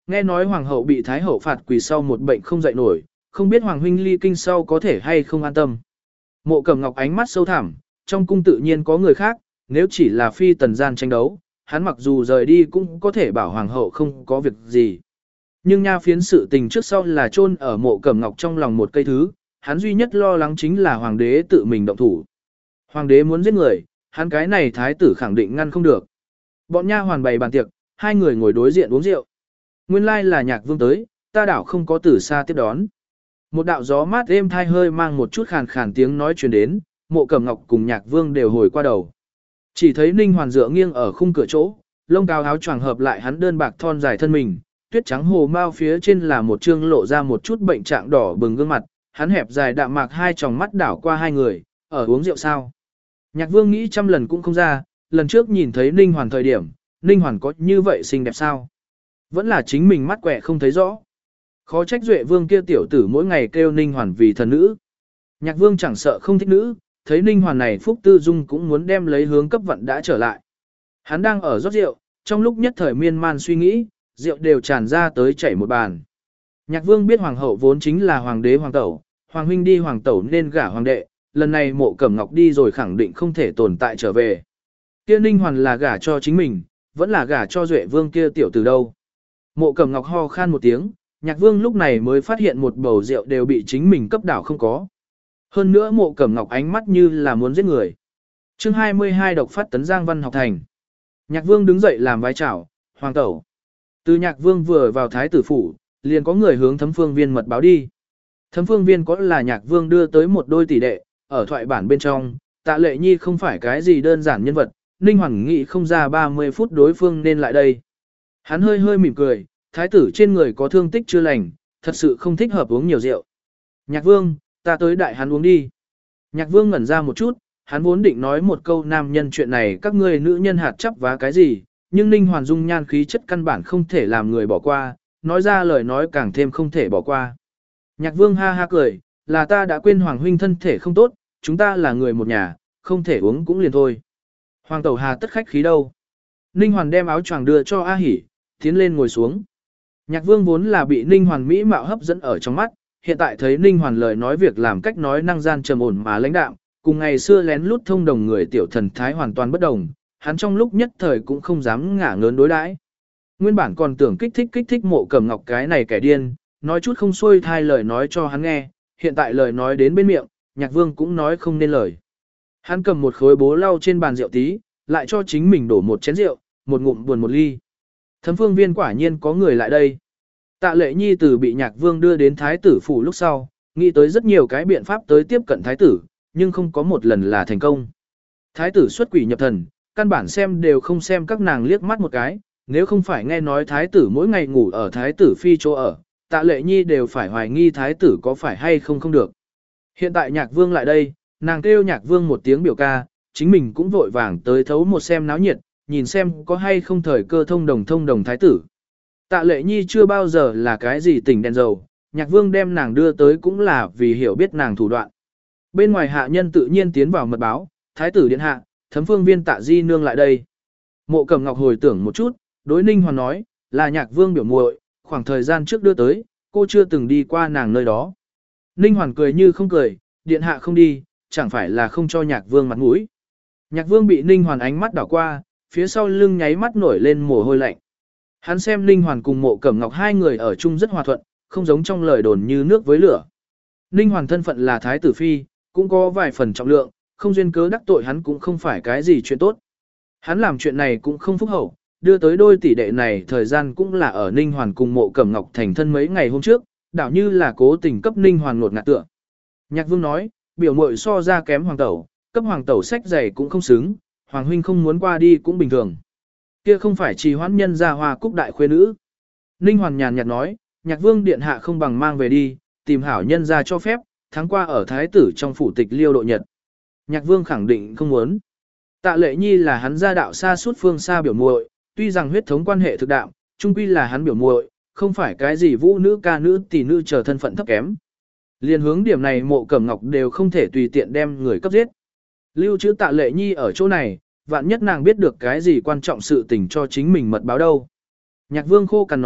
Nghe nói hoàng hậu bị thái hậu phạt quỳ sau một bệnh không dậy nổi, không biết hoàng huynh ly kinh sau có thể hay không an tâm. Mộ Cẩm Ngọc ánh mắt sâu thẳm, trong cung tự nhiên có người khác, nếu chỉ là phi tần gian tranh đấu, hắn mặc dù rời đi cũng có thể bảo hoàng hậu không có việc gì. Nhưng nha phiến sự tình trước sau là chôn ở Mộ Cẩm Ngọc trong lòng một cây thứ, hắn duy nhất lo lắng chính là hoàng đế tự mình động thủ. Hoàng đế muốn giết người, hắn cái này thái tử khẳng định ngăn không được. Bọn nha hoàn bày bàn tiệc, hai người ngồi đối diện uống rượu. Nguyên lai là Nhạc Vương tới, ta đảo không có từ xa tiếp đón. Một đạo gió mát êm thai hơi mang một chút khàn khàn tiếng nói truyền đến, Mộ Cẩm Ngọc cùng Nhạc Vương đều hồi qua đầu. Chỉ thấy Ninh Hoàn dựa nghiêng ở khung cửa chỗ, lông cao áo choàng hợp lại hắn đơn bạc thon dài thân mình, tuyết trắng hồ mao phía trên là một trương lộ ra một chút bệnh trạng đỏ bừng gương mặt, hắn hẹp dài đạm mạc hai tròng mắt đảo qua hai người, ở uống rượu sao. Nhạc Vương nghĩ trăm lần cũng không ra, lần trước nhìn thấy Ninh Hoàn thời điểm, Ninh Hoàn có như vậy xinh đẹp sao? Vẫn là chính mình mắt quẹ không thấy rõ. Khó trách Duệ Vương kia tiểu tử mỗi ngày kêu Ninh Hoàn vì thần nữ. Nhạc Vương chẳng sợ không thích nữ, thấy Ninh Hoàn này Phúc Tư Dung cũng muốn đem lấy hướng cấp vận đã trở lại. Hắn đang ở rót rượu, trong lúc nhất thời miên man suy nghĩ, rượu đều tràn ra tới chảy một bàn. Nhạc Vương biết hoàng hậu vốn chính là hoàng đế hoàng tẩu, hoàng huynh đi hoàng tẩu nên gả hoàng đệ, lần này Mộ Cẩm Ngọc đi rồi khẳng định không thể tồn tại trở về. Kia Ninh Hoàn là gả cho chính mình, vẫn là gả cho Duệ Vương kia tiểu tử đâu. Mộ Cẩm Ngọc ho khan một tiếng, Nhạc Vương lúc này mới phát hiện một bầu rượu đều bị chính mình cấp đảo không có. Hơn nữa Mộ Cẩm Ngọc ánh mắt như là muốn giết người. Chương hai mươi hai độc phát tấn Giang Văn học thành. Nhạc Vương đứng dậy làm vai chào, hoàng tẩu. Từ Nhạc Vương vừa vào thái tử phủ, liền có người hướng Thấm Phương Viên mật báo đi. Thấm Phương Viên có là Nhạc Vương đưa tới một đôi tỷ đệ, ở thoại bản bên trong, Tạ Lệ Nhi không phải cái gì đơn giản nhân vật, Ninh Hoàng nghĩ không ra ba mươi phút đối phương nên lại đây. Hắn hơi hơi mỉm cười, thái tử trên người có thương tích chưa lành, thật sự không thích hợp uống nhiều rượu. Nhạc Vương, ta tới đại hắn uống đi. Nhạc Vương ngẩn ra một chút, hắn vốn định nói một câu nam nhân chuyện này các ngươi nữ nhân hạt chấp vá cái gì, nhưng Ninh Hoàn dung nhan khí chất căn bản không thể làm người bỏ qua, nói ra lời nói càng thêm không thể bỏ qua. Nhạc Vương ha ha cười, là ta đã quên Hoàng huynh thân thể không tốt, chúng ta là người một nhà, không thể uống cũng liền thôi. Hoàng tẩu hà tất khách khí đâu. Ninh Hoàn đem áo choàng đưa cho A Hỷ, tiến lên ngồi xuống. Nhạc Vương vốn là bị Ninh Hoàn mỹ mạo hấp dẫn ở trong mắt, hiện tại thấy Ninh Hoàn lời nói việc làm cách nói năng gian trầm ổn mà lãnh đạm, cùng ngày xưa lén lút thông đồng người tiểu thần thái hoàn toàn bất đồng, hắn trong lúc nhất thời cũng không dám ngả ngớn đối đãi. Nguyên bản còn tưởng kích thích kích thích Mộ Cẩm Ngọc cái này kẻ điên, nói chút không xuôi thai lời nói cho hắn nghe, hiện tại lời nói đến bên miệng, Nhạc Vương cũng nói không nên lời. Hắn cầm một khối bố lau trên bàn rượu tí, lại cho chính mình đổ một chén rượu, một ngụm buồn một ly. Thấm Phương Viên quả nhiên có người lại đây. Tạ Lệ Nhi từ bị Nhạc Vương đưa đến thái tử phủ lúc sau, nghĩ tới rất nhiều cái biện pháp tới tiếp cận thái tử, nhưng không có một lần là thành công. Thái tử xuất quỷ nhập thần, căn bản xem đều không xem các nàng liếc mắt một cái, nếu không phải nghe nói thái tử mỗi ngày ngủ ở thái tử phi chỗ ở, Tạ Lệ Nhi đều phải hoài nghi thái tử có phải hay không không được. Hiện tại Nhạc Vương lại đây, nàng kêu Nhạc Vương một tiếng biểu ca, chính mình cũng vội vàng tới thấu một xem náo nhiệt, nhìn xem có hay không thời cơ thông đồng thông đồng thái tử. Tạ Lệ Nhi chưa bao giờ là cái gì tỉnh đèn dầu, Nhạc Vương đem nàng đưa tới cũng là vì hiểu biết nàng thủ đoạn. Bên ngoài hạ nhân tự nhiên tiến vào mật báo, thái tử điện hạ, Thấm Phương Viên Tạ Di nương lại đây. Mộ Cẩm Ngọc hồi tưởng một chút, đối Ninh Hoàn nói, là Nhạc Vương biểu muội, khoảng thời gian trước đưa tới, cô chưa từng đi qua nàng nơi đó. Ninh Hoàn cười như không cười, điện hạ không đi, chẳng phải là không cho Nhạc Vương mặt mũi. Nhạc Vương bị Ninh Hoàn ánh mắt đảo qua, phía sau lưng nháy mắt nổi lên mồ hôi lạnh. Hắn xem Ninh Hoàn cùng Mộ Cẩm Ngọc hai người ở chung rất hòa thuận, không giống trong lời đồn như nước với lửa. Ninh Hoàn thân phận là thái tử phi, cũng có vài phần trọng lượng, không duyên cớ đắc tội hắn cũng không phải cái gì chuyện tốt. Hắn làm chuyện này cũng không phúc hậu, đưa tới đôi tỷ đệ này thời gian cũng là ở Ninh Hoàn cùng Mộ Cẩm Ngọc thành thân mấy ngày hôm trước, đảo như là cố tình cấp Ninh Hoàn ngột ngạt tựa. Nhạc Vương nói, biểu muội so ra kém hoàng tẩu, cấp hoàng tẩu sách giày cũng không xứng, hoàng huynh không muốn qua đi cũng bình thường. Kia không phải trì hoãn nhân gia hoa cúc đại khuê nữ. Ninh Hoàn nhàn nhạt nói, Nhạc Vương điện hạ không bằng mang về đi, tìm hảo nhân gia cho phép, tháng qua ở thái tử trong phủ tịch liêu độ nhật. Nhạc Vương khẳng định không muốn. Tạ Lệ Nhi là hắn gia đạo xa suốt phương xa biểu muội, tuy rằng huyết thống quan hệ thực đạo, chung quy là hắn biểu muội, không phải cái gì vũ nữ ca nữ tỷ nữ chờ thân phận thấp kém. Liên hướng điểm này Mộ Cẩm Ngọc đều không thể tùy tiện đem người cấp giết. Lưu trữ Tạ Lệ Nhi ở chỗ này, vạn nhất nàng biết được cái gì quan trọng sự tình cho chính mình mật báo đâu. Nhạc Vương khô cằn nói,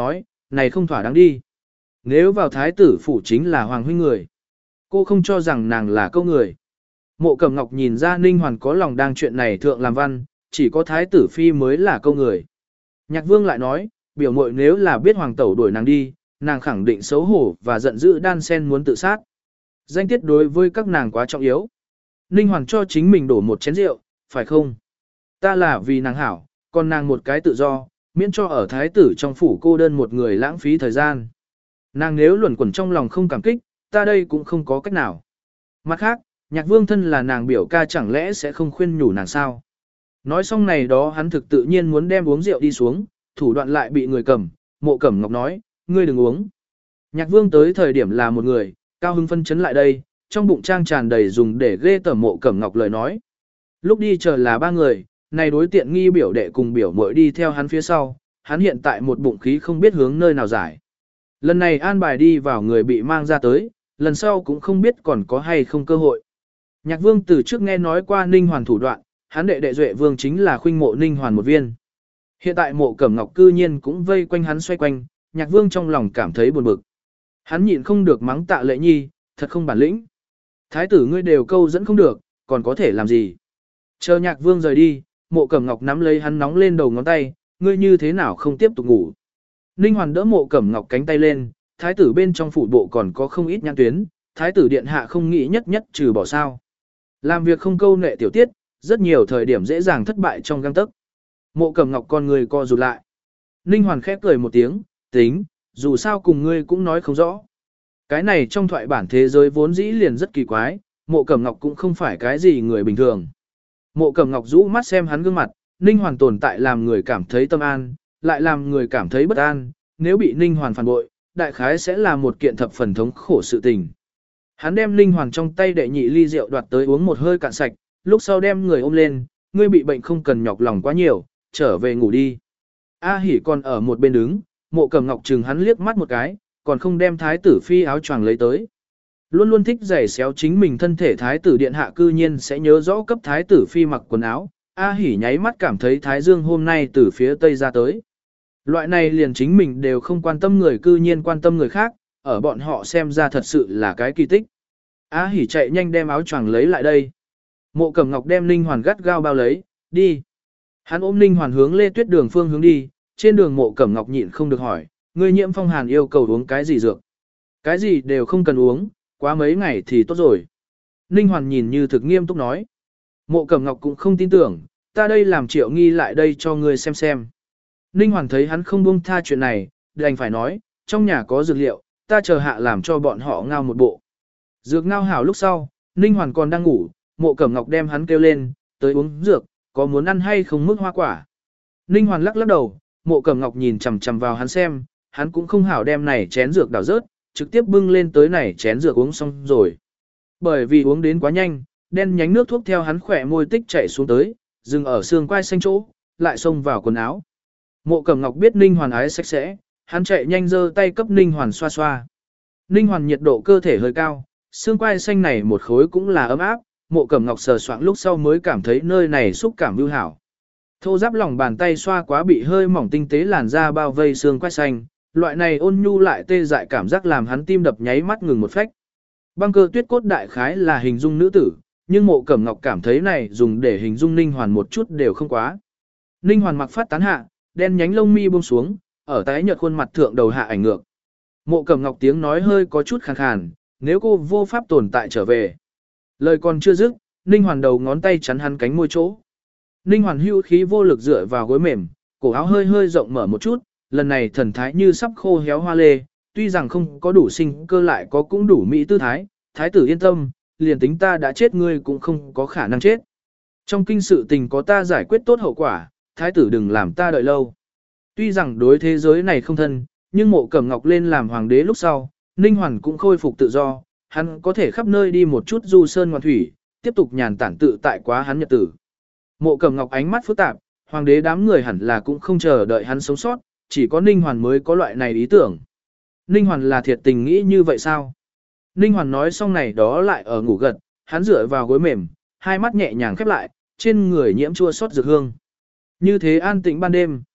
này không thỏa đáng đi. Nếu vào thái tử phủ chính là hoàng huynh người. Cô không cho rằng nàng là câu người. Mộ Cẩm Ngọc nhìn ra Ninh Hoàn có lòng đang chuyện này thượng làm văn, chỉ có thái tử phi mới là câu người. Nhạc Vương lại nói, biểu muội nếu là biết hoàng tẩu đuổi nàng đi, nàng khẳng định xấu hổ và giận dữ đan sen muốn tự sát. Danh tiết đối với các nàng quá trọng yếu. Ninh Hoàn cho chính mình đổ một chén rượu, phải không? Ta là vì nàng hảo, còn nàng một cái tự do, miễn cho ở thái tử trong phủ cô đơn một người lãng phí thời gian. Nàng nếu luẩn quẩn trong lòng không cảm kích, ta đây cũng không có cách nào. Mặt khác, Nhạc Vương thân là nàng biểu ca chẳng lẽ sẽ không khuyên nhủ nàng sao? Nói xong này đó hắn thực tự nhiên muốn đem uống rượu đi xuống, thủ đoạn lại bị người cầm, Mộ Cẩm Ngọc nói, ngươi đừng uống. Nhạc Vương tới thời điểm là một người, cao hưng phân chấn lại đây, trong bụng trang tràn đầy dùng để ghê tởm Mộ Cẩm Ngọc lời nói. Lúc đi chờ là ba người, này đối tiện nghi biểu đệ cùng biểu muội đi theo hắn phía sau, hắn hiện tại một bụng khí không biết hướng nơi nào giải. Lần này an bài đi vào người bị mang ra tới, lần sau cũng không biết còn có hay không cơ hội. Nhạc Vương từ trước nghe nói qua Ninh Hoàn thủ đoạn, hắn đệ đệ Duệ Vương chính là khuynh mộ Ninh Hoàn một viên. Hiện tại Mộ Cẩm Ngọc cư nhiên cũng vây quanh hắn xoay quanh, Nhạc Vương trong lòng cảm thấy buồn bực. Hắn nhịn không được mắng Tạ Lệ Nhi, thật không bản lĩnh. Thái tử ngươi đều câu dẫn không được, còn có thể làm gì? Chờ Nhạc Vương rời đi, Mộ Cẩm Ngọc nắm lấy hắn nóng lên đầu ngón tay, ngươi như thế nào không tiếp tục ngủ? Ninh Hoàn đỡ Mộ Cẩm Ngọc cánh tay lên, thái tử bên trong phủ bộ còn có không ít nhãn tuyến, thái tử điện hạ không nghĩ nhất nhất trừ bỏ sao. Làm việc không câu nệ tiểu tiết, rất nhiều thời điểm dễ dàng thất bại trong găng tấc. Mộ Cẩm Ngọc con người co rụt lại. Ninh Hoàn khép cười một tiếng, tính, dù sao cùng ngươi cũng nói không rõ. Cái này trong thoại bản thế giới vốn dĩ liền rất kỳ quái, Mộ Cẩm Ngọc cũng không phải cái gì người bình thường. Mộ Cẩm Ngọc rũ mắt xem hắn gương mặt, Ninh Hoàn tồn tại làm người cảm thấy tâm an, lại làm người cảm thấy bất an, nếu bị Ninh Hoàn phản bội, đại khái sẽ là một kiện thập phần thống khổ sự tình. Hắn đem Ninh Hoàn trong tay đệ nhị ly rượu đoạt tới uống một hơi cạn sạch, lúc sau đem người ôm lên, ngươi bị bệnh không cần nhọc lòng quá nhiều, trở về ngủ đi. A Hỉ còn ở một bên đứng, Mộ Cẩm Ngọc chừng hắn liếc mắt một cái, còn không đem thái tử phi áo choàng lấy tới. Luôn luôn thích giày xéo chính mình thân thể thái tử điện hạ cư nhiên sẽ nhớ rõ cấp thái tử phi mặc quần áo. A Hỉ nháy mắt cảm thấy thái dương hôm nay từ phía tây ra tới. Loại này liền chính mình đều không quan tâm người cư nhiên quan tâm người khác, ở bọn họ xem ra thật sự là cái kỳ tích. A Hỉ chạy nhanh đem áo choàng lấy lại đây. Mộ Cẩm Ngọc đem Ninh Hoàn gắt gao bao lấy, đi. Hắn ôm Ninh Hoàn hướng Lê Tuyết đường phương hướng đi, trên đường Mộ Cẩm Ngọc nhịn không được hỏi, người nhiễm phong hàn yêu cầu uống cái gì dược? Cái gì đều không cần uống, quá mấy ngày thì tốt rồi. Ninh Hoàn nhìn như thực nghiêm túc nói. Mộ Cẩm Ngọc cũng không tin tưởng, ta đây làm Triệu Nghi lại đây cho ngươi xem xem. Ninh Hoàn thấy hắn không buông tha chuyện này, đành phải nói, trong nhà có dược liệu, ta chờ hạ làm cho bọn họ ngao một bộ. Dược ngao hảo lúc sau, Ninh Hoàn còn đang ngủ, Mộ Cẩm Ngọc đem hắn kêu lên, tới uống dược, có muốn ăn hay không mức hoa quả. Ninh Hoàn lắc lắc đầu, Mộ Cẩm Ngọc nhìn chằm chằm vào hắn xem, hắn cũng không hảo đem này chén dược đảo rớt, trực tiếp bưng lên tới này chén dược uống xong rồi. Bởi vì uống đến quá nhanh, đen nhánh nước thuốc theo hắn khỏe môi tích chảy xuống tới, dừng ở xương quai xanh chỗ, lại xông vào quần áo. Mộ Cẩm Ngọc biết Ninh Hoàn ái sạch sẽ, hắn chạy nhanh giơ tay cấp Ninh Hoàn xoa xoa. Ninh Hoàn nhiệt độ cơ thể hơi cao, xương quai xanh này một khối cũng là ấm áp, Mộ Cẩm Ngọc sờ soạng lúc sau mới cảm thấy nơi này xúc cảm ưu hảo. Thô giáp lòng bàn tay xoa quá bị hơi mỏng tinh tế làn da bao vây xương quai xanh, loại này ôn nhu lại tê dại cảm giác làm hắn tim đập nháy mắt ngừng một phách. Băng Cơ Tuyết cốt đại khái là hình dung nữ tử, nhưng Mộ Cẩm Ngọc cảm thấy này dùng để hình dung Ninh Hoàn một chút đều không quá. Ninh Hoàn mặc phát tán hạ, đen nhánh lông mi buông xuống, ở tái nhợt khuôn mặt thượng đầu hạ ảnh ngược. Mộ Cẩm Ngọc tiếng nói hơi có chút khàn khàn, nếu cô vô pháp tồn tại trở về. Lời còn chưa dứt, Ninh Hoàn đầu ngón tay chắn hắn cánh môi chỗ. Ninh Hoàn hưu khí vô lực dựa vào gối mềm, cổ áo hơi hơi rộng mở một chút, lần này thần thái như sắp khô héo hoa lê, tuy rằng không có đủ sinh cơ lại có cũng đủ mỹ tư thái, thái tử yên tâm, liền tính ta đã chết ngươi cũng không có khả năng chết. Trong kinh sự tình có ta giải quyết tốt hậu quả, thái tử đừng làm ta đợi lâu. Tuy rằng đối thế giới này không thân, nhưng Mộ Cẩm Ngọc lên làm hoàng đế lúc sau, Ninh Hoàn cũng khôi phục tự do, hắn có thể khắp nơi đi một chút du sơn ngoạn thủy, tiếp tục nhàn tản tự tại quá hắn nhật tử. Mộ Cẩm Ngọc ánh mắt phức tạp, hoàng đế đám người hẳn là cũng không chờ đợi hắn sống sót, chỉ có Ninh Hoàn mới có loại này ý tưởng. Ninh Hoàn là thiệt tình nghĩ như vậy sao? Ninh Hoàn nói xong này đó lại ở ngủ gật, hắn dựa vào gối mềm, hai mắt nhẹ nhàng khép lại, trên người nhiễm chua xót dược hương. Như thế an tĩnh ban đêm,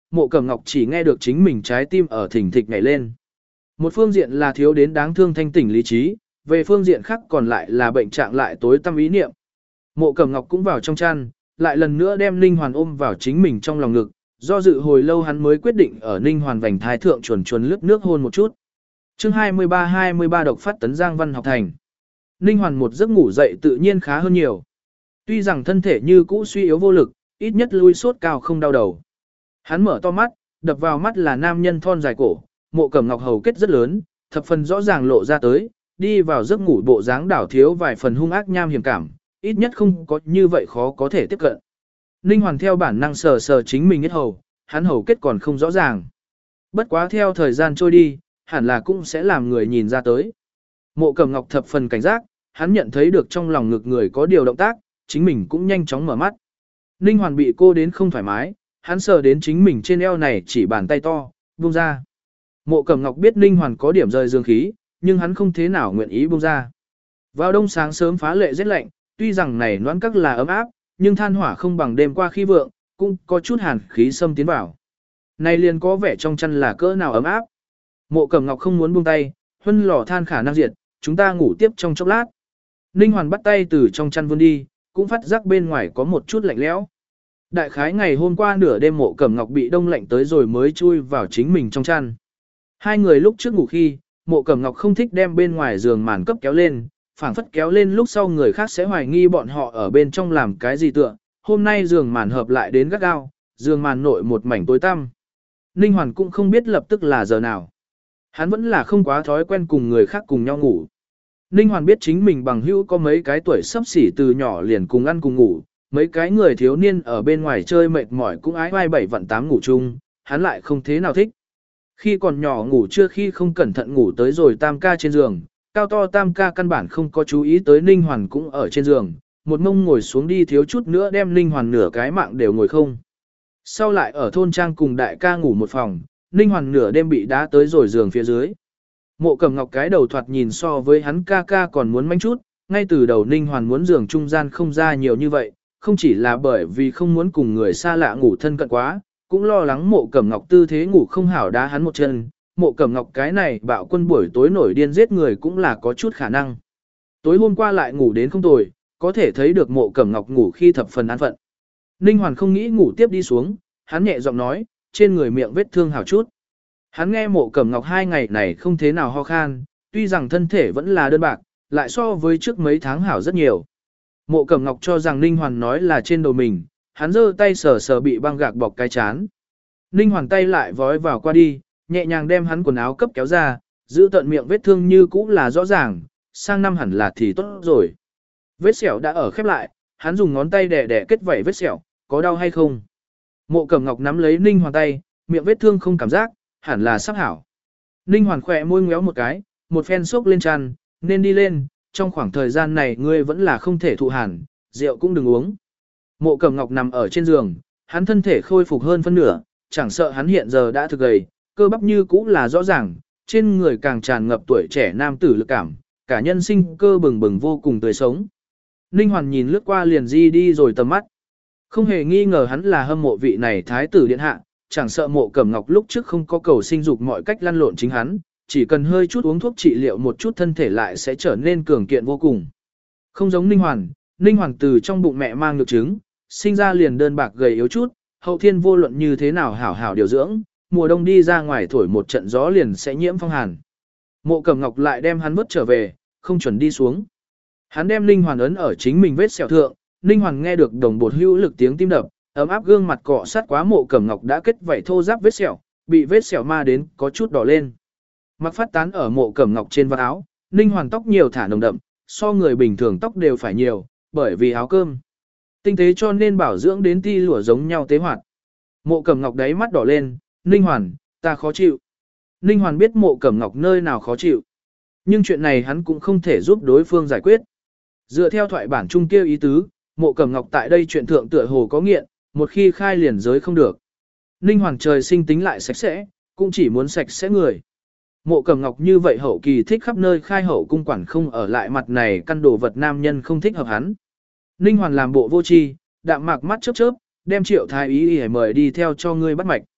Mộ Cẩm Ngọc chỉ nghe được chính mình trái tim ở thỉnh thịch nhảy lên. Một phương diện là thiếu đến đáng thương thanh tỉnh lý trí, về phương diện khác còn lại là bệnh trạng lại tối tâm ý niệm. Mộ Cẩm Ngọc cũng vào trong chăn, lại lần nữa đem Ninh Hoàn ôm vào chính mình trong lòng ngực, do dự hồi lâu hắn mới quyết định ở Ninh Hoàn vành thái thượng chuồn chuồn lướt nước hôn một chút. Chương hai mươi ba hai mươi ba độc phát tấn Giang Văn học thành. Ninh Hoàn một giấc ngủ dậy tự nhiên khá hơn nhiều. Tuy rằng thân thể như cũ suy yếu vô lực, ít nhất lui sốt cao không đau đầu. Hắn mở to mắt, đập vào mắt là nam nhân thon dài cổ, Mộ Cẩm Ngọc hầu kết rất lớn, thập phần rõ ràng lộ ra tới, đi vào giấc ngủ bộ dáng đảo thiếu vài phần hung ác nham hiểm cảm, ít nhất không có như vậy khó có thể tiếp cận. Ninh Hoàn theo bản năng sờ sờ chính mình hết hầu, hắn hầu kết còn không rõ ràng. Bất quá theo thời gian trôi đi, hẳn là cũng sẽ làm người nhìn ra tới. Mộ Cẩm Ngọc thập phần cảnh giác, hắn nhận thấy được trong lòng ngực người có điều động tác, chính mình cũng nhanh chóng mở mắt. Ninh Hoàn bị cô đến không thoải mái, hắn sờ đến chính mình trên eo này chỉ bàn tay to, buông ra. Mộ Cẩm Ngọc biết Ninh Hoàn có điểm rời dương khí, nhưng hắn không thế nào nguyện ý buông ra. Vào đông sáng sớm phá lệ rất lạnh, tuy rằng này noãn các là ấm áp, nhưng than hỏa không bằng đêm qua khi vượng, cũng có chút hàn khí xâm tiến vào. Này liền có vẻ trong chăn là cỡ nào ấm áp. Mộ Cẩm Ngọc không muốn buông tay, huân lò than khả năng diệt, chúng ta ngủ tiếp trong chốc lát. Ninh Hoàn bắt tay từ trong chăn vươn đi, cũng phát giác bên ngoài có một chút lạnh lẽo. Đại khái ngày hôm qua nửa đêm Mộ Cẩm Ngọc bị đông lạnh tới rồi mới chui vào chính mình trong chăn. Hai người lúc trước ngủ khi, Mộ Cẩm Ngọc không thích đem bên ngoài giường màn cấp kéo lên, phảng phất kéo lên lúc sau người khác sẽ hoài nghi bọn họ ở bên trong làm cái gì tựa. Hôm nay giường màn hợp lại đến gắt gao, giường màn nội một mảnh tối tăm. Ninh Hoàn cũng không biết lập tức là giờ nào. Hắn vẫn là không quá thói quen cùng người khác cùng nhau ngủ. Ninh Hoàn biết chính mình bằng hữu có mấy cái tuổi sắp xỉ từ nhỏ liền cùng ăn cùng ngủ, mấy cái người thiếu niên ở bên ngoài chơi mệt mỏi cũng ái vai bảy vặn tám ngủ chung, hắn lại không thế nào thích. Khi còn nhỏ ngủ chưa khi không cẩn thận ngủ tới rồi tam ca trên giường, cao to tam ca căn bản không có chú ý tới Ninh Hoàn cũng ở trên giường, một mông ngồi xuống đi thiếu chút nữa đem Ninh Hoàn nửa cái mạng đều ngồi không. Sau lại ở thôn trang cùng đại ca ngủ một phòng, Ninh Hoàn nửa đêm bị đá tới rồi giường phía dưới. Mộ Cẩm Ngọc cái đầu thoạt nhìn so với hắn ca ca còn muốn manh chút, ngay từ đầu Ninh Hoàn muốn giường trung gian không ra nhiều như vậy, không chỉ là bởi vì không muốn cùng người xa lạ ngủ thân cận quá, cũng lo lắng Mộ Cẩm Ngọc tư thế ngủ không hảo đá hắn một chân. Mộ Cẩm Ngọc cái này bạo quân buổi tối nổi điên giết người cũng là có chút khả năng. Tối hôm qua lại ngủ đến không tồi, có thể thấy được Mộ Cẩm Ngọc ngủ khi thập phần an phận. Ninh Hoàn không nghĩ ngủ tiếp đi xuống, hắn nhẹ giọng nói, trên người miệng vết thương hảo chút. Hắn nghe Mộ Cẩm Ngọc hai ngày này không thế nào ho khan, tuy rằng thân thể vẫn là đơn bạc, lại so với trước mấy tháng hảo rất nhiều. Mộ Cẩm Ngọc cho rằng Ninh Hoàn nói là trên đầu mình, hắn giơ tay sờ sờ bị băng gạc bọc cái chán. Ninh Hoàn tay lại vói vào qua đi, nhẹ nhàng đem hắn quần áo cấp kéo ra, giữ tận miệng vết thương như cũ là rõ ràng, sang năm hẳn là thì tốt rồi. Vết sẹo đã ở khép lại, hắn dùng ngón tay đè đè kết vảy vết sẹo, có đau hay không? Mộ Cẩm Ngọc nắm lấy Ninh Hoàn tay, miệng vết thương không cảm giác, hẳn là sắp hảo. Ninh Hoàn khỏe môi ngéo một cái, một phen sốc lên chăn, nên đi lên, trong khoảng thời gian này ngươi vẫn là không thể thụ hàn, rượu cũng đừng uống. Mộ Cẩm Ngọc nằm ở trên giường, hắn thân thể khôi phục hơn phân nửa, chẳng sợ hắn hiện giờ đã thực gầy, cơ bắp như cũ là rõ ràng, trên người càng tràn ngập tuổi trẻ nam tử lực cảm, cả nhân sinh cơ bừng bừng vô cùng tươi sống. Ninh Hoàn nhìn lướt qua liền di đi rồi tầm mắt. Không hề nghi ngờ hắn là hâm mộ vị này thái tử điện hạ, chẳng sợ Mộ Cẩm Ngọc lúc trước không có cầu sinh dục mọi cách lăn lộn chính hắn, chỉ cần hơi chút uống thuốc trị liệu một chút thân thể lại sẽ trở nên cường kiện vô cùng. Không giống Ninh Hoàn, Ninh Hoàn từ trong bụng mẹ mang nhược trứng, sinh ra liền đơn bạc gầy yếu chút, hậu thiên vô luận như thế nào hảo hảo điều dưỡng, mùa đông đi ra ngoài thổi một trận gió liền sẽ nhiễm phong hàn. Mộ Cẩm Ngọc lại đem hắn vứt trở về, không chuẩn đi xuống. Hắn đem Ninh Hoàn ấn ở chính mình vết sẹo thượng, Ninh Hoàn nghe được đồng bột hữu lực tiếng tim đập, ấm áp gương mặt cọ sát quá Mộ Cẩm Ngọc đã kết vảy thô ráp vết sẹo, bị vết sẹo ma đến có chút đỏ lên. Mặc phát tán ở Mộ Cẩm Ngọc trên vạt áo, Ninh Hoàn tóc nhiều thả nồng đậm, so người bình thường tóc đều phải nhiều, bởi vì áo cơm. Tinh tế cho nên bảo dưỡng đến ti lụa giống nhau tế hoạt. Mộ Cẩm Ngọc đáy mắt đỏ lên, Ninh Hoàn, ta khó chịu. Ninh Hoàn biết Mộ Cẩm Ngọc nơi nào khó chịu. Nhưng chuyện này hắn cũng không thể giúp đối phương giải quyết. Dựa theo thoại bản trung kia ý tứ, Mộ Cẩm Ngọc tại đây chuyện thượng tựa hồ có nghiện, một khi khai liền giới không được. Ninh Hoàn trời sinh tính lại sạch sẽ, cũng chỉ muốn sạch sẽ người. Mộ Cẩm Ngọc như vậy hậu kỳ thích khắp nơi khai hậu cung quản không ở lại mặt này căn đồ vật nam nhân không thích hợp hắn. Ninh Hoàn làm bộ vô tri, đạm mạc mắt chớp chớp, đem Triệu Thái Y Y mời đi theo cho ngươi bắt mạch.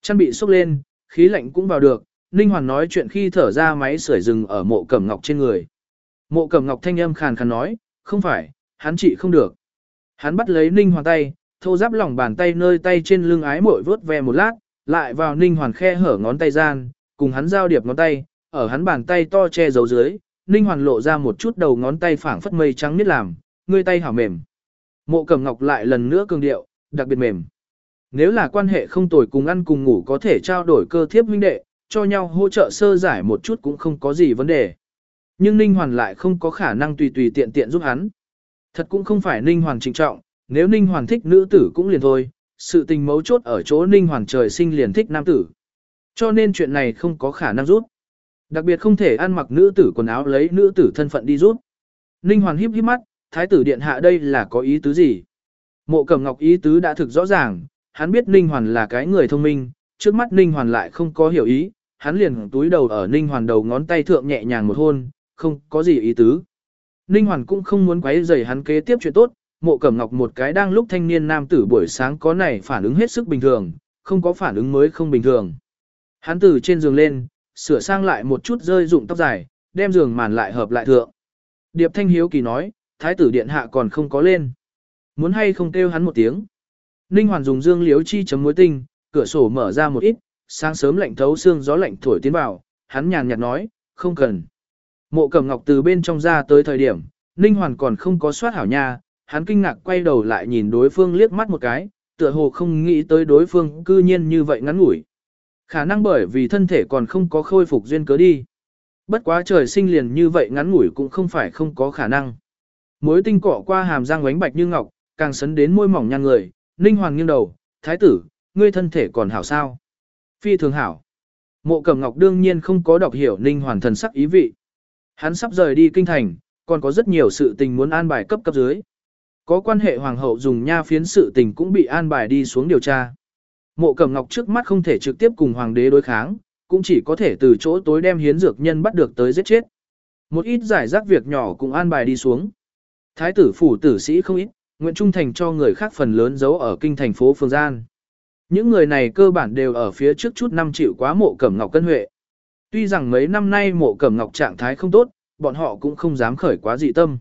Chăn bị xốc lên, khí lạnh cũng vào được, Ninh Hoàn nói chuyện khi thở ra máy sưởi rừng ở Mộ Cẩm Ngọc trên người. Mộ Cẩm Ngọc thanh âm khàn khàn nói, không phải, hắn trị không được. Hắn bắt lấy Ninh Hoàn tay, thô giáp lòng bàn tay nơi tay trên lưng ái mội vớt ve một lát, lại vào Ninh Hoàn khe hở ngón tay gian, cùng hắn giao điệp ngón tay, ở hắn bàn tay to che giấu dưới, Ninh Hoàn lộ ra một chút đầu ngón tay phảng phất mây trắng miết làm, ngươi tay hảo mềm. Mộ Cẩm Ngọc lại lần nữa cường điệu, đặc biệt mềm. Nếu là quan hệ không tồi cùng ăn cùng ngủ có thể trao đổi cơ thiếp huynh đệ, cho nhau hỗ trợ sơ giải một chút cũng không có gì vấn đề. Nhưng Ninh Hoàn lại không có khả năng tùy tùy tiện tiện giúp hắn. Thật cũng không phải Ninh Hoàn trịnh trọng, nếu Ninh Hoàn thích nữ tử cũng liền thôi, sự tình mấu chốt ở chỗ Ninh Hoàn trời sinh liền thích nam tử. Cho nên chuyện này không có khả năng giúp. Đặc biệt không thể ăn mặc nữ tử quần áo lấy nữ tử thân phận đi giúp. Ninh Hoàn híp híp mắt, thái tử điện hạ đây là có ý tứ gì? Mộ Cẩm Ngọc ý tứ đã thực rõ ràng, hắn biết Ninh Hoàn là cái người thông minh, trước mắt Ninh Hoàn lại không có hiểu ý, hắn liền túi đầu ở Ninh Hoàn đầu ngón tay thượng nhẹ nhàng một hôn, không có gì ý tứ. Ninh Hoàn cũng không muốn quấy rầy hắn kế tiếp chuyện tốt, Mộ Cẩm Ngọc một cái đang lúc thanh niên nam tử buổi sáng có này phản ứng hết sức bình thường, không có phản ứng mới không bình thường. Hắn từ trên giường lên, sửa sang lại một chút rơi rụng tóc dài, đem giường màn lại hợp lại thượng. Điệp Thanh hiếu kỳ nói, thái tử điện hạ còn không có lên. Muốn hay không kêu hắn một tiếng. Ninh Hoàn dùng dương liếu chi chấm muối tinh, cửa sổ mở ra một ít, sáng sớm lạnh thấu xương gió lạnh thổi tiến vào, hắn nhàn nhạt nói, không cần. Mộ Cẩm Ngọc từ bên trong ra tới thời điểm, Ninh Hoàn còn không có soát hảo nha, hắn kinh ngạc quay đầu lại nhìn đối phương liếc mắt một cái, tựa hồ không nghĩ tới đối phương cư nhiên như vậy ngắn ngủi. Khả năng bởi vì thân thể còn không có khôi phục duyên cớ đi. Bất quá trời sinh liền như vậy ngắn ngủi cũng không phải không có khả năng. Muối tinh cọ qua hàm răng ánh bạch như ngọc, càng sấn đến môi mỏng nhăn người, Ninh Hoàng nghiêng đầu, thái tử, ngươi thân thể còn hảo sao? Phi thường hảo. Mộ Cẩm Ngọc đương nhiên không có đọc hiểu Ninh Hoàng thần sắc ý vị. Hắn sắp rời đi kinh thành, còn có rất nhiều sự tình muốn an bài cấp cấp dưới. Có quan hệ hoàng hậu dùng nha phiến sự tình cũng bị an bài đi xuống điều tra. Mộ Cẩm Ngọc trước mắt không thể trực tiếp cùng hoàng đế đối kháng, cũng chỉ có thể từ chỗ tối đem hiến dược nhân bắt được tới giết chết. Một ít giải rác việc nhỏ cũng an bài đi xuống. Thái tử phủ tử sĩ không ít, nguyện trung thành cho người khác phần lớn giấu ở kinh thành phố phường gian. Những người này cơ bản đều ở phía trước chút năm chịu quá Mộ Cẩm Ngọc cân huệ. Tuy rằng mấy năm nay Mộ Cẩm Ngọc trạng thái không tốt, bọn họ cũng không dám khởi quá dị tâm.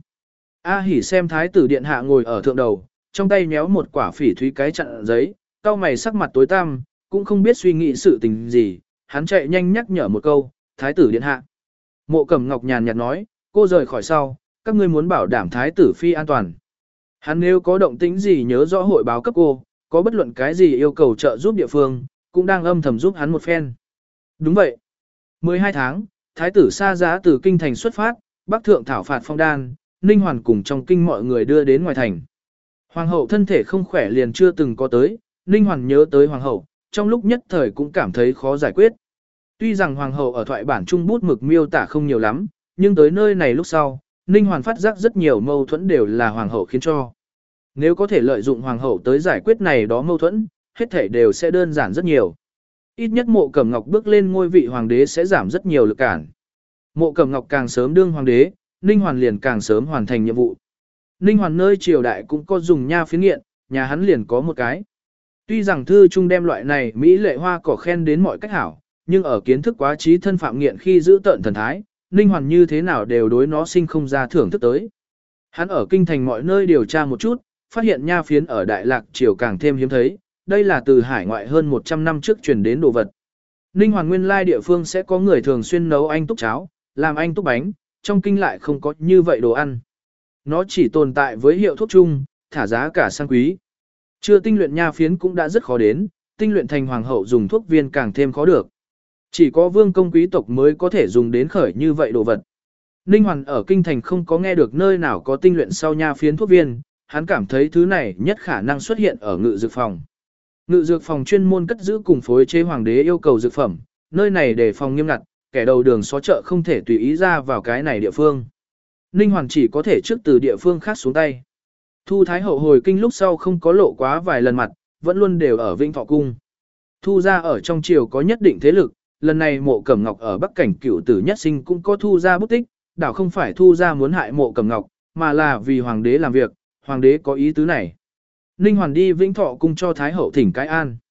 A Hỉ xem thái tử điện hạ ngồi ở thượng đầu, trong tay méo một quả phỉ thúy cái chặn giấy, cau mày sắc mặt tối tăm, cũng không biết suy nghĩ sự tình gì, hắn chạy nhanh nhắc nhở một câu, thái tử điện hạ. Mộ Cẩm Ngọc nhàn nhạt nói, cô rời khỏi sau, các ngươi muốn bảo đảm thái tử phi an toàn. Hắn nếu có động tĩnh gì nhớ rõ hội báo cấp cô, có bất luận cái gì yêu cầu trợ giúp địa phương, cũng đang âm thầm giúp hắn một phen. Đúng vậy. mười hai tháng, thái tử xa giá từ kinh thành xuất phát, bắc thượng thảo phạt Phong Đan, Ninh Hoàn cùng trong kinh mọi người đưa đến ngoài thành. Hoàng hậu thân thể không khỏe liền chưa từng có tới, Ninh Hoàn nhớ tới hoàng hậu, trong lúc nhất thời cũng cảm thấy khó giải quyết. Tuy rằng hoàng hậu ở thoại bản trung bút mực miêu tả không nhiều lắm, nhưng tới nơi này lúc sau, Ninh Hoàn phát giác rất nhiều mâu thuẫn đều là hoàng hậu khiến cho. Nếu có thể lợi dụng hoàng hậu tới giải quyết này đó mâu thuẫn, hết thể đều sẽ đơn giản rất nhiều. Ít nhất Mộ Cẩm Ngọc bước lên ngôi vị hoàng đế sẽ giảm rất nhiều lực cản. Mộ Cẩm Ngọc càng sớm đương hoàng đế, Ninh Hoàn liền càng sớm hoàn thành nhiệm vụ. Ninh Hoàn nơi triều đại cũng có dùng nha phiến nghiện, nhà hắn liền có một cái. Tuy rằng thư trung đem loại này mỹ lệ hoa cỏ khen đến mọi cách hảo, nhưng ở kiến thức quá trí thân phạm nghiện khi giữ tận thần thái, Ninh Hoàn như thế nào đều đối nó sinh không ra thưởng thức tới. Hắn ở kinh thành mọi nơi điều tra một chút, phát hiện nha phiến ở Đại Lạc triều càng thêm hiếm thấy, đây là từ hải ngoại hơn một trăm năm trước truyền đến đồ vật. Ninh Hoàn nguyên lai địa phương sẽ có người thường xuyên nấu anh túc cháo, làm anh túc bánh, trong kinh lại không có như vậy đồ ăn. Nó chỉ tồn tại với hiệu thuốc chung, thả giá cả sang quý. Chưa tinh luyện nha phiến cũng đã rất khó đến, tinh luyện thành hoàng hậu dùng thuốc viên càng thêm khó được. Chỉ có vương công quý tộc mới có thể dùng đến khởi như vậy đồ vật. Ninh Hoàn ở kinh thành không có nghe được nơi nào có tinh luyện sau nha phiến thuốc viên, hắn cảm thấy thứ này nhất khả năng xuất hiện ở ngự dược phòng. Ngự dược phòng chuyên môn cất giữ cùng phối chế hoàng đế yêu cầu dược phẩm, nơi này đề phòng nghiêm ngặt, kẻ đầu đường xó chợ không thể tùy ý ra vào cái này địa phương. Ninh Hoàn chỉ có thể trước từ địa phương khác xuống tay. Thu Thái hậu hồi kinh lúc sau không có lộ quá vài lần mặt, vẫn luôn đều ở Vĩnh Thọ cung. Thu gia ở trong triều có nhất định thế lực, lần này Mộ Cẩm Ngọc ở Bắc cảnh cửu tử nhất sinh cũng có Thu gia bút tích, đảo không phải Thu gia muốn hại Mộ Cẩm Ngọc, mà là vì hoàng đế làm việc, hoàng đế có ý tứ này. Ninh Hoàn đi Vĩnh Thọ cung cho Thái hậu thỉnh cái an.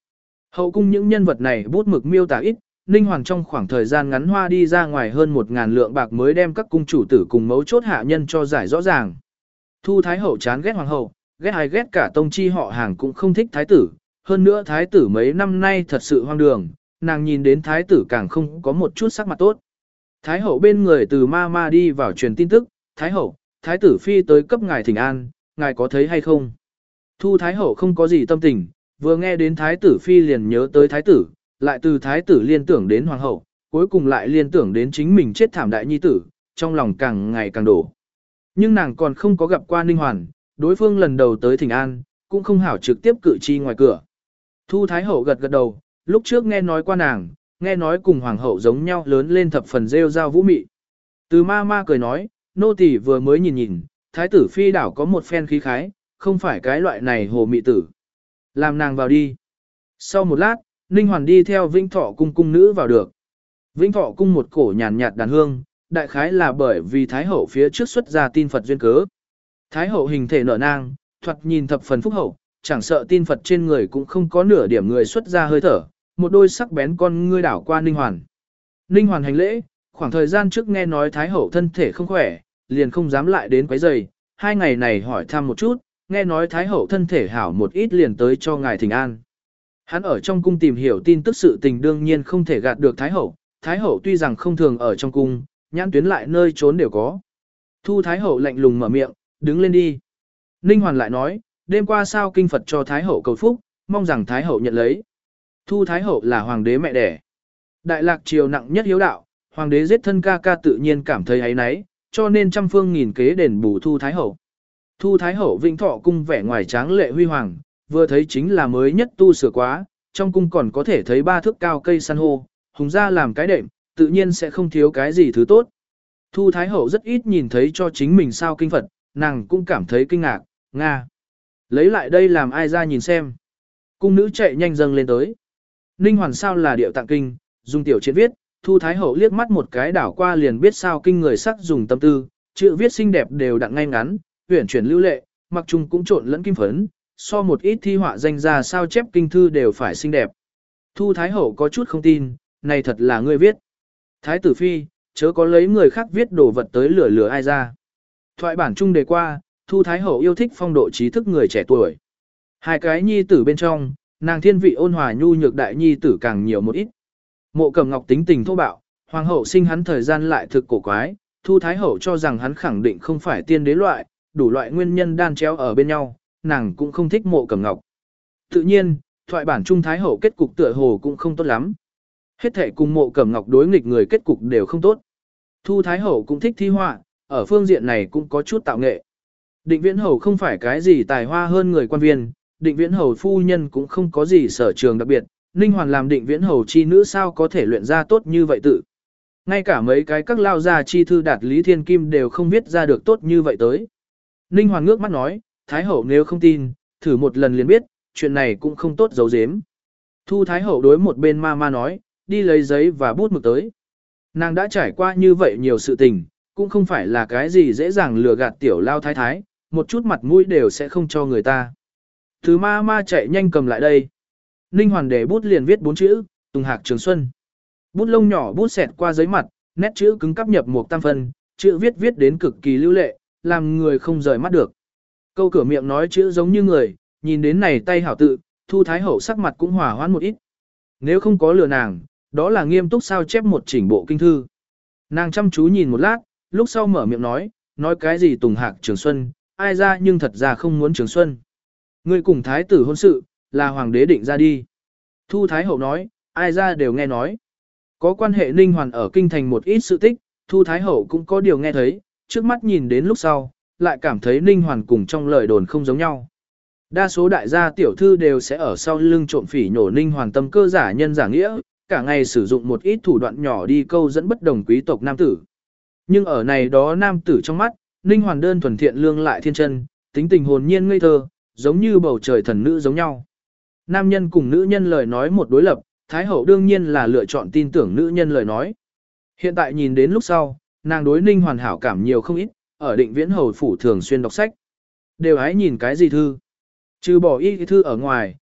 Hậu cung những nhân vật này bút mực miêu tả ít, Ninh Hoàng trong khoảng thời gian ngắn hoa đi ra ngoài hơn một ngàn lượng bạc mới đem các cung chủ tử cùng mấu chốt hạ nhân cho giải rõ ràng. Thu Thái Hậu chán ghét Hoàng hậu, ghét ai ghét cả tông chi họ hàng cũng không thích Thái tử, hơn nữa Thái tử mấy năm nay thật sự hoang đường, nàng nhìn đến Thái tử càng không có một chút sắc mặt tốt. Thái Hậu bên người từ ma ma đi vào truyền tin tức, Thái Hậu, Thái tử phi tới cấp ngài thỉnh an, ngài có thấy hay không? Thu Thái Hậu không có gì tâm tình, vừa nghe đến Thái tử phi liền nhớ tới Thái tử, lại từ Thái tử liên tưởng đến Hoàng hậu, cuối cùng lại liên tưởng đến chính mình chết thảm đại nhi tử, trong lòng càng ngày càng đổ. Nhưng nàng còn không có gặp qua Ninh Hoàn, đối phương lần đầu tới thỉnh an, cũng không hảo trực tiếp cử chi ngoài cửa. Thu Thái Hậu gật gật đầu, lúc trước nghe nói qua nàng, nghe nói cùng Hoàng hậu giống nhau lớn lên thập phần rêu rao vũ mị. Từ ma ma cười nói, nô tỳ vừa mới nhìn nhìn, Thái tử phi đảo có một phen khí khái, không phải cái loại này hồ mị tử. Làm nàng vào đi. Sau một lát, Ninh Hoàn đi theo Vĩnh Thọ cung cung nữ vào được. Vĩnh Thọ cung một cổ nhàn nhạt đàn hương, đại khái là bởi vì Thái hậu phía trước xuất ra tin Phật duyên cớ. Thái hậu hình thể nở nang, thoạt nhìn thập phần phúc hậu, chẳng sợ tin Phật trên người cũng không có nửa điểm người xuất ra hơi thở, một đôi sắc bén con ngươi đảo qua Ninh Hoàn. Ninh Hoàn hành lễ, khoảng thời gian trước nghe nói Thái hậu thân thể không khỏe, liền không dám lại đến quấy rầy, hai ngày này hỏi thăm một chút, nghe nói Thái hậu thân thể hảo một ít liền tới cho ngài thỉnh an. Hắn ở trong cung tìm hiểu tin tức sự tình đương nhiên không thể gạt được Thái hậu, Thái hậu tuy rằng không thường ở trong cung, nhãn tuyến lại nơi trốn đều có. Thu Thái hậu lạnh lùng mở miệng, đứng lên đi. Ninh Hoàn lại nói, đêm qua sao kinh Phật cho Thái hậu cầu phúc, mong rằng Thái hậu nhận lấy. Thu Thái hậu là hoàng đế mẹ đẻ. Đại lạc triều nặng nhất hiếu đạo, hoàng đế giết thân ca ca tự nhiên cảm thấy ấy nấy, cho nên trăm phương nghìn kế đền bù Thu Thái hậu. Thu Thái hậu Vĩnh Thọ cung vẻ ngoài tráng lệ huy hoàng, vừa thấy chính là mới nhất tu sửa quá, trong cung còn có thể thấy ba thước cao cây san hô, hùng ra làm cái đệm, tự nhiên sẽ không thiếu cái gì thứ tốt. Thu Thái hậu rất ít nhìn thấy cho chính mình sao kinh Phật, nàng cũng cảm thấy kinh ngạc, Nga. Lấy lại đây làm ai ra nhìn xem. Cung nữ chạy nhanh dâng lên tới. Ninh Hoàn sao là điệu tạng kinh, dùng tiểu triện viết, Thu Thái hậu liếc mắt một cái đảo qua liền biết sao kinh người sắc dùng tâm tư, chữ viết xinh đẹp đều đặn ngay ngắn, uyển chuyển lưu lệ, mặc trùng cũng trộn lẫn kim phấn, so một ít thi họa danh ra sao chép kinh thư đều phải xinh đẹp. Thu Thái hậu có chút không tin, này thật là ngươi viết. Thái tử phi, chớ có lấy người khác viết đồ vật tới lửa lửa ai ra. Thoại bản chung đề qua, Thu Thái hậu yêu thích phong độ trí thức người trẻ tuổi. Hai cái nhi tử bên trong, nàng thiên vị ôn hòa nhu nhược đại nhi tử càng nhiều một ít. Mộ Cẩm Ngọc tính tình thô bạo, hoàng hậu sinh hắn thời gian lại thực cổ quái, Thu Thái hậu cho rằng hắn khẳng định không phải tiên đế loại, đủ loại nguyên nhân đan chéo ở bên nhau, nàng cũng không thích Mộ Cẩm Ngọc. Tự nhiên, thoại bản trung Thái hậu kết cục tựa hồ cũng không tốt lắm. Hết thể cùng Mộ Cẩm Ngọc đối nghịch người kết cục đều không tốt. Thu Thái hậu cũng thích thi họa, ở phương diện này cũng có chút tạo nghệ. Định Viễn hầu không phải cái gì tài hoa hơn người quan viên, Định Viễn hầu phu nhân cũng không có gì sở trường đặc biệt, Ninh Hoàn làm Định Viễn hầu chi nữ sao có thể luyện ra tốt như vậy tự. Ngay cả mấy cái các lao gia chi thư đạt Lý Thiên Kim đều không viết ra được tốt như vậy tới. Ninh Hoàn ngước mắt nói, Thái hậu nếu không tin, thử một lần liền biết, chuyện này cũng không tốt giấu giếm. Thu Thái hậu đối một bên ma ma nói, đi lấy giấy và bút mực tới. Nàng đã trải qua như vậy nhiều sự tình, cũng không phải là cái gì dễ dàng lừa gạt tiểu lao thái thái, một chút mặt mũi đều sẽ không cho người ta. Thứ ma ma chạy nhanh cầm lại đây. Ninh Hoàn để bút liền viết bốn chữ, Tùng Hạc Trường Xuân. Bút lông nhỏ bút xẹt qua giấy mặt, nét chữ cứng cắp nhập một tam phân, chữ viết viết đến cực kỳ lưu lệ, làm người không rời mắt được. Câu cửa miệng nói chữ giống như người, nhìn đến này tay hảo tự, Thu Thái hậu sắc mặt cũng hòa hoãn một ít. Nếu không có lừa nàng, đó là nghiêm túc sao chép một chỉnh bộ kinh thư. Nàng chăm chú nhìn một lát, lúc sau mở miệng nói, nói cái gì Tùng Hạc Trường Xuân, ai ra nhưng thật ra không muốn Trường Xuân. Ngươi cùng thái tử hôn sự, là hoàng đế định ra đi. Thu Thái hậu nói, ai ra đều nghe nói. Có quan hệ Ninh Hoàn ở kinh thành một ít sự tích, Thu Thái hậu cũng có điều nghe thấy, trước mắt nhìn đến lúc sau, lại cảm thấy Ninh Hoàn cùng trong lời đồn không giống nhau. Đa số đại gia tiểu thư đều sẽ ở sau lưng trộm phỉ nhổ Ninh Hoàn tâm cơ giả nhân giả nghĩa, cả ngày sử dụng một ít thủ đoạn nhỏ đi câu dẫn bất đồng quý tộc nam tử. Nhưng ở này đó nam tử trong mắt, Ninh Hoàn đơn thuần thiện lương lại thiên chân, tính tình hồn nhiên ngây thơ, giống như bầu trời thần nữ giống nhau. Nam nhân cùng nữ nhân lời nói một đối lập, Thái hậu đương nhiên là lựa chọn tin tưởng nữ nhân lời nói. Hiện tại nhìn đến lúc sau, nàng đối Ninh Hoàn hảo cảm nhiều không ít, ở Định Viễn hầu phủ thường xuyên đọc sách. Đều hãy nhìn cái gì thư. Trừ bỏ y thư ở ngoài,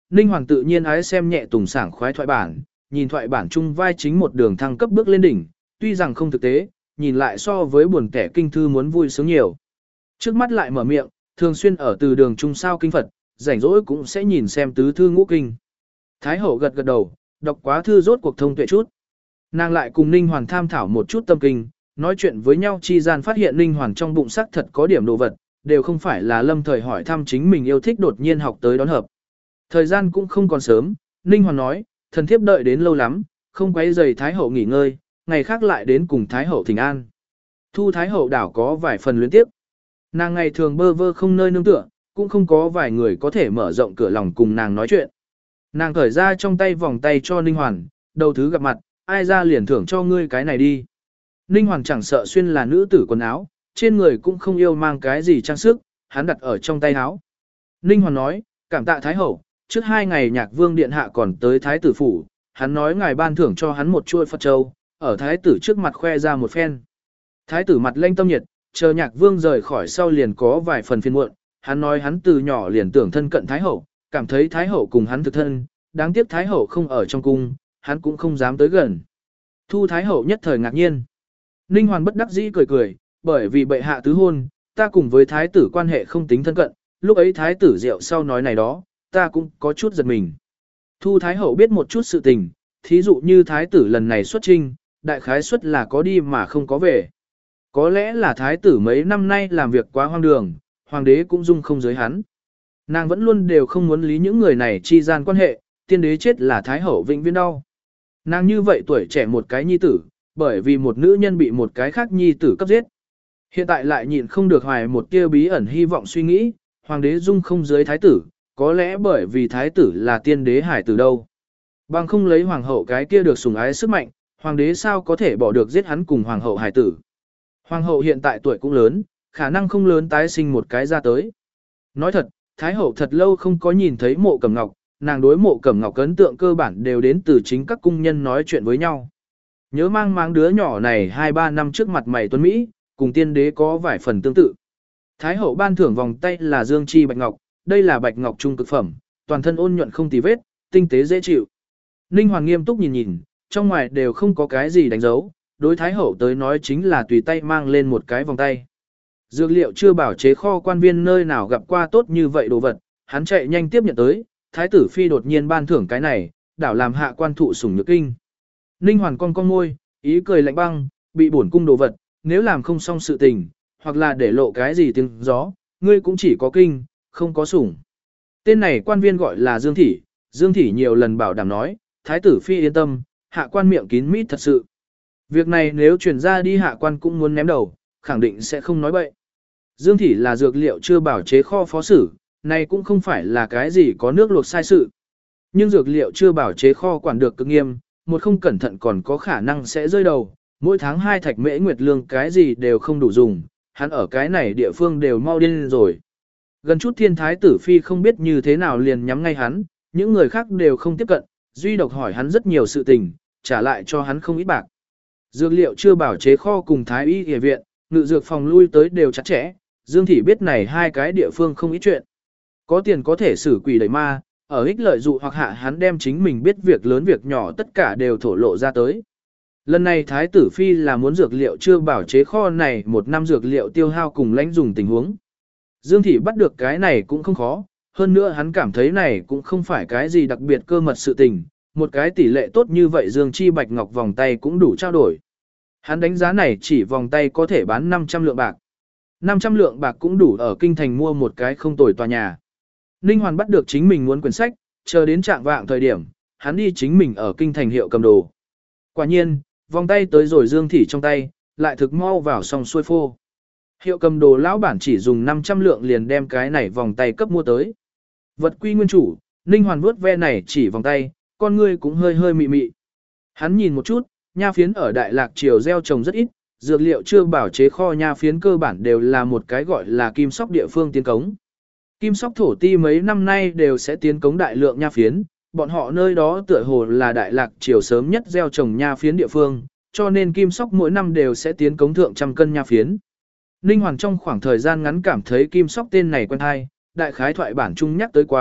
Ninh Hoàng tự nhiên ái xem nhẹ tùng sảng khoái thoại bản, nhìn thoại bản chung vai chính một đường thăng cấp bước lên đỉnh, tuy rằng không thực tế, nhìn lại so với buồn kẻ kinh thư muốn vui sướng nhiều. Trước mắt lại mở miệng, thường xuyên ở từ đường trung sao kinh Phật, rảnh rỗi cũng sẽ nhìn xem tứ thư ngũ kinh. Thái hậu gật gật đầu, đọc quá thư rốt cuộc thông tuệ chút. Nàng lại cùng Ninh Hoàn tham thảo một chút tâm kinh, nói chuyện với nhau chi gian phát hiện Ninh Hoàn trong bụng sắc thật có điểm đồ vật, đều không phải là lâm thời hỏi thăm chính mình yêu thích đột nhiên học tới đón hợp. Thời gian cũng không còn sớm, Ninh Hoàn nói, thần thiếp đợi đến lâu lắm, không quấy rầy Thái hậu nghỉ ngơi, ngày khác lại đến cùng Thái hậu thỉnh an. Thu Thái hậu đảo có vài phần luyến tiếp. Nàng ngày thường bơ vơ không nơi nương tựa, cũng không có vài người có thể mở rộng cửa lòng cùng nàng nói chuyện. Nàng khởi ra trong tay vòng tay cho Ninh Hoàn, đầu thứ gặp mặt, ai ra liền thưởng cho ngươi cái này đi. Ninh Hoàn chẳng sợ xuyên là nữ tử quần áo, trên người cũng không yêu mang cái gì trang sức, hắn đặt ở trong tay áo. Ninh Hoàn nói, cảm tạ Thái hậu, trước hai ngày nhạc vương điện hạ còn tới Thái tử phủ, hắn nói ngài ban thưởng cho hắn một chuôi Phật châu, ở Thái tử trước mặt khoe ra một phen. Thái tử mặt lanh tâm nhiệt, chờ nhạc vương rời khỏi sau liền có vài phần phiền muộn, hắn nói hắn từ nhỏ liền tưởng thân cận Thái hậu, cảm thấy Thái hậu cùng hắn thực thân, đáng tiếc Thái hậu không ở trong cung, hắn cũng không dám tới gần. Thu Thái hậu nhất thời ngạc nhiên. Ninh Hoàn bất đắc dĩ cười cười, bởi vì bệ hạ tứ hôn, ta cùng với Thái tử quan hệ không tính thân cận, lúc ấy Thái tử rượu sau nói này đó, ta cũng có chút giật mình. Thu Thái hậu biết một chút sự tình, thí dụ như Thái tử lần này xuất trinh, đại khái suất là có đi mà không có về. Có lẽ là Thái tử mấy năm nay làm việc quá hoang đường, hoàng đế cũng dung không giới hắn. Nàng vẫn luôn đều không muốn lý những người này chi gian quan hệ, tiên đế chết là Thái hậu vĩnh viễn đau. Nàng như vậy tuổi trẻ một cái nhi tử, bởi vì một nữ nhân bị một cái khác nhi tử cấp giết. Hiện tại lại nhịn không được hoài một tia bí ẩn hy vọng suy nghĩ, hoàng đế dung không giới thái tử, có lẽ bởi vì thái tử là tiên đế hải tử đâu. Bằng không lấy hoàng hậu cái kia được sủng ái sức mạnh, hoàng đế sao có thể bỏ được giết hắn cùng hoàng hậu hải tử. Hoàng hậu hiện tại tuổi cũng lớn, khả năng không lớn tái sinh một cái ra tới. Nói thật, thái hậu thật lâu không có nhìn thấy Mộ Cẩm Ngọc, nàng đối Mộ Cẩm Ngọc ấn tượng cơ bản đều đến từ chính các cung nhân nói chuyện với nhau. Nhớ mang mang đứa nhỏ này hai ba năm trước mặt mày tuấn Mỹ, cùng tiên đế có vài phần tương tự. Thái hậu ban thưởng vòng tay là dương chi bạch ngọc, đây là bạch ngọc trung cực phẩm, toàn thân ôn nhuận không tì vết, tinh tế dễ chịu. Ninh Hoàng nghiêm túc nhìn nhìn, trong ngoài đều không có cái gì đánh dấu, đối thái hậu tới nói chính là tùy tay mang lên một cái vòng tay. Dược liệu chưa bảo chế kho quan viên nơi nào gặp qua tốt như vậy đồ vật, hắn chạy nhanh tiếp nhận tới, thái tử phi đột nhiên ban thưởng cái này, đảo làm hạ quan thụ sủng nhược kinh. Ninh Hoàn cong cong môi, ý cười lạnh băng, bị bổn cung đồ vật, nếu làm không xong sự tình, hoặc là để lộ cái gì tiếng gió, ngươi cũng chỉ có kinh, không có sủng. Tên này quan viên gọi là Dương Thị, Dương Thị nhiều lần bảo đảm nói, thái tử phi yên tâm, hạ quan miệng kín mít thật sự. Việc này nếu truyền ra đi hạ quan cũng muốn ném đầu, khẳng định sẽ không nói bậy. Dương Thị là dược liệu chưa bảo chế kho phó sử, này cũng không phải là cái gì có nước luộc sai sự. Nhưng dược liệu chưa bảo chế kho quản được cực nghiêm, một không cẩn thận còn có khả năng sẽ rơi đầu, mỗi tháng hai thạch mễ nguyệt lương cái gì đều không đủ dùng, hắn ở cái này địa phương đều mau điên rồi. Gần chút thiên thái tử phi không biết như thế nào liền nhắm ngay hắn, những người khác đều không tiếp cận, duy độc hỏi hắn rất nhiều sự tình, trả lại cho hắn không ít bạc. Dược liệu chưa bảo chế kho cùng thái y y viện, ngự dược phòng lui tới đều chặt chẽ, Dương Thị biết này hai cái địa phương không ít chuyện. Có tiền có thể xử quỷ đẩy ma, ở ích lợi dụ hoặc hạ hắn đem chính mình biết việc lớn việc nhỏ tất cả đều thổ lộ ra tới. Lần này Thái tử Phi là muốn dược liệu chưa bảo chế kho này một năm dược liệu tiêu hao cùng lãnh dùng tình huống. Dương Thị bắt được cái này cũng không khó, hơn nữa hắn cảm thấy này cũng không phải cái gì đặc biệt cơ mật sự tình, một cái tỷ lệ tốt như vậy Dương Chi Bạch Ngọc vòng tay cũng đủ trao đổi. Hắn đánh giá này chỉ vòng tay có thể bán năm trăm lượng bạc. năm trăm lượng bạc cũng đủ ở kinh thành mua một cái không tồi tòa nhà. Ninh Hoàn bắt được chính mình muốn quyển sách, chờ đến trạng vạng thời điểm, hắn đi chính mình ở kinh thành hiệu cầm đồ. Quả nhiên, vòng tay tới rồi Dương Thị trong tay, lại thực mau vào xong xuôi phô. Hiệu cầm đồ lão bản chỉ dùng năm trăm lượng liền đem cái này vòng tay cấp mua tới. Vật quy nguyên chủ, Ninh Hoàn vuốt ve này chỉ vòng tay, con ngươi cũng hơi hơi mị mị. Hắn nhìn một chút, nha phiến ở Đại Lạc Triều gieo trồng rất ít, dược liệu chưa bảo chế kho nha phiến cơ bản đều là một cái gọi là kim sóc địa phương tiến cống. Kim sóc thổ ti mấy năm nay đều sẽ tiến cống đại lượng nha phiến, bọn họ nơi đó tựa hồ là Đại Lạc Triều sớm nhất gieo trồng nha phiến địa phương, cho nên kim sóc mỗi năm đều sẽ tiến cống thượng trăm cân nha phiến. Ninh Hoàng trong khoảng thời gian ngắn cảm thấy kim sóc tên này quen hay, đại khái thoại bản chung nhắc tới quá,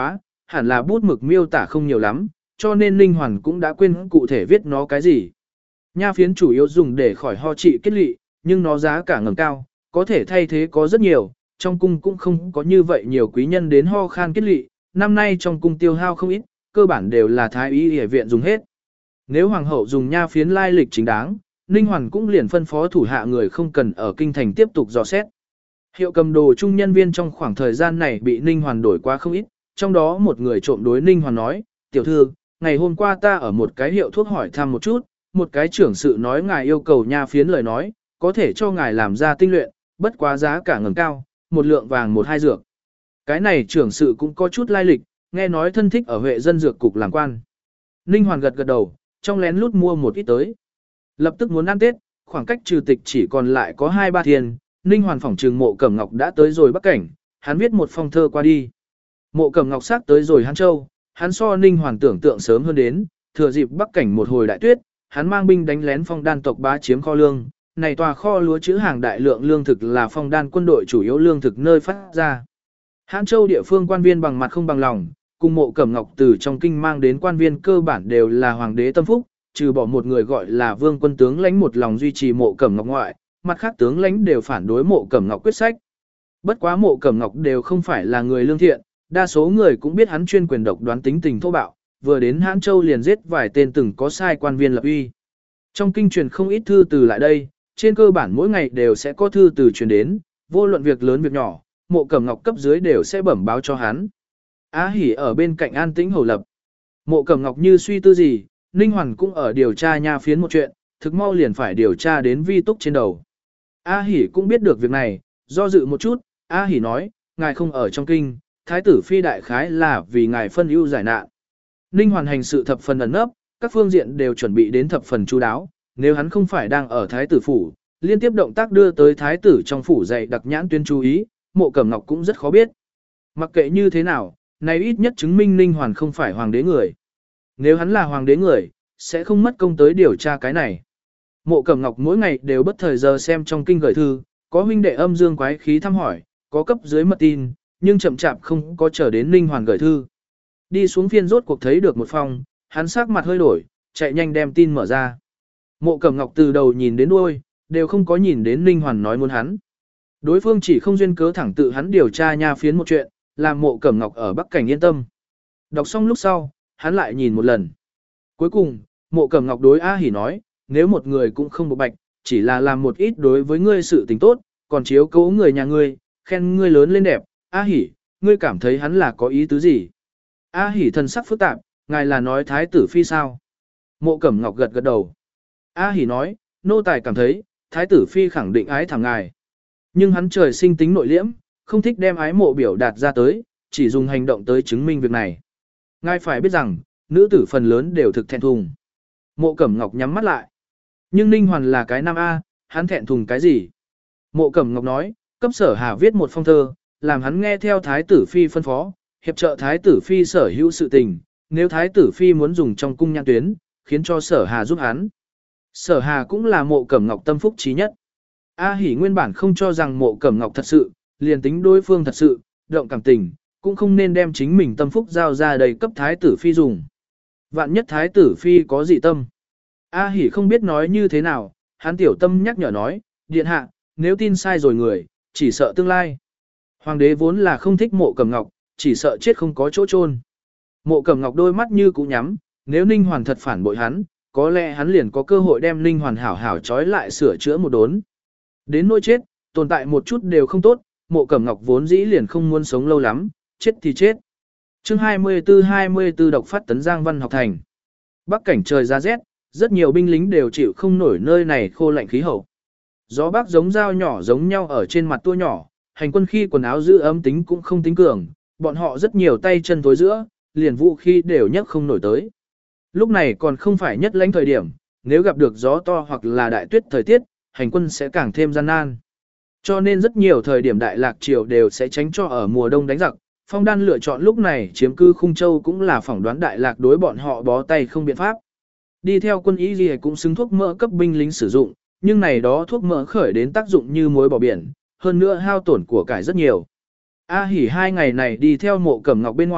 hẳn là bút mực miêu tả không nhiều lắm, cho nên Ninh Hoàn cũng đã quên cụ thể viết nó cái gì. Nha phiến chủ yếu dùng để khỏi ho trị kết lị, nhưng nó giá cả ngầm cao, có thể thay thế có rất nhiều, trong cung cũng không có như vậy nhiều quý nhân đến ho khan kết lị, năm nay trong cung tiêu hao không ít, cơ bản đều là thái y y viện dùng hết. Nếu hoàng hậu dùng nha phiến lai lịch chính đáng, Ninh Hoàn cũng liền phân phó thủ hạ người không cần ở kinh thành tiếp tục dò xét. Hiệu cầm đồ trung nhân viên trong khoảng thời gian này bị Ninh Hoàn đổi qua không ít, trong đó một người trộm đối Ninh Hoàn nói, tiểu thư, ngày hôm qua ta ở một cái hiệu thuốc hỏi thăm một chút, một cái trưởng sự nói ngài yêu cầu nha phiến lời nói, có thể cho ngài làm ra tinh luyện, bất quá giá cả ngầm cao, một lượng vàng một hai dược. Cái này trưởng sự cũng có chút lai lịch, nghe nói thân thích ở Huệ dân dược cục làm quan. Ninh Hoàn gật gật đầu, trong lén lút mua một ít tới. Lập tức muốn ăn Tết, khoảng cách trừ tịch chỉ còn lại có hai ba thiên, Ninh Hoàn phỏng trừng Mộ Cẩm Ngọc đã tới rồi Bắc Cảnh, hắn viết một phong thơ qua đi. Mộ Cẩm Ngọc xác tới rồi Hán Châu, hắn so Ninh Hoàn tưởng tượng sớm hơn đến, thừa dịp Bắc Cảnh một hồi đại tuyết, hắn mang binh đánh lén Phong Đan tộc bá chiếm kho lương, này tòa kho lúa trữ hàng đại lượng lương thực là Phong Đan quân đội chủ yếu lương thực nơi phát ra. Hán Châu địa phương quan viên bằng mặt không bằng lòng, cùng Mộ Cẩm Ngọc từ trong kinh mang đến quan viên cơ bản đều là hoàng đế tâm phúc, trừ bỏ một người gọi là Vương quân tướng lãnh một lòng duy trì Mộ Cẩm Ngọc ngoại, mặt khác tướng lãnh đều phản đối Mộ Cẩm Ngọc quyết sách. Bất quá Mộ Cẩm Ngọc đều không phải là người lương thiện, đa số người cũng biết hắn chuyên quyền độc đoán tính tình thô bạo, vừa đến Hán Châu liền giết vài tên từng có sai quan viên lập uy. Trong kinh truyền không ít thư từ lại đây, trên cơ bản mỗi ngày đều sẽ có thư từ truyền đến, vô luận việc lớn việc nhỏ, Mộ Cẩm Ngọc cấp dưới đều sẽ bẩm báo cho hắn. Á Hỉ ở bên cạnh an tĩnh hầu lập. Mộ Cẩm Ngọc như suy tư gì, Ninh Hoàn cũng ở điều tra nha phiến một chuyện, thực mau liền phải điều tra đến vi túc trên đầu. A Hỉ cũng biết được việc này, do dự một chút, A Hỉ nói, ngài không ở trong kinh, thái tử phi đại khái là vì ngài phân ưu giải nạn. Ninh Hoàn hành sự thập phần ẩn nấp, các phương diện đều chuẩn bị đến thập phần chu đáo, nếu hắn không phải đang ở thái tử phủ, liên tiếp động tác đưa tới thái tử trong phủ dạy đặc nhãn tuyên chú ý, Mộ Cẩm Ngọc cũng rất khó biết. Mặc kệ như thế nào, này ít nhất chứng minh Ninh Hoàn không phải hoàng đế người. Nếu hắn là hoàng đế người, sẽ không mất công tới điều tra cái này. Mộ Cẩm Ngọc mỗi ngày đều bất thời giờ xem trong kinh gửi thư, có huynh đệ âm dương quái khí thăm hỏi, có cấp dưới mật tin, nhưng chậm chạp không có chờ đến Ninh Hoàn gửi thư. Đi xuống phiên rốt cuộc thấy được một phong, hắn sắc mặt hơi đổi, chạy nhanh đem tin mở ra. Mộ Cẩm Ngọc từ đầu nhìn đến đuôi, đều không có nhìn đến Ninh Hoàn nói muốn hắn. Đối phương chỉ không duyên cớ thẳng tự hắn điều tra nha phiến một chuyện, làm Mộ Cẩm Ngọc ở Bắc Cảnh yên tâm. Đọc xong lúc sau, hắn lại nhìn một lần. Cuối cùng, Mộ Cẩm Ngọc đối A Hỉ nói, nếu một người cũng không bộ bạch, chỉ là làm một ít đối với ngươi sự tình tốt, còn chiếu cố người nhà ngươi, khen ngươi lớn lên đẹp, A Hỉ, ngươi cảm thấy hắn là có ý tứ gì? A Hỉ thần sắc phức tạp, ngài là nói thái tử phi sao? Mộ Cẩm Ngọc gật gật đầu. A Hỉ nói, nô tài cảm thấy, thái tử phi khẳng định ái thẳng ngài. Nhưng hắn trời sinh tính nội liễm, không thích đem ái mộ biểu đạt ra tới, chỉ dùng hành động tới chứng minh việc này. Ngài phải biết rằng, nữ tử phần lớn đều thực thẹn thùng. Mộ Cẩm Ngọc nhắm mắt lại. Nhưng Ninh Hoàn là cái nam A, hắn thẹn thùng cái gì? Mộ Cẩm Ngọc nói, cấp Sở Hà viết một phong thơ, làm hắn nghe theo thái tử phi phân phó, hiệp trợ thái tử phi sở hữu sự tình, nếu thái tử phi muốn dùng trong cung nhãn tuyến, khiến cho Sở Hà giúp hắn. Sở Hà cũng là Mộ Cẩm Ngọc tâm phúc trí nhất. A Hỉ nguyên bản không cho rằng Mộ Cẩm Ngọc thật sự, liền tính đối phương thật sự, động cảm tình, cũng không nên đem chính mình tâm phúc giao ra đầy cấp thái tử phi dùng. Vạn nhất thái tử phi có dị tâm. A Hỉ không biết nói như thế nào, hắn tiểu tâm nhắc nhở nói, điện hạ, nếu tin sai rồi người, chỉ sợ tương lai. Hoàng đế vốn là không thích Mộ Cẩm Ngọc, chỉ sợ chết không có chỗ chôn. Mộ Cẩm Ngọc đôi mắt như cũ nhắm, nếu Ninh Hoàn thật phản bội hắn, có lẽ hắn liền có cơ hội đem Ninh Hoàn hảo hảo trói lại sửa chữa một đốn. Đến nỗi chết, tồn tại một chút đều không tốt, Mộ Cẩm Ngọc vốn dĩ liền không muốn sống lâu lắm, chết thì chết. Chương hai mươi tư hai mươi tư độc phát tấn Giang Văn học thành. Bắc Cảnh trời ra rét, rất nhiều binh lính đều chịu không nổi nơi này khô lạnh khí hậu. Gió bắc giống dao nhỏ giống nhau ở trên mặt tua nhỏ, hành quân khi quần áo giữ ấm tính cũng không tính cường, bọn họ rất nhiều tay chân tối giữa, liền vũ khí đều nhấc không nổi tới. Lúc này còn không phải nhất lãnh thời điểm, nếu gặp được gió to hoặc là đại tuyết thời tiết, hành quân sẽ càng thêm gian nan. Cho nên rất nhiều thời điểm Đại Lạc Triều đều sẽ tránh cho ở mùa đông đánh giặc. Phong Đan lựa chọn lúc này chiếm cư Khung Châu cũng là phỏng đoán Đại Lạc đối bọn họ bó tay không biện pháp. Đi theo quân y gì cũng xứng thuốc mỡ cấp binh lính sử dụng, nhưng này đó thuốc mỡ khởi đến tác dụng như muối bỏ biển, hơn nữa hao tổn của cải rất nhiều. A Hỉ hai ngày này đi theo Mộ Cẩm Ngọc bên ngoài,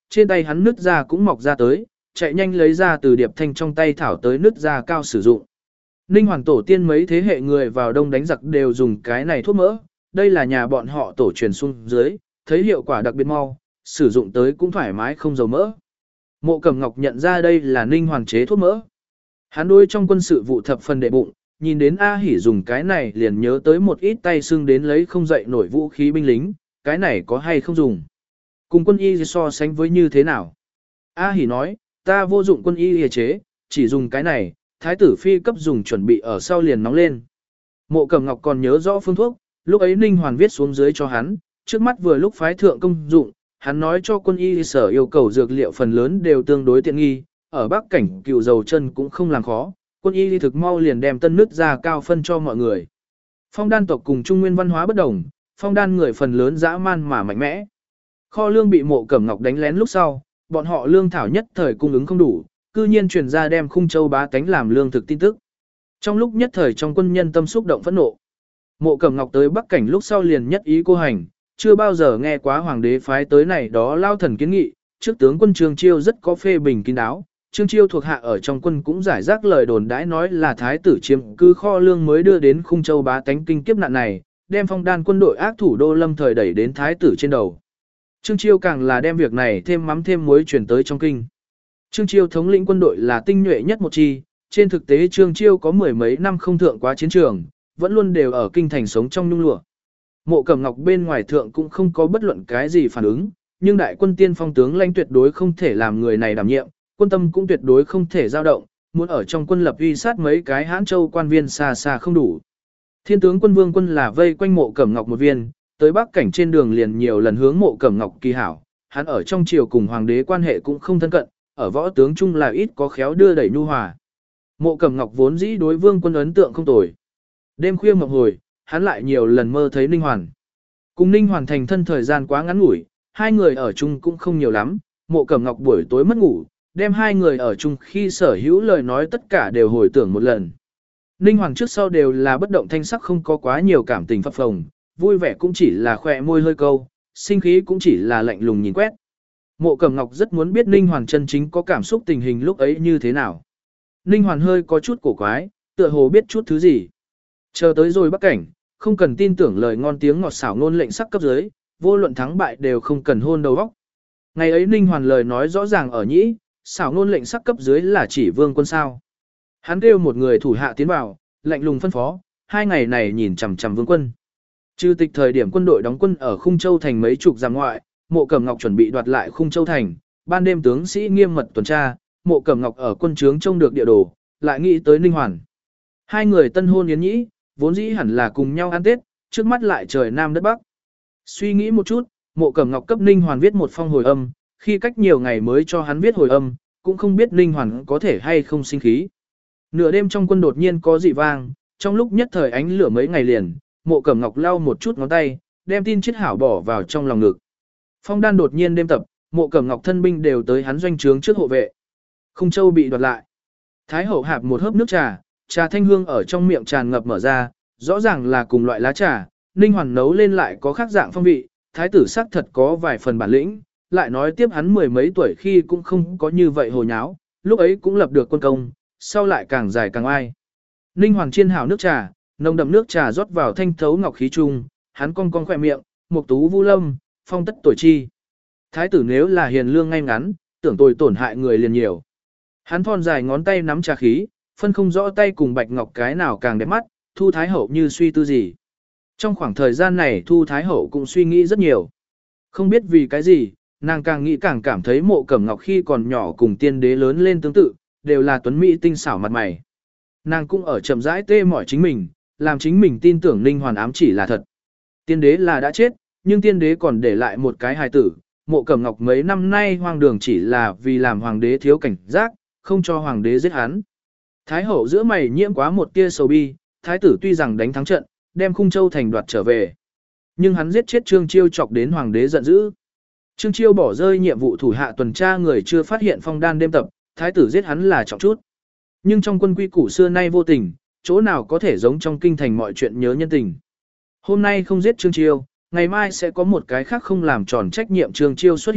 trên tay hắn nứt ra cũng mọc ra tới, chạy nhanh lấy ra từ Điệp Thanh trong tay thảo tới nứt ra cao sử dụng. Ninh Hoàng tổ tiên mấy thế hệ người vào đông đánh giặc đều dùng cái này thuốc mỡ, đây là nhà bọn họ tổ truyền xuống dưới, thấy hiệu quả đặc biệt mau, sử dụng tới cũng thoải mái không dầu mỡ. Mộ Cẩm Ngọc nhận ra đây là Ninh Hoàng chế thuốc mỡ. Hắn đôi trong quân sự vụ thập phần đệ bụng, nhìn đến A Hỉ dùng cái này liền nhớ tới một ít tay xương đến lấy không dậy nổi vũ khí binh lính, cái này có hay không dùng. Cùng quân y so sánh với như thế nào? A Hỉ nói, ta vô dụng quân y y chế, chỉ dùng cái này, thái tử phi cấp dùng chuẩn bị ở sau liền nóng lên. Mộ Cẩm Ngọc còn nhớ rõ phương thuốc, lúc ấy Ninh Hoàn viết xuống dưới cho hắn, trước mắt vừa lúc phái thượng công dụng, hắn nói cho quân y sở yêu cầu dược liệu phần lớn đều tương đối tiện nghi, ở Bắc cảnh cựu dầu chân cũng không làm khó, quân y thực mau liền đem tân nứt ra cao phân cho mọi người. Phong đan tộc cùng Trung Nguyên văn hóa bất đồng, phong đan người phần lớn dã man mà mạnh mẽ. Kho lương bị Mộ Cẩm Ngọc đánh lén lúc sau, bọn họ lương thảo nhất thời cung ứng không đủ, cư nhiên truyền ra đem Khung Châu bá tánh làm lương thực tin tức. Trong lúc nhất thời trong quân nhân tâm xúc động phẫn nộ. Mộ Cẩm Ngọc tới Bắc cảnh lúc sau liền nhất ý cô hành, chưa bao giờ nghe quá hoàng đế phái tới này đó lao thần kiến nghị, trước tướng quân Trương Chiêu rất có phê bình kín đáo. Trương Chiêu thuộc hạ ở trong quân cũng giải rác lời đồn đãi nói là thái tử chiếm cứ kho lương mới đưa đến Khung Châu bá tánh kinh kiếp nạn này, đem phong đan quân đội ác thủ đô lâm thời đẩy đến thái tử trên đầu. Trương Chiêu càng là đem việc này thêm mắm thêm muối truyền tới trong kinh. Trương Chiêu thống lĩnh quân đội là tinh nhuệ nhất một chi, trên thực tế Trương Chiêu có mười mấy năm không thượng quá chiến trường, vẫn luôn đều ở kinh thành sống trong nhung lụa. Mộ Cẩm Ngọc bên ngoài thượng cũng không có bất luận cái gì phản ứng, nhưng đại quân tiên phong tướng lãnh tuyệt đối không thể làm người này đảm nhiệm, quân tâm cũng tuyệt đối không thể dao động, muốn ở trong quân lập uy sát mấy cái Hán Châu quan viên xa xa không đủ. Thiên tướng quân Vương Quân là vây quanh Mộ Cẩm Ngọc một viên, tới Bắc cảnh trên đường liền nhiều lần hướng Mộ Cẩm Ngọc kỳ hảo, hắn ở trong triều cùng hoàng đế quan hệ cũng không thân cận, ở võ tướng chung là ít có khéo đưa đẩy nhu hòa. Mộ Cẩm Ngọc vốn dĩ đối Vương Quân ấn tượng không tồi. Đêm khuya mộng hồi, hắn lại nhiều lần mơ thấy Ninh Hoàn. Cùng Ninh Hoàn thành thân thời gian quá ngắn ngủi, hai người ở chung cũng không nhiều lắm, Mộ Cẩm Ngọc buổi tối mất ngủ, đem hai người ở chung khi sở hữu lời nói tất cả đều hồi tưởng một lần. Ninh Hoàn trước sau đều là bất động thanh sắc không có quá nhiều cảm tình phập phồng, vui vẻ cũng chỉ là khỏe môi hơi câu, sinh khí cũng chỉ là lạnh lùng nhìn quét. Mộ Cẩm Ngọc rất muốn biết Ninh Hoàn chân chính có cảm xúc tình hình lúc ấy như thế nào. Ninh Hoàn hơi có chút cổ quái, tựa hồ biết chút thứ gì. Chờ tới rồi Bắc cảnh, không cần tin tưởng lời ngon tiếng ngọt xảo ngôn lệnh sắc cấp dưới, vô luận thắng bại đều không cần hôn đầu óc. Ngày ấy Ninh Hoàn lời nói rõ ràng ở nhĩ, xảo ngôn lệnh sắc cấp dưới là chỉ Vương Quân sao. Hắn kêu một người thủ hạ tiến vào, lạnh lùng phân phó, hai ngày này nhìn chằm chằm Vương Quân. Trừ tịch thời điểm quân đội đóng quân ở Khung Châu thành mấy chục dặm ngoại, Mộ Cẩm Ngọc chuẩn bị đoạt lại Khung Châu thành, ban đêm tướng sĩ nghiêm mật tuần tra, Mộ Cẩm Ngọc ở quân trướng trông được địa đồ, lại nghĩ tới Ninh Hoàn. Hai người tân hôn yến nhĩ, vốn dĩ hẳn là cùng nhau ăn Tết, trước mắt lại trời Nam đất Bắc. Suy nghĩ một chút, Mộ Cẩm Ngọc cấp Ninh Hoàn viết một phong hồi âm, khi cách nhiều ngày mới cho hắn viết hồi âm, cũng không biết Ninh Hoàn có thể hay không sinh khí. Nửa đêm trong quân đột nhiên có dị vang, trong lúc nhất thời ánh lửa mấy ngày liền, Mộ Cẩm Ngọc lau một chút ngón tay, đem tin chiết hảo bỏ vào trong lòng ngực. Phong đan đột nhiên đêm tập, Mộ Cẩm Ngọc thân binh đều tới hắn doanh trướng trước hộ vệ. Khung Châu bị đoạt lại. Thái hậu hạp một hớp nước trà, trà thanh hương ở trong miệng tràn ngập mở ra, rõ ràng là cùng loại lá trà, Ninh Hoàn nấu lên lại có khác dạng phong vị, thái tử sắc thật có vài phần bản lĩnh, lại nói tiếp hắn mười mấy tuổi khi cũng không có như vậy hồ nháo, lúc ấy cũng lập được quân công, sau lại càng dài càng ai. Ninh Hoàn chiên hảo nước trà, nồng đậm nước trà rót vào thanh thấu ngọc khí trung, hắn cong cong khỏe miệng, mục tú vu lâm, phong tất tuổi chi. Thái tử nếu là hiền lương ngay ngắn, tưởng tôi tổn hại người liền nhiều. Hắn thon dài ngón tay nắm trà khí, phân không rõ tay cùng bạch ngọc cái nào càng đẹp mắt, Thu Thái Hậu như suy tư gì. Trong khoảng thời gian này Thu Thái Hậu cũng suy nghĩ rất nhiều. Không biết vì cái gì, nàng càng nghĩ càng cảm thấy Mộ Cẩm Ngọc khi còn nhỏ cùng tiên đế lớn lên tương tự, đều là tuấn mỹ tinh xảo mặt mày. Nàng cũng ở chậm rãi tê mỏi chính mình, làm chính mình tin tưởng Ninh Hoàn ám chỉ là thật. Tiên đế là đã chết, nhưng tiên đế còn để lại một cái hài tử. Mộ Cẩm Ngọc mấy năm nay hoang đường chỉ là vì làm hoàng đế thiếu cảnh giác, không cho hoàng đế giết hắn. Thái hậu giữa mày nhiễm quá một tia sầu bi, thái tử tuy rằng đánh thắng trận, đem Khung Châu thành đoạt trở về. Nhưng hắn giết chết Trương Chiêu chọc đến hoàng đế giận dữ. Trương Chiêu bỏ rơi nhiệm vụ thủ hạ tuần tra người chưa phát hiện phong đan đêm tập, thái tử giết hắn là trọng chút. Nhưng trong quân quy củ xưa nay vô tình, chỗ nào có thể giống trong kinh thành mọi chuyện nhớ nhân tình. Hôm nay không giết Trương Chiêu, ngày mai sẽ có một cái khác không làm tròn trách nhiệm Trương Chiêu xuất hiện,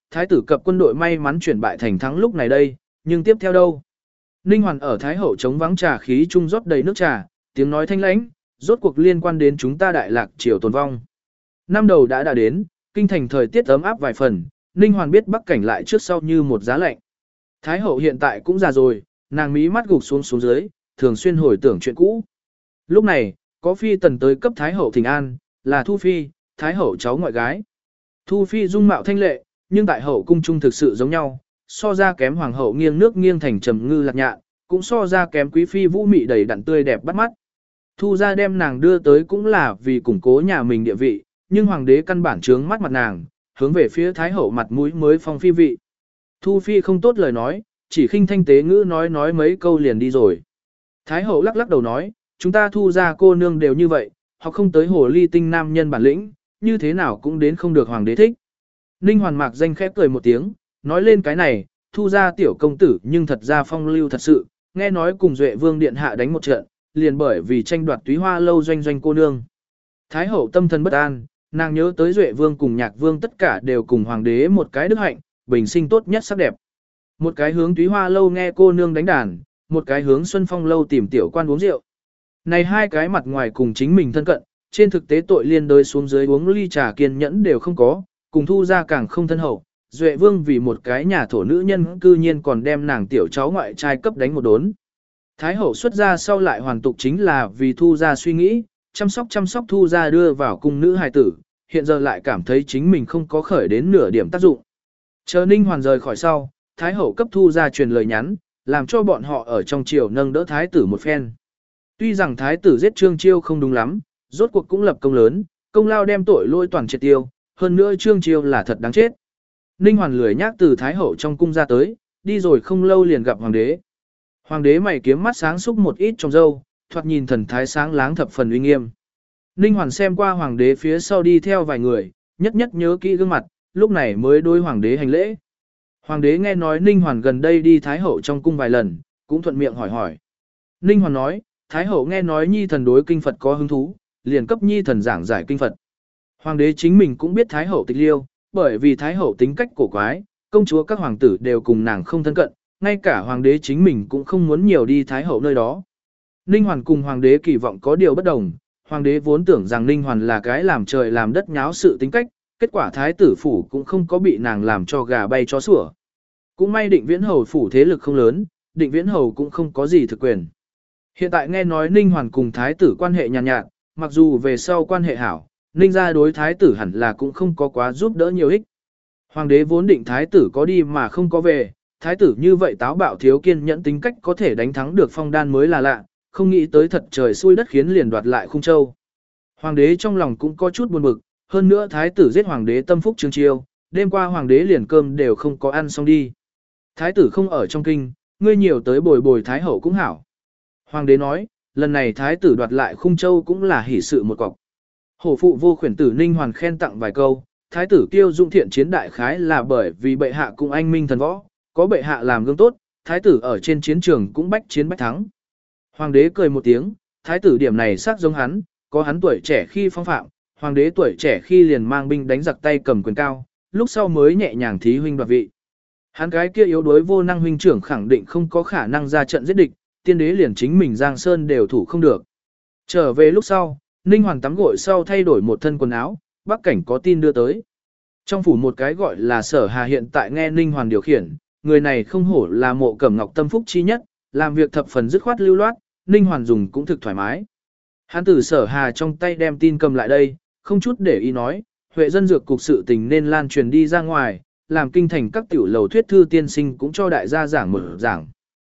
thái tử cập quân đội may mắn chuyển bại thành thắng lúc này đây, nhưng tiếp theo đâu? Ninh Hoàn ở Thái Hậu chống vắng trà khí trung rót đầy nước trà, tiếng nói thanh lãnh, rốt cuộc liên quan đến chúng ta đại lạc triều tồn vong. Năm đầu đã đã đến, kinh thành thời tiết ấm áp vài phần, Ninh Hoàn biết bắc cảnh lại trước sau như một giá lạnh. Thái Hậu hiện tại cũng già rồi, nàng mí mắt gục xuống xuống dưới, thường xuyên hồi tưởng chuyện cũ. Lúc này, có phi tần tới cấp Thái Hậu thỉnh an, là Thu Phi, Thái Hậu cháu ngoại gái. Thu Phi dung mạo thanh lệ, nhưng tại hậu cung trung thực sự giống nhau, so ra kém hoàng hậu nghiêng nước nghiêng thành trầm ngư lạc nhạn, cũng so ra kém quý phi vũ mị đầy đặn tươi đẹp bắt mắt. Thu ra đem nàng đưa tới cũng là vì củng cố nhà mình địa vị, nhưng hoàng đế căn bản trướng mắt mặt nàng, hướng về phía Thái Hậu mặt mũi mới phong phi vị. Thu Phi không tốt lời nói, chỉ khinh thanh tế ngữ nói nói mấy câu liền đi rồi. Thái Hậu lắc lắc đầu nói, chúng ta Thu ra cô nương đều như vậy, họ không tới hồ ly tinh nam nhân bản lĩnh, như thế nào cũng đến không được hoàng đế thích. Ninh Hoàn mạc danh khép cười một tiếng, nói lên cái này, Thu ra tiểu công tử nhưng thật ra phong lưu thật sự, nghe nói cùng Duệ Vương điện hạ đánh một trận, liền bởi vì tranh đoạt túy hoa lâu doanh doanh cô nương. Thái Hậu tâm thần bất an, nàng nhớ tới Duệ Vương cùng Nhạc Vương tất cả đều cùng hoàng đế một cái đức hạnh, bình sinh tốt nhất sắc đẹp. Một cái hướng túy hoa lâu nghe cô nương đánh đàn, một cái hướng Xuân Phong lâu tìm tiểu quan uống rượu. Này hai cái mặt ngoài cùng chính mình thân cận, trên thực tế tội liên đới xuống dưới uống ly trà kiên nhẫn đều không có, cùng Thu ra càng không thân hậu. Duệ Vương vì một cái nhà thổ nữ nhân cư nhiên còn đem nàng tiểu cháu ngoại trai cấp đánh một đốn. Thái Hậu xuất ra sau lại hoàn tục chính là vì Thu ra suy nghĩ, chăm sóc chăm sóc Thu ra đưa vào cung nữ hài tử, hiện giờ lại cảm thấy chính mình không có khởi đến nửa điểm tác dụng. Chờ Ninh Hoàn rời khỏi sau, Thái Hậu cấp Thu ra truyền lời nhắn, làm cho bọn họ ở trong triều nâng đỡ Thái tử một phen. Tuy rằng Thái tử giết Trương Chiêu không đúng lắm, rốt cuộc cũng lập công lớn, công lao đem tội lôi toàn triệt tiêu, hơn nữa Trương Chiêu là thật đáng chết. Ninh Hoàn lười nhác từ Thái Hậu trong cung ra tới, đi rồi không lâu liền gặp Hoàng đế. Hoàng đế mày kiếm mắt sáng xúc một ít trong râu, thoạt nhìn thần thái sáng láng thập phần uy nghiêm. Ninh Hoàn xem qua Hoàng đế phía sau đi theo vài người, nhất nhất nhớ kỹ gương mặt, lúc này mới đối Hoàng đế hành lễ. Hoàng đế nghe nói Ninh Hoàn gần đây đi Thái Hậu trong cung vài lần, cũng thuận miệng hỏi hỏi. Ninh Hoàn nói, Thái Hậu nghe nói Nhi thần đối kinh Phật có hứng thú, liền cấp Nhi thần giảng giải kinh Phật. Hoàng đế chính mình cũng biết Thái Hậu tịch liêu, bởi vì Thái Hậu tính cách cổ quái, công chúa các hoàng tử đều cùng nàng không thân cận, ngay cả Hoàng đế chính mình cũng không muốn nhiều đi Thái Hậu nơi đó. Ninh Hoàn cùng Hoàng đế kỳ vọng có điều bất đồng, Hoàng đế vốn tưởng rằng Ninh Hoàn là cái làm trời làm đất nháo sự tính cách, kết quả Thái tử phủ cũng không có bị nàng làm cho gà bay chó sủa. Cũng may Định Viễn Hầu phủ thế lực không lớn, Định Viễn Hầu cũng không có gì thực quyền. Hiện tại nghe nói Ninh Hoàn cùng Thái tử quan hệ nhàn nhạt, mặc dù về sau quan hệ hảo, Ninh gia đối Thái tử hẳn là cũng không có quá giúp đỡ nhiều ích. Hoàng đế vốn định Thái tử có đi mà không có về, Thái tử như vậy táo bạo thiếu kiên nhẫn tính cách có thể đánh thắng được Phong Đan mới là lạ, không nghĩ tới thật trời xui đất khiến liền đoạt lại Khung Châu. Hoàng đế trong lòng cũng có chút buồn bực, hơn nữa Thái tử giết Hoàng đế tâm phúc Trương Chiêu, đêm qua Hoàng đế liền cơm đều không có ăn xong đi. Thái tử không ở trong kinh, ngươi nhiều tới bồi bồi Thái hậu cũng hảo. Hoàng đế nói, lần này Thái tử đoạt lại Khung Châu cũng là hỷ sự một cọc. Hổ phụ vô khuyển tử Ninh Hoàn khen tặng vài câu, Thái tử kiêu dung thiện chiến đại khái là bởi vì bệ hạ cùng anh minh thần võ, có bệ hạ làm gương tốt, Thái tử ở trên chiến trường cũng bách chiến bách thắng. Hoàng đế cười một tiếng, Thái tử điểm này sắc giống hắn, có hắn tuổi trẻ khi phong phạm, Hoàng đế tuổi trẻ khi liền mang binh đánh giặc tay cầm quyền cao, lúc sau mới nhẹ nhàng thí huynh đoạt vị. Hắn cái kia yếu đuối vô năng huynh trưởng khẳng định không có khả năng ra trận giết địch, tiên đế liền chính mình Giang Sơn đều thủ không được. Trở về lúc sau, Ninh Hoàn tắm gội sau thay đổi một thân quần áo, Bắc cảnh có tin đưa tới. Trong phủ một cái gọi là Sở Hà hiện tại nghe Ninh Hoàn điều khiển, người này không hổ là Mộ Cẩm Ngọc tâm phúc chi nhất, làm việc thập phần dứt khoát lưu loát, Ninh Hoàn dùng cũng thực thoải mái. Hắn từ Sở Hà trong tay đem tin cầm lại đây, không chút để ý nói, Huệ dân dược cục sự tình nên lan truyền đi ra ngoài, làm kinh thành các tiểu lầu thuyết thư tiên sinh cũng cho đại gia giảng một giảng.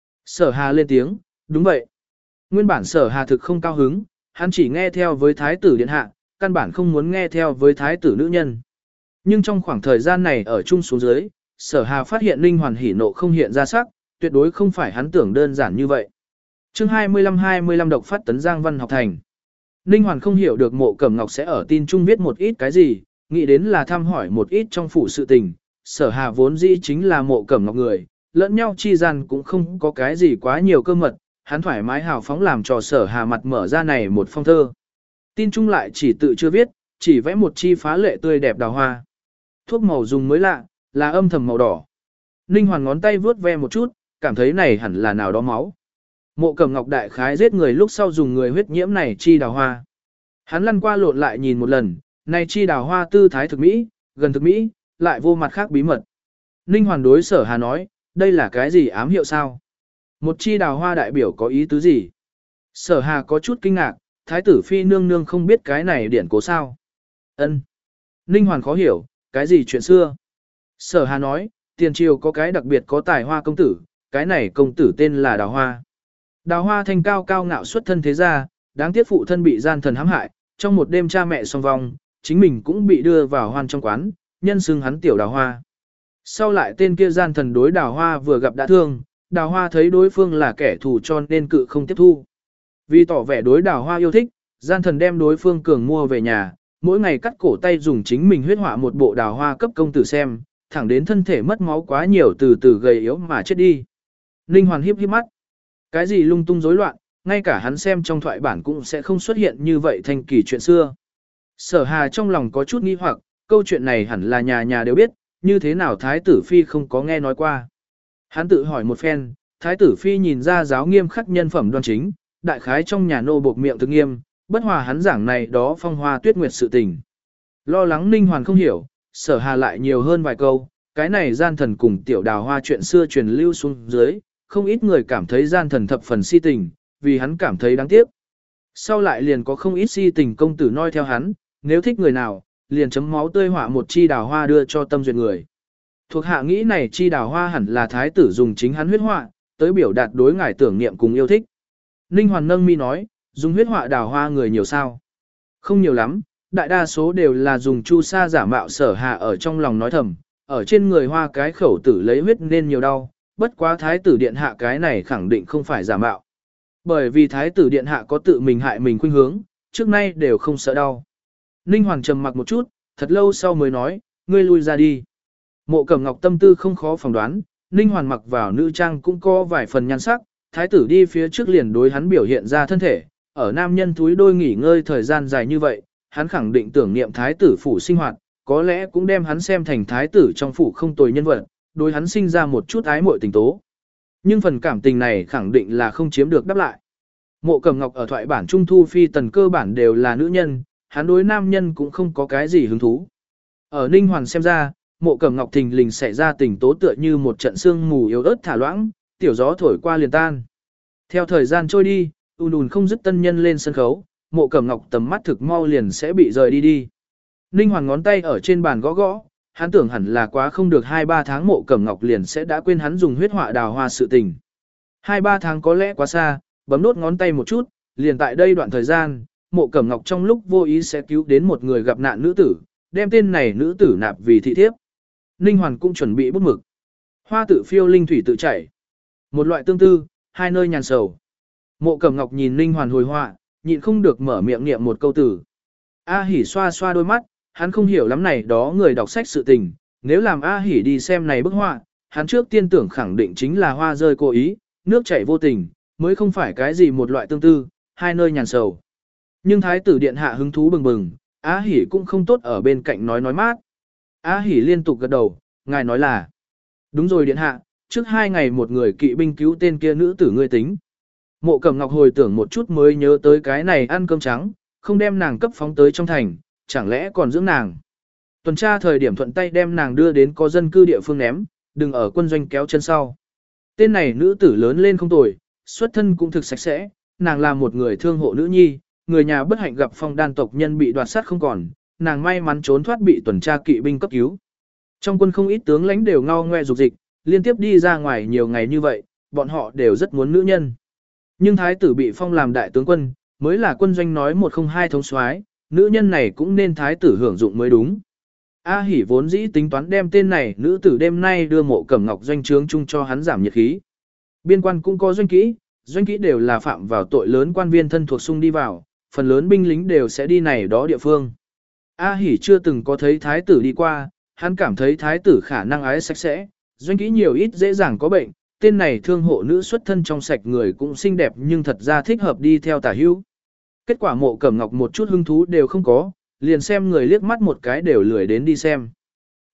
Sở Hà lên tiếng, đúng vậy. Nguyên bản Sở Hà thực không cao hứng, hắn chỉ nghe theo với thái tử điện hạ, căn bản không muốn nghe theo với thái tử nữ nhân. Nhưng trong khoảng thời gian này ở chung xuống dưới, Sở Hà phát hiện Ninh Hoàn hỉ nộ không hiện ra sắc, tuyệt đối không phải hắn tưởng đơn giản như vậy. Chương hai mươi lăm hai mươi lăm độc phát tấn Giang Văn học thành. Ninh Hoàn không hiểu được Mộ Cẩm Ngọc sẽ ở tin chung viết một ít cái gì, nghĩ đến là thăm hỏi một ít trong phủ sự tình. Sở Hà vốn dĩ chính là Mộ Cẩm Ngọc người, lẫn nhau chi gian cũng không có cái gì quá nhiều cơ mật, hắn thoải mái hào phóng làm cho Sở Hà mặt mở ra này một phong thơ. Tin chung lại chỉ tự chưa viết, chỉ vẽ một chi phá lệ tươi đẹp đào hoa. Thuốc màu dùng mới lạ, là âm thầm màu đỏ. Ninh Hoàn ngón tay vướt ve một chút, cảm thấy này hẳn là nào đó máu. Mộ Cẩm Ngọc đại khái giết người lúc sau dùng người huyết nhiễm này chi đào hoa. Hắn lăn qua lộn lại nhìn một lần, này chi đào hoa tư thái thực mỹ, gần thực mỹ, lại vô mặt khác bí mật. Ninh Hoàn đối Sở Hà nói, đây là cái gì ám hiệu sao? Một chi đào hoa đại biểu có ý tứ gì? Sở Hà có chút kinh ngạc, thái tử phi nương nương không biết cái này điển cố sao? Ân. Ninh Hoàn khó hiểu, cái gì chuyện xưa? Sở Hà nói, tiền triều có cái đặc biệt có tài hoa công tử, cái này công tử tên là Đào Hoa. Đào Hoa thanh cao cao ngạo xuất thân thế gia, đáng tiếc phụ thân bị gian thần hãm hại, trong một đêm cha mẹ song vong, chính mình cũng bị đưa vào hoan trong quán, nhân xưng hắn tiểu Đào Hoa. Sau lại tên kia gian thần đối Đào Hoa vừa gặp đã thương, Đào Hoa thấy đối phương là kẻ thù cho nên cự không tiếp thu. Vì tỏ vẻ đối Đào Hoa yêu thích, gian thần đem đối phương cường mua về nhà, mỗi ngày cắt cổ tay dùng chính mình huyết họa một bộ Đào Hoa cấp công tử xem, thẳng đến thân thể mất máu quá nhiều từ từ gầy yếu mà chết đi. Ninh Hoàn hiếp hiếp mắt. Cái gì lung tung rối loạn, ngay cả hắn xem trong thoại bản cũng sẽ không xuất hiện như vậy thành kỳ chuyện xưa. Sở Hà trong lòng có chút nghi hoặc, câu chuyện này hẳn là nhà nhà đều biết, như thế nào Thái tử Phi không có nghe nói qua. Hắn tự hỏi một phen, Thái tử Phi nhìn ra giáo nghiêm khắc nhân phẩm đoan chính, đại khái trong nhà nô buộc miệng thực nghiêm, bất hòa hắn giảng này đó phong hoa tuyết nguyệt sự tình. Lo lắng Ninh Hoàn không hiểu, Sở Hà lại nhiều hơn vài câu, cái này gian thần cùng tiểu Đào Hoa chuyện xưa truyền lưu xuống dưới, không ít người cảm thấy gian thần thập phần si tình, vì hắn cảm thấy đáng tiếc. Sau lại liền có không ít si tình công tử noi theo hắn, nếu thích người nào, liền chấm máu tươi họa một chi đào hoa đưa cho tâm duyệt người. Thuộc hạ nghĩ này chi đào hoa hẳn là thái tử dùng chính hắn huyết họa, tới biểu đạt đối ngài tưởng niệm cùng yêu thích. Ninh Hoàn nâng mi nói, dùng huyết họa đào hoa người nhiều sao? Không nhiều lắm, đại đa số đều là dùng chu sa giả mạo. Sở Hạ ở trong lòng nói thầm, ở trên người hoa cái khẩu tử lấy huyết nên nhiều đau, bất quá thái tử điện hạ cái này khẳng định không phải giả mạo. Bởi vì thái tử điện hạ có tự mình hại mình khuynh hướng, trước nay đều không sợ đau. Ninh Hoàng trầm mặc một chút, thật lâu sau mới nói, ngươi lui ra đi. Mộ Cẩm Ngọc tâm tư không khó phỏng đoán, Ninh Hoàng mặc vào nữ trang cũng có vài phần nhan sắc, thái tử đi phía trước liền đối hắn biểu hiện ra thân thể, ở nam nhân túi đôi nghỉ ngơi thời gian dài như vậy, hắn khẳng định tưởng niệm thái tử phủ sinh hoạt, có lẽ cũng đem hắn xem thành thái tử trong phủ không tồi nhân vật, đối hắn sinh ra một chút ái muội tình tố. Nhưng phần cảm tình này khẳng định là không chiếm được đáp lại. Mộ Cẩm Ngọc ở thoại bản Trung Thu Phi tần cơ bản đều là nữ nhân, hắn đối nam nhân cũng không có cái gì hứng thú. Ở Ninh Hoàn xem ra, Mộ Cẩm Ngọc thình lình xảy ra tình tố tựa như một trận sương mù yếu ớt thả loãng, tiểu gió thổi qua liền tan. Theo thời gian trôi đi, ùn ùn không dứt tân nhân lên sân khấu, Mộ Cẩm Ngọc tầm mắt thực mau liền sẽ bị rời đi đi. Ninh Hoàn ngón tay ở trên bàn gõ gõ, hắn tưởng hẳn là quá không được hai ba tháng Mộ Cẩm Ngọc liền sẽ đã quên hắn dùng huyết họa đào hoa sự tình. hai ba tháng có lẽ quá xa, bấm nốt ngón tay một chút, liền tại đây đoạn thời gian, Mộ Cẩm Ngọc trong lúc vô ý sẽ cứu đến một người gặp nạn nữ tử, đem tên này nữ tử nạp vì thị thiếp. Ninh Hoàn cũng chuẩn bị bút mực. Hoa tự phiêu linh thủy tự chảy. Một loại tương tư, hai nơi nhàn sầu. Mộ Cẩm Ngọc nhìn Ninh Hoàn hồi họa, nhịn không được mở miệng niệm một câu tử. A Hỉ xoa xoa đôi mắt, hắn không hiểu lắm này đó người đọc sách sự tình, nếu làm A Hỉ đi xem này bức họa, hắn trước tiên tưởng khẳng định chính là hoa rơi cố ý, nước chảy vô tình, mới không phải cái gì một loại tương tư, hai nơi nhàn sầu. Nhưng thái tử điện hạ hứng thú bừng bừng, A Hỉ cũng không tốt ở bên cạnh nói nói mát. A Hỉ liên tục gật đầu, ngài nói là, đúng rồi điện hạ, trước hai ngày một người kỵ binh cứu tên kia nữ tử ngươi tính. Mộ Cẩm Ngọc hồi tưởng một chút mới nhớ tới cái này ăn cơm trắng, không đem nàng cấp phóng tới trong thành, chẳng lẽ còn dưỡng nàng. Tuần tra thời điểm thuận tay đem nàng đưa đến có dân cư địa phương ném, đừng ở quân doanh kéo chân sau. Tên này nữ tử lớn lên không tồi, xuất thân cũng thực sạch sẽ, nàng là một người thương hộ nữ nhi, người nhà bất hạnh gặp phong đan tộc nhân bị đoạt sát không còn, nàng may mắn trốn thoát bị tuần tra kỵ binh cấp cứu. Trong quân không ít tướng lãnh đều ngao ngoe dục dịch, liên tiếp đi ra ngoài nhiều ngày như vậy, bọn họ đều rất muốn nữ nhân. Nhưng thái tử bị phong làm đại tướng quân, mới là quân doanh nói một không hai thống soái, nữ nhân này cũng nên thái tử hưởng dụng mới đúng. A Hỉ vốn dĩ tính toán đem tên này nữ tử đêm nay đưa Mộ Cẩm Ngọc doanh trướng chung cho hắn giảm nhiệt khí. Biên quan cũng có doanh kỹ, doanh kỹ đều là phạm vào tội lớn quan viên thân thuộc sung đi vào, phần lớn binh lính đều sẽ đi này đó địa phương. A Hỉ chưa từng có thấy thái tử đi qua, hắn cảm thấy thái tử khả năng ái sạch sẽ, doanh kỹ nhiều ít dễ dàng có bệnh, tên này thương hộ nữ xuất thân trong sạch người cũng xinh đẹp nhưng thật ra thích hợp đi theo tả hữu. Kết quả Mộ Cẩm Ngọc một chút hứng thú đều không có, liền xem người liếc mắt một cái đều lười đến đi xem.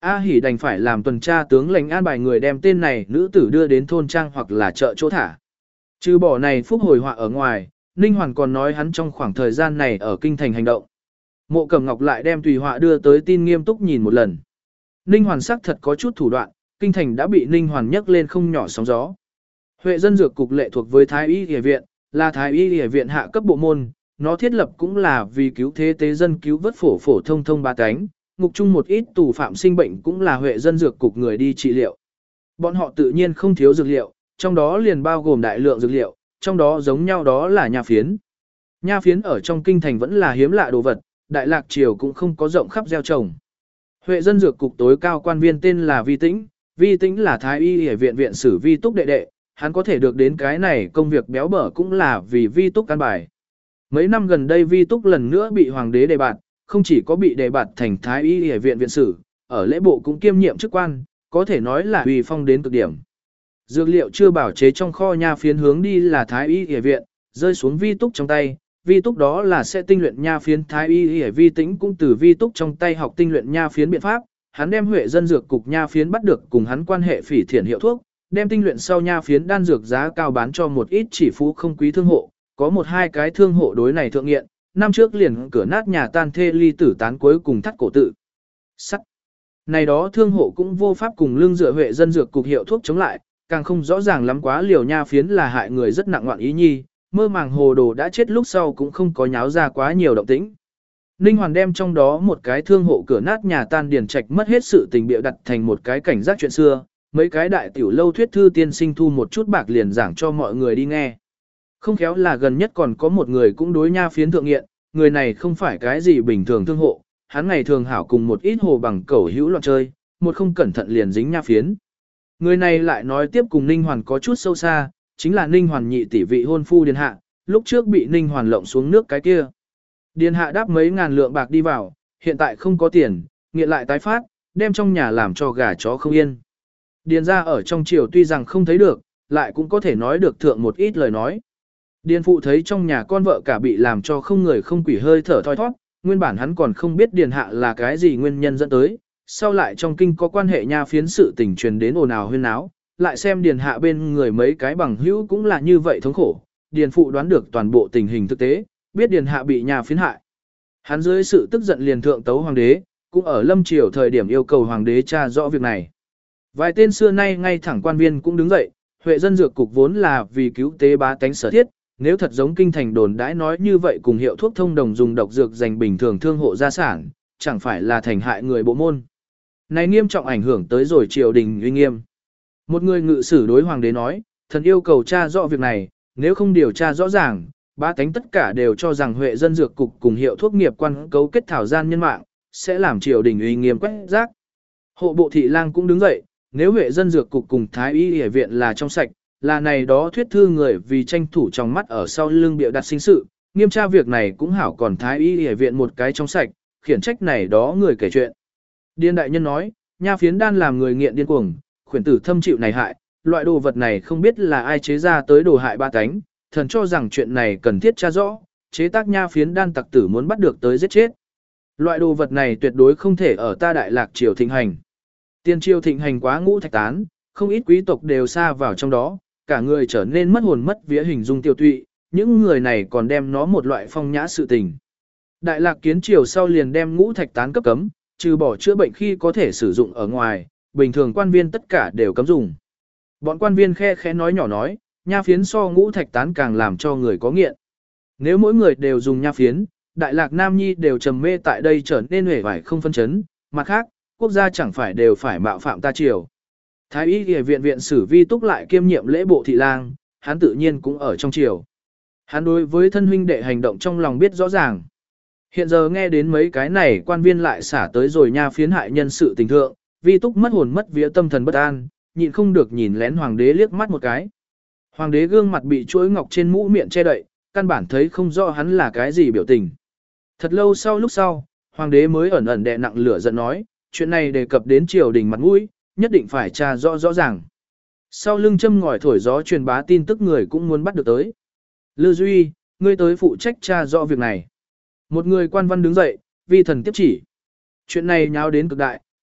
A Hỉ đành phải làm tuần tra tướng lãnh an bài người đem tên này nữ tử đưa đến thôn trang hoặc là chợ chỗ thả. Trừ bỏ này phúc hồi họa ở ngoài, Ninh Hoàn còn nói hắn trong khoảng thời gian này ở kinh thành hành động. Mộ Cẩm Ngọc lại đem tùy họa đưa tới tin nghiêm túc nhìn một lần. Ninh Hoàn sắc thật có chút thủ đoạn, kinh thành đã bị Ninh Hoàn nhấc lên không nhỏ sóng gió. Huệ dân dược cục lệ thuộc với Thái Y Y viện, là Thái Y Y viện hạ cấp bộ môn, nó thiết lập cũng là vì cứu thế tế dân cứu vớt phổ phổ thông thông ba cánh, ngục chung một ít tù phạm sinh bệnh cũng là Huệ dân dược cục người đi trị liệu. Bọn họ tự nhiên không thiếu dược liệu, trong đó liền bao gồm đại lượng dược liệu, trong đó giống nhau đó là nha phiến. Nha phiến ở trong kinh thành vẫn là hiếm lạ đồ vật, Đại Lạc Triều cũng không có rộng khắp gieo trồng. Huệ dân dược cục tối cao quan viên tên là Vi Tĩnh, Vi Tĩnh là Thái Y Y viện viện sử Vi Túc đệ đệ, hắn có thể được đến cái này công việc béo bở cũng là vì Vi Túc căn bài. Mấy năm gần đây Vi Túc lần nữa bị hoàng đế đề bạt, không chỉ có bị đề bạt thành Thái Y Y viện viện sử, ở lễ bộ cũng kiêm nhiệm chức quan, có thể nói là uy phong đến cực điểm. Dược liệu chưa bảo chế trong kho nha phiến hướng đi là Thái Y Y viện, rơi xuống Vi Túc trong tay, Vi Túc đó là sẽ tinh luyện nha phiến. Thái Y Y Vi Tĩnh cũng từ Vi Túc trong tay học tinh luyện nha phiến biện pháp, hắn đem Huệ dân dược cục nha phiến bắt được cùng hắn quan hệ phỉ thiện hiệu thuốc, đem tinh luyện sau nha phiến đan dược giá cao bán cho một ít chỉ phú không quý thương hộ, có một hai cái thương hộ đối này thượng nghiện, năm trước liền cửa nát nhà tan thê ly tử tán cuối cùng thắt cổ tự. Sắt. Này đó thương hộ cũng vô pháp cùng lương dựa Huệ dân dược cục hiệu thuốc chống lại, càng không rõ ràng lắm quá liều nha phiến là hại người rất nặng ngoạn ý nhi, mơ màng hồ đồ đã chết lúc sau cũng không có nháo ra quá nhiều động tĩnh. Ninh Hoàn đem trong đó một cái thương hộ cửa nát nhà tan điền trạch mất hết sự tình bịa đặt thành một cái cảnh giác chuyện xưa, mấy cái đại tiểu lâu thuyết thư tiên sinh thu một chút bạc liền giảng cho mọi người đi nghe. Không khéo là gần nhất còn có một người cũng đối nha phiến thượng nghiện, người này không phải cái gì bình thường thương hộ, hắn ngày thường hảo cùng một ít hồ bằng cẩu hữu loạn chơi, một không cẩn thận liền dính nha phiến. Người này lại nói tiếp cùng Ninh Hoàn có chút sâu xa, chính là Ninh Hoàn nhị tỷ vị hôn phu Điền Hạ, lúc trước bị Ninh Hoàn lộng xuống nước cái kia. Điền Hạ đáp mấy ngàn lượng bạc đi vào, hiện tại không có tiền, nghiện lại tái phát, đem trong nhà làm cho gà chó không yên. Điền ra ở trong triều tuy rằng không thấy được, lại cũng có thể nói được thượng một ít lời nói. Điền phụ thấy trong nhà con vợ cả bị làm cho không người không quỷ hơi thở thoi thoát, nguyên bản hắn còn không biết Điền Hạ là cái gì nguyên nhân dẫn tới, sau lại trong kinh có quan hệ nha phiến sự tình truyền đến ồn ào huyên náo, lại xem Điền Hạ bên người mấy cái bằng hữu cũng là như vậy thống khổ, Điền phụ đoán được toàn bộ tình hình thực tế, biết Điền Hạ bị nha phiến hại. Hắn dưới sự tức giận liền thượng tấu hoàng đế, cũng ở lâm triều thời điểm yêu cầu hoàng đế tra rõ việc này. Vài tên xưa nay ngay thẳng quan viên cũng đứng dậy, Huệ dân dược cục vốn là vì cứu tế bá tánh sở thiết, nếu thật giống kinh thành đồn đãi nói như vậy cùng hiệu thuốc thông đồng dùng độc dược dành bình thường thương hộ gia sản, chẳng phải là thành hại người bộ môn. Này nghiêm trọng ảnh hưởng tới rồi triều đình uy nghiêm. Một người ngự sử đối hoàng đế nói, thần yêu cầu tra rõ việc này, nếu không điều tra rõ ràng, bá tánh tất cả đều cho rằng Huệ dân dược cục cùng hiệu thuốc nghiệp quan cấu kết thảo gian nhân mạng, sẽ làm triều đình uy nghiêm quét rác. Hộ bộ thị lang cũng đứng dậy, nếu Huệ dân dược cục cùng Thái Y Y viện là trong sạch, là này đó thuyết thư người vì tranh thủ trong mắt ở sau lưng bịa đặt sinh sự, nghiêm tra việc này cũng hảo, còn Thái Y Y viện một cái trong sạch, khiển trách này đó người kể chuyện. Điên đại nhân nói, nha phiến đan làm người nghiện điên cuồng, khuyển tử thâm chịu này hại, loại đồ vật này không biết là ai chế ra tới đồ hại ba cánh, thần cho rằng chuyện này cần thiết tra rõ, chế tác nha phiến đan tặc tử muốn bắt được tới giết chết. Loại đồ vật này tuyệt đối không thể ở ta Đại Lạc triều thịnh hành. Tiên triều thịnh hành quá ngũ thạch tán, không ít quý tộc đều xa vào trong đó, cả người trở nên mất hồn mất vía hình dung tiêu tụy, những người này còn đem nó một loại phong nhã sự tình. Đại Lạc kiến triều sau liền đem ngũ thạch tán cấp cấm, trừ bỏ chữa bệnh khi có thể sử dụng ở ngoài, bình thường quan viên tất cả đều cấm dùng. Bọn quan viên khe khẽ nói nhỏ nói, nha phiến so ngũ thạch tán càng làm cho người có nghiện. Nếu mỗi người đều dùng nha phiến, Đại Lạc Nam Nhi đều trầm mê tại đây trở nên hề vải không phân chấn, mặt khác, quốc gia chẳng phải đều phải mạo phạm ta triều. Thái Y Y viện viện sử Vi Túc lại kiêm nhiệm lễ bộ thị lang, hắn tự nhiên cũng ở trong triều. Hắn đối với thân huynh đệ hành động trong lòng biết rõ ràng. Hiện giờ nghe đến mấy cái này quan viên lại xả tới rồi nha phiến hại nhân sự tình thượng, Vi Túc mất hồn mất vía tâm thần bất an, nhịn không được nhìn lén hoàng đế liếc mắt một cái. Hoàng đế gương mặt bị chuỗi ngọc trên mũ miệng che đậy, căn bản thấy không rõ hắn là cái gì biểu tình. Thật lâu sau lúc sau, hoàng đế mới ẩn ẩn đè nặng lửa giận nói, chuyện này đề cập đến triều đình mặt mũi, nhất định phải tra rõ rõ ràng. Sau lưng châm ngòi thổi gió truyền bá tin tức người cũng muốn bắt được tới. Lư Duy, ngươi tới phụ trách tra rõ việc này. Một người quan văn đứng dậy, vi thần tiếp chỉ. Chuyện này nháo đến cực đại,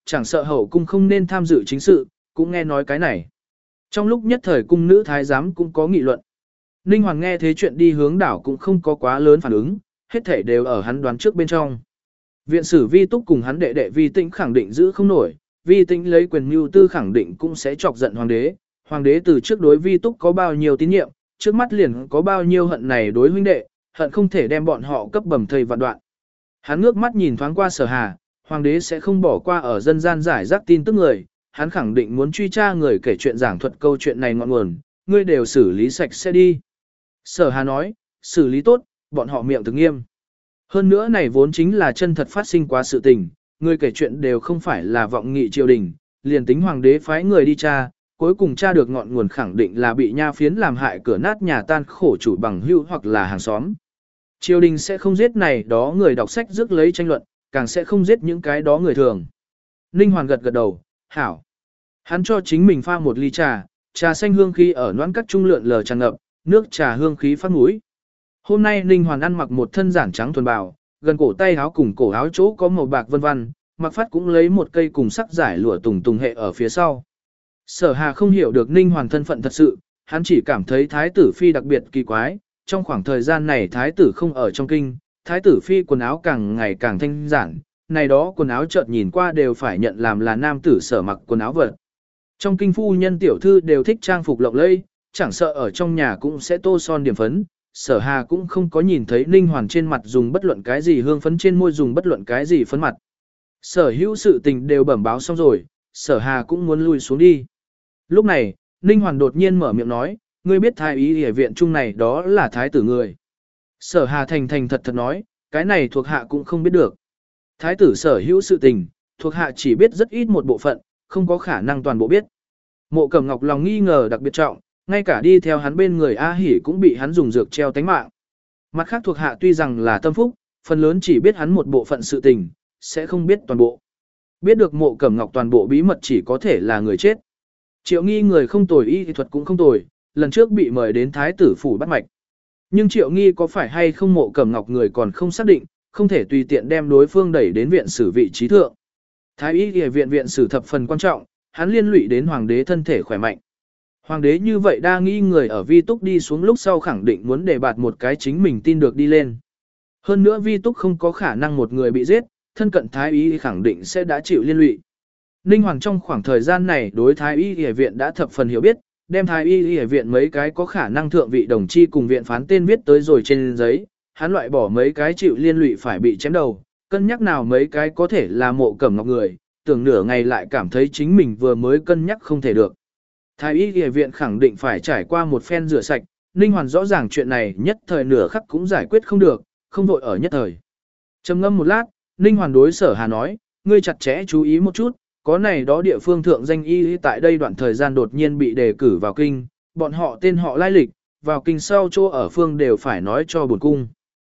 chẳng sợ hậu cung không nên tham dự chính sự, cũng nghe nói cái này. Trong lúc nhất thời cung nữ thái giám cũng có nghị luận. Ninh Hoàng nghe thế chuyện đi hướng đảo cũng không có quá lớn phản ứng, hết thảy đều ở hắn đoán trước bên trong. Viện sử Vi Túc cùng hắn đệ đệ Vi Tĩnh khẳng định giữ không nổi, Vi Tĩnh lấy quyền mưu tư khẳng định cũng sẽ chọc giận hoàng đế. Hoàng đế từ trước đối Vi Túc có bao nhiêu tín nhiệm, trước mắt liền có bao nhiêu hận này đối huynh đệ, hận không thể đem bọn họ cấp bầm thây vạn đoạn. Hắn ngước mắt nhìn thoáng qua Sở Hà, hoàng đế sẽ không bỏ qua ở dân gian giải rác tin tức người, hắn khẳng định muốn truy tra người kể chuyện giảng thuật câu chuyện này ngọn nguồn, ngươi đều xử lý sạch sẽ đi. Sở Hà nói, xử lý tốt, bọn họ miệng thực nghiêm. Hơn nữa này vốn chính là chân thật phát sinh quá sự tình, người kể chuyện đều không phải là vọng nghị triều đình, liền tính hoàng đế phái người đi tra, cuối cùng tra được ngọn nguồn khẳng định là bị nha phiến làm hại cửa nát nhà tan khổ chủ bằng hữu hoặc là hàng xóm. Triều đình sẽ không giết này đó người đọc sách rước lấy tranh luận, càng sẽ không giết những cái đó người thường. Ninh Hoàn gật gật đầu, hảo. Hắn cho chính mình pha một ly trà, trà xanh hương khí ở noãn các trung lượn lờ tràn ngập, nước trà hương khí phát mũi. Hôm nay Ninh Hoàn ăn mặc một thân giản trắng thuần bào, gần cổ tay áo cùng cổ áo chỗ có màu bạc vân vân, mặc phát cũng lấy một cây cùng sắc giải lụa tùng tùng hệ ở phía sau. Sở Hà không hiểu được Ninh Hoàn thân phận thật sự, hắn chỉ cảm thấy thái tử phi đặc biệt kỳ quái, trong khoảng thời gian này thái tử không ở trong kinh, thái tử phi quần áo càng ngày càng thanh giản, này đó quần áo chợt nhìn qua đều phải nhận làm là nam tử sở mặc quần áo vật. Trong kinh phu nhân tiểu thư đều thích trang phục lộng lẫy, chẳng sợ ở trong nhà cũng sẽ tô son điểm phấn. Sở Hà cũng không có nhìn thấy Ninh Hoàn trên mặt dùng bất luận cái gì hương phấn, trên môi dùng bất luận cái gì phấn mặt. Sở hữu sự tình đều bẩm báo xong rồi, Sở Hà cũng muốn lui xuống đi. Lúc này, Ninh Hoàn đột nhiên mở miệng nói, ngươi biết thái y y viện chung này đó là thái tử người. Sở Hà thành thành thật thật nói, cái này thuộc hạ cũng không biết được. Thái tử sở hữu sự tình, thuộc hạ chỉ biết rất ít một bộ phận, không có khả năng toàn bộ biết. Mộ Cẩm Ngọc lòng nghi ngờ đặc biệt trọng, ngay cả đi theo hắn bên người A Hỉ cũng bị hắn dùng dược treo tánh mạng. Mặt khác thuộc hạ tuy rằng là tâm phúc, phần lớn chỉ biết hắn một bộ phận sự tình, sẽ không biết toàn bộ. Biết được Mộ Cẩm Ngọc toàn bộ bí mật chỉ có thể là người chết. Triệu Nghi người không tồi, y thuật cũng không tồi, lần trước bị mời đến thái tử phủ bắt mạch. Nhưng Triệu Nghi có phải hay không Mộ Cẩm Ngọc người còn không xác định, không thể tùy tiện đem đối phương đẩy đến viện sử vị trí thượng. Thái y y viện viện sử thập phần quan trọng, hắn liên lụy đến hoàng đế thân thể khỏe mạnh. Hoàng đế như vậy đa nghi người ở Vi Túc đi xuống lúc sau khẳng định muốn đề bạt một cái chính mình tin được đi lên. Hơn nữa Vi Túc không có khả năng một người bị giết, thân cận Thái y khẳng định sẽ đã chịu liên lụy. Ninh Hoàng trong khoảng thời gian này đối Thái y y viện đã thập phần hiểu biết, đem Thái y y viện mấy cái có khả năng thượng vị đồng chi cùng viện phán tên viết tới rồi trên giấy, hắn loại bỏ mấy cái chịu liên lụy phải bị chém đầu, cân nhắc nào mấy cái có thể là Mộ Cẩm Ngọc người, tưởng nửa ngày lại cảm thấy chính mình vừa mới cân nhắc không thể được. Thái y y viện khẳng định phải trải qua một phen rửa sạch, Ninh Hoàn rõ ràng chuyện này nhất thời nửa khắc cũng giải quyết không được, không vội ở nhất thời. Trầm ngâm một lát, Ninh Hoàn đối Sở Hà nói, ngươi chặt chẽ chú ý một chút, có này đó địa phương thượng danh y tại đây đoạn thời gian đột nhiên bị đề cử vào kinh, bọn họ tên họ lai lịch, vào kinh sau chỗ ở phương đều phải nói cho bổn cung.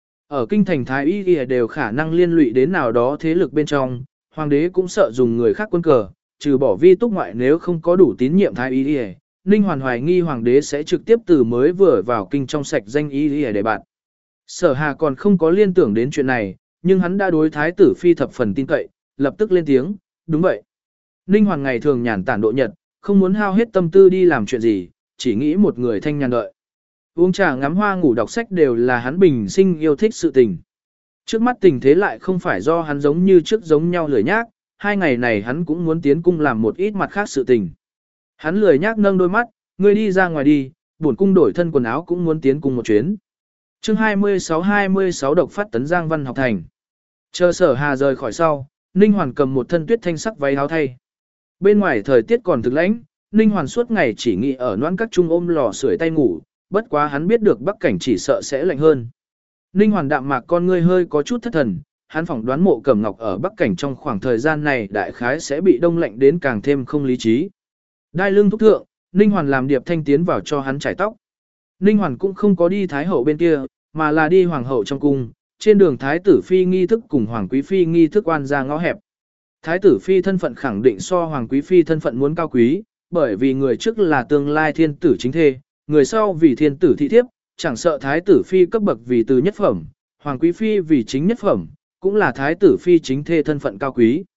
Ở kinh thành Thái y y đều khả năng liên lụy đến nào đó thế lực bên trong, hoàng đế cũng sợ dùng người khác quân cờ, trừ bỏ Vi Túc ngoại nếu không có đủ tín nhiệm Thái y y, Ninh Hoàn hoài nghi hoàng đế sẽ trực tiếp từ mới vừa vào kinh trong sạch danh y y để bạn. Sở Hà còn không có liên tưởng đến chuyện này, nhưng hắn đã đối thái tử phi thập phần tin cậy, lập tức lên tiếng, đúng vậy. Ninh Hoàn ngày thường nhàn tản độ nhật, không muốn hao hết tâm tư đi làm chuyện gì, chỉ nghĩ một người thanh nhàn đợi. Uống trà ngắm hoa ngủ đọc sách đều là hắn bình sinh yêu thích sự tình. Trước mắt tình thế lại không phải do hắn giống như trước giống nhau lười nhác, hai ngày này hắn cũng muốn tiến cung làm một ít mặt khác sự tình. Hắn lười nhác nâng đôi mắt, ngươi đi ra ngoài đi, bổn cung đổi thân quần áo cũng muốn tiến cung một chuyến. Chương hai mươi sáu hai mươi sáu độc phát tấn Giang Văn học thành. Chờ Sở Hà rời khỏi sau, Ninh Hoàn cầm một thân tuyết thanh sắc váy áo thay. Bên ngoài thời tiết còn thực lãnh, Ninh Hoàn suốt ngày chỉ nghĩ ở noãn các trung ôm lò sưởi tay ngủ, bất quá hắn biết được Bắc cảnh chỉ sợ sẽ lạnh hơn. Ninh Hoàn đạm mạc con ngươi hơi có chút thất thần, hắn phỏng đoán Mộ Cẩm Ngọc ở Bắc cảnh trong khoảng thời gian này đại khái sẽ bị đông lạnh đến càng thêm không lý trí. Đai lưng thúc thượng, Ninh Hoàn làm Điệp Thanh tiến vào cho hắn chải tóc. Ninh Hoàn cũng không có đi Thái hậu bên kia, mà là đi Hoàng hậu trong cung, trên đường Thái tử phi nghi thức cùng Hoàng quý phi nghi thức oan ra ngõ hẹp. Thái tử phi thân phận khẳng định so Hoàng quý phi thân phận muốn cao quý, bởi vì người trước là tương lai thiên tử chính thê, người sau vì thiên tử thị thiếp, chẳng sợ Thái tử phi cấp bậc vì từ nhất phẩm, Hoàng quý phi vì chính nhất phẩm, cũng là Thái tử phi chính thê thân phận cao quý.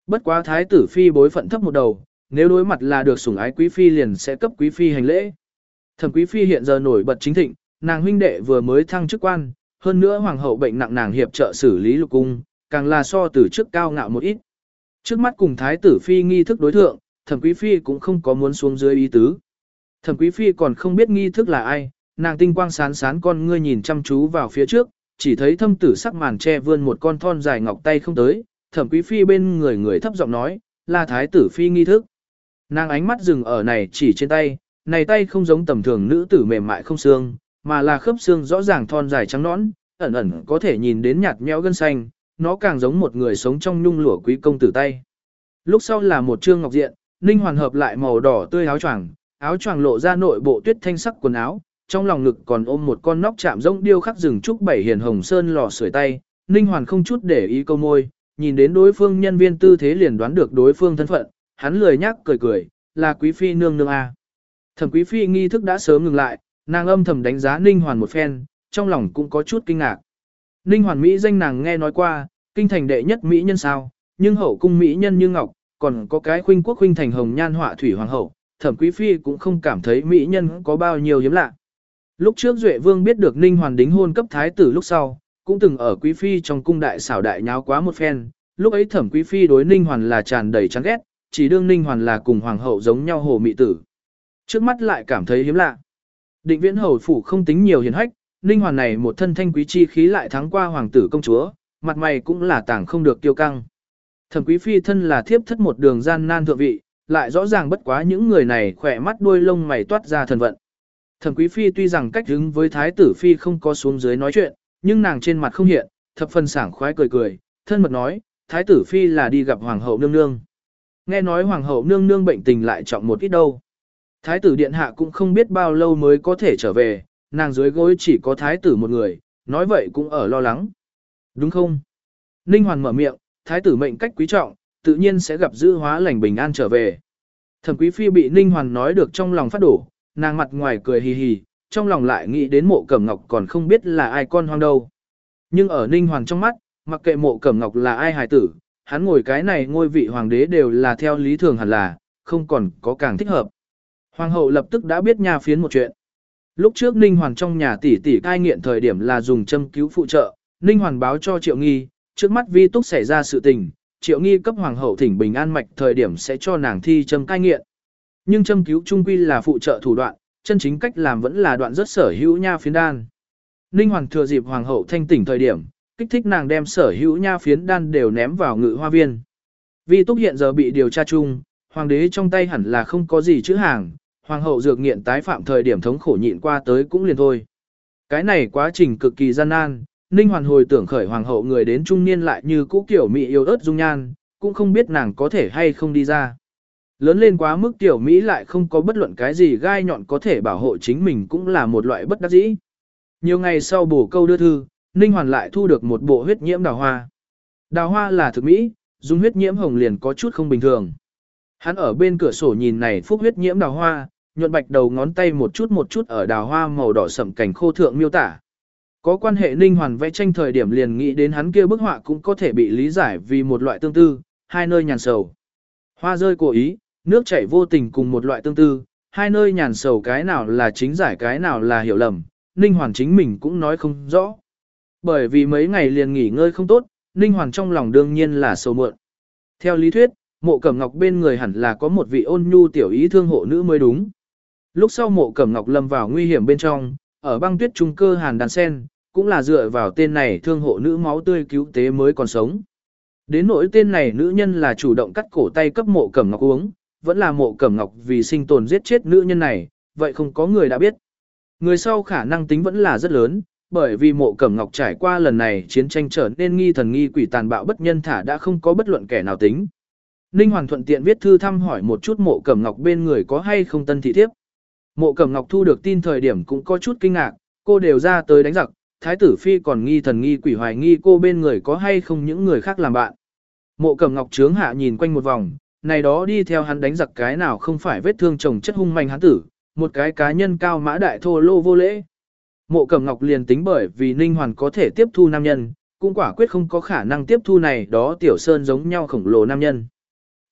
Bất quá thái tử phi bối phận thấp một đầu, nếu đối mặt là được sủng ái quý phi liền sẽ cấp quý phi hành lễ. Thẩm quý phi hiện giờ nổi bật chính thịnh, nàng huynh đệ vừa mới thăng chức quan, hơn nữa hoàng hậu bệnh nặng nàng hiệp trợ xử lý lục cung, càng là so từ trước cao ngạo một ít. Trước mắt cùng thái tử phi nghi thức đối thượng, thẩm quý phi cũng không có muốn xuống dưới ý tứ. Thẩm quý phi còn không biết nghi thức là ai, nàng tinh quang sán sán con ngươi nhìn chăm chú vào phía trước, chỉ thấy thâm tử sắc màn che vươn một con thon dài ngọc tay không tới, thẩm quý phi bên người người thấp giọng nói, là thái tử phi nghi thức. Nàng ánh mắt dừng ở này chỉ trên tay, này tay không giống tầm thường nữ tử mềm mại không xương, mà là khớp xương rõ ràng thon dài trắng nõn, ẩn ẩn có thể nhìn đến nhạt nhẽo gân xanh, nó càng giống một người sống trong nhung lụa quý công tử tay. Lúc sau là một trương ngọc diện, Ninh Hoàn hợp lại màu đỏ tươi áo choàng, áo choàng lộ ra nội bộ tuyết thanh sắc quần áo, trong lòng ngực còn ôm một con nóc chạm rỗng điêu khắc rừng trúc bảy hiền hồng sơn lò sưởi tay. Ninh Hoàn không chút để ý câu môi, nhìn đến đối phương nhân viên tư thế liền đoán được đối phương thân phận, hắn lười nhắc cười cười, là quý phi nương nương a. Thẩm quý phi nghi thức đã sớm ngừng lại, nàng âm thầm đánh giá Ninh Hoàn một phen, trong lòng cũng có chút kinh ngạc. Ninh Hoàn Mỹ danh nàng nghe nói qua, kinh thành đệ nhất Mỹ nhân sao, nhưng hậu cung Mỹ nhân như ngọc, còn có cái khuynh quốc khuynh thành hồng nhan họa thủy hoàng hậu, thẩm quý phi cũng không cảm thấy Mỹ nhân có bao nhiêu hiếm lạ. Lúc trước Duệ Vương biết được Ninh Hoàn đính hôn cấp thái tử lúc sau, cũng từng ở quý phi trong cung đại xảo đại nháo quá một phen, lúc ấy thẩm quý phi đối Ninh Hoàn là tràn đầy chán ghét, chỉ đương Ninh Hoàn là cùng hoàng hậu giống nhau hồ mị tử. Trước mắt lại cảm thấy hiếm lạ. Định Viễn hầu phủ không tính nhiều hiền hách, Ninh Hoàn này một thân thanh quý chi khí lại thắng qua hoàng tử công chúa, mặt mày cũng là tảng không được tiêu căng. Thẩm quý phi thân là thiếp thất một đường gian nan thượng vị, lại rõ ràng bất quá những người này khỏe mắt đuôi lông mày toát ra thần vận. Thẩm quý phi tuy rằng cách đứng với thái tử phi không có xuống dưới nói chuyện, nhưng nàng trên mặt không hiện, thập phần sảng khoái cười cười, thân mật nói, thái tử phi là đi gặp hoàng hậu nương nương. Nghe nói hoàng hậu nương nương bệnh tình lại trọng một ít đâu. Thái tử điện hạ cũng không biết bao lâu mới có thể trở về, nàng dưới gối chỉ có thái tử một người, nói vậy cũng ở lo lắng. Đúng không? Ninh Hoàn mở miệng, thái tử mệnh cách quý trọng, tự nhiên sẽ gặp dữ hóa lành bình an trở về. Thẩm quý phi bị Ninh Hoàn nói được trong lòng phát đổ, nàng mặt ngoài cười hì hì, trong lòng lại nghĩ đến Mộ Cẩm Ngọc còn không biết là ai con hoang đâu. Nhưng ở Ninh Hoàn trong mắt, mặc kệ Mộ Cẩm Ngọc là ai hài tử, hắn ngồi cái này ngôi vị hoàng đế đều là theo lý thường hẳn là, không còn có càng thích hợp. Hoàng hậu lập tức đã biết nha phiến một chuyện. Lúc trước Ninh Hoàn trong nhà tỷ tỷ cai nghiện thời điểm là dùng châm cứu phụ trợ, Ninh Hoàn báo cho Triệu Nghi, trước mắt vi túc xảy ra sự tình, Triệu Nghi cấp hoàng hậu thỉnh bình an mạch thời điểm sẽ cho nàng thi châm cai nghiện. Nhưng châm cứu trung quy là phụ trợ thủ đoạn, chân chính cách làm vẫn là đoạn rất sở hữu nha phiến đan. Ninh Hoàn thừa dịp hoàng hậu thanh tỉnh thời điểm, kích thích nàng đem sở hữu nha phiến đan đều ném vào ngự hoa viên. Vi túc hiện giờ bị điều tra chung, hoàng đế trong tay hẳn là không có gì chữ hàng, hoàng hậu dược nghiện tái phạm thời điểm thống khổ nhịn qua tới cũng liền thôi. Cái này quá trình cực kỳ gian nan, Ninh Hoàn hồi tưởng khởi hoàng hậu người đến trung niên lại như cũ kiểu Mỹ yêu ớt dung nhan, cũng không biết nàng có thể hay không đi ra. Lớn lên quá mức tiểu Mỹ lại không có bất luận cái gì gai nhọn có thể bảo hộ chính mình cũng là một loại bất đắc dĩ. Nhiều ngày sau bổ câu đưa thư, Ninh Hoàn lại thu được một bộ huyết nhiễm đào hoa. Đào hoa là thực Mỹ, dùng huyết nhiễm hồng liền có chút không bình thường. Hắn ở bên cửa sổ nhìn này phúc huyết nhiễm đào hoa, nhuận bạch đầu ngón tay một chút một chút ở đào hoa màu đỏ sẫm cảnh khô thượng miêu tả. Có quan hệ Ninh Hoàn vẽ tranh thời điểm liền nghĩ đến hắn kia bức họa cũng có thể bị lý giải vì một loại tương tư, hai nơi nhàn sầu. Hoa rơi cố ý, nước chảy vô tình cùng một loại tương tư, hai nơi nhàn sầu cái nào là chính giải cái nào là hiểu lầm, Ninh Hoàn chính mình cũng nói không rõ. Bởi vì mấy ngày liền nghỉ ngơi không tốt, Ninh Hoàn trong lòng đương nhiên là sầu muộn. Theo lý thuyết, Mộ Cẩm Ngọc bên người hẳn là có một vị ôn nhu tiểu ý thương hộ nữ mới đúng. Lúc sau Mộ Cẩm Ngọc lâm vào nguy hiểm bên trong, ở băng tuyết trung cơ hàn đàn sen, cũng là dựa vào tên này thương hộ nữ máu tươi cứu tế mới còn sống. Đến nỗi tên này nữ nhân là chủ động cắt cổ tay cấp Mộ Cẩm Ngọc uống, vẫn là Mộ Cẩm Ngọc vì sinh tồn giết chết nữ nhân này, vậy không có người đã biết. Người sau khả năng tính vẫn là rất lớn, bởi vì Mộ Cẩm Ngọc trải qua lần này chiến tranh trở nên nghi thần nghi quỷ tàn bạo bất nhân thả đã không có bất luận kẻ nào tính. Ninh Hoàn thuận tiện viết thư thăm hỏi một chút Mộ Cẩm Ngọc bên người có hay không tân thị thiếp. Mộ Cẩm Ngọc thu được tin thời điểm cũng có chút kinh ngạc, cô đều ra tới đánh giặc, thái tử phi còn nghi thần nghi quỷ hoài nghi cô bên người có hay không những người khác làm bạn. Mộ Cẩm Ngọc trướng hạ nhìn quanh một vòng, này đó đi theo hắn đánh giặc cái nào không phải vết thương chồng chất hung manh hắn tử, một cái cá nhân cao mã đại thô lô vô lễ. Mộ Cẩm Ngọc liền tính bởi vì Ninh Hoàn có thể tiếp thu nam nhân, cũng quả quyết không có khả năng tiếp thu này đó tiểu sơn giống nhau khổng lồ nam nhân.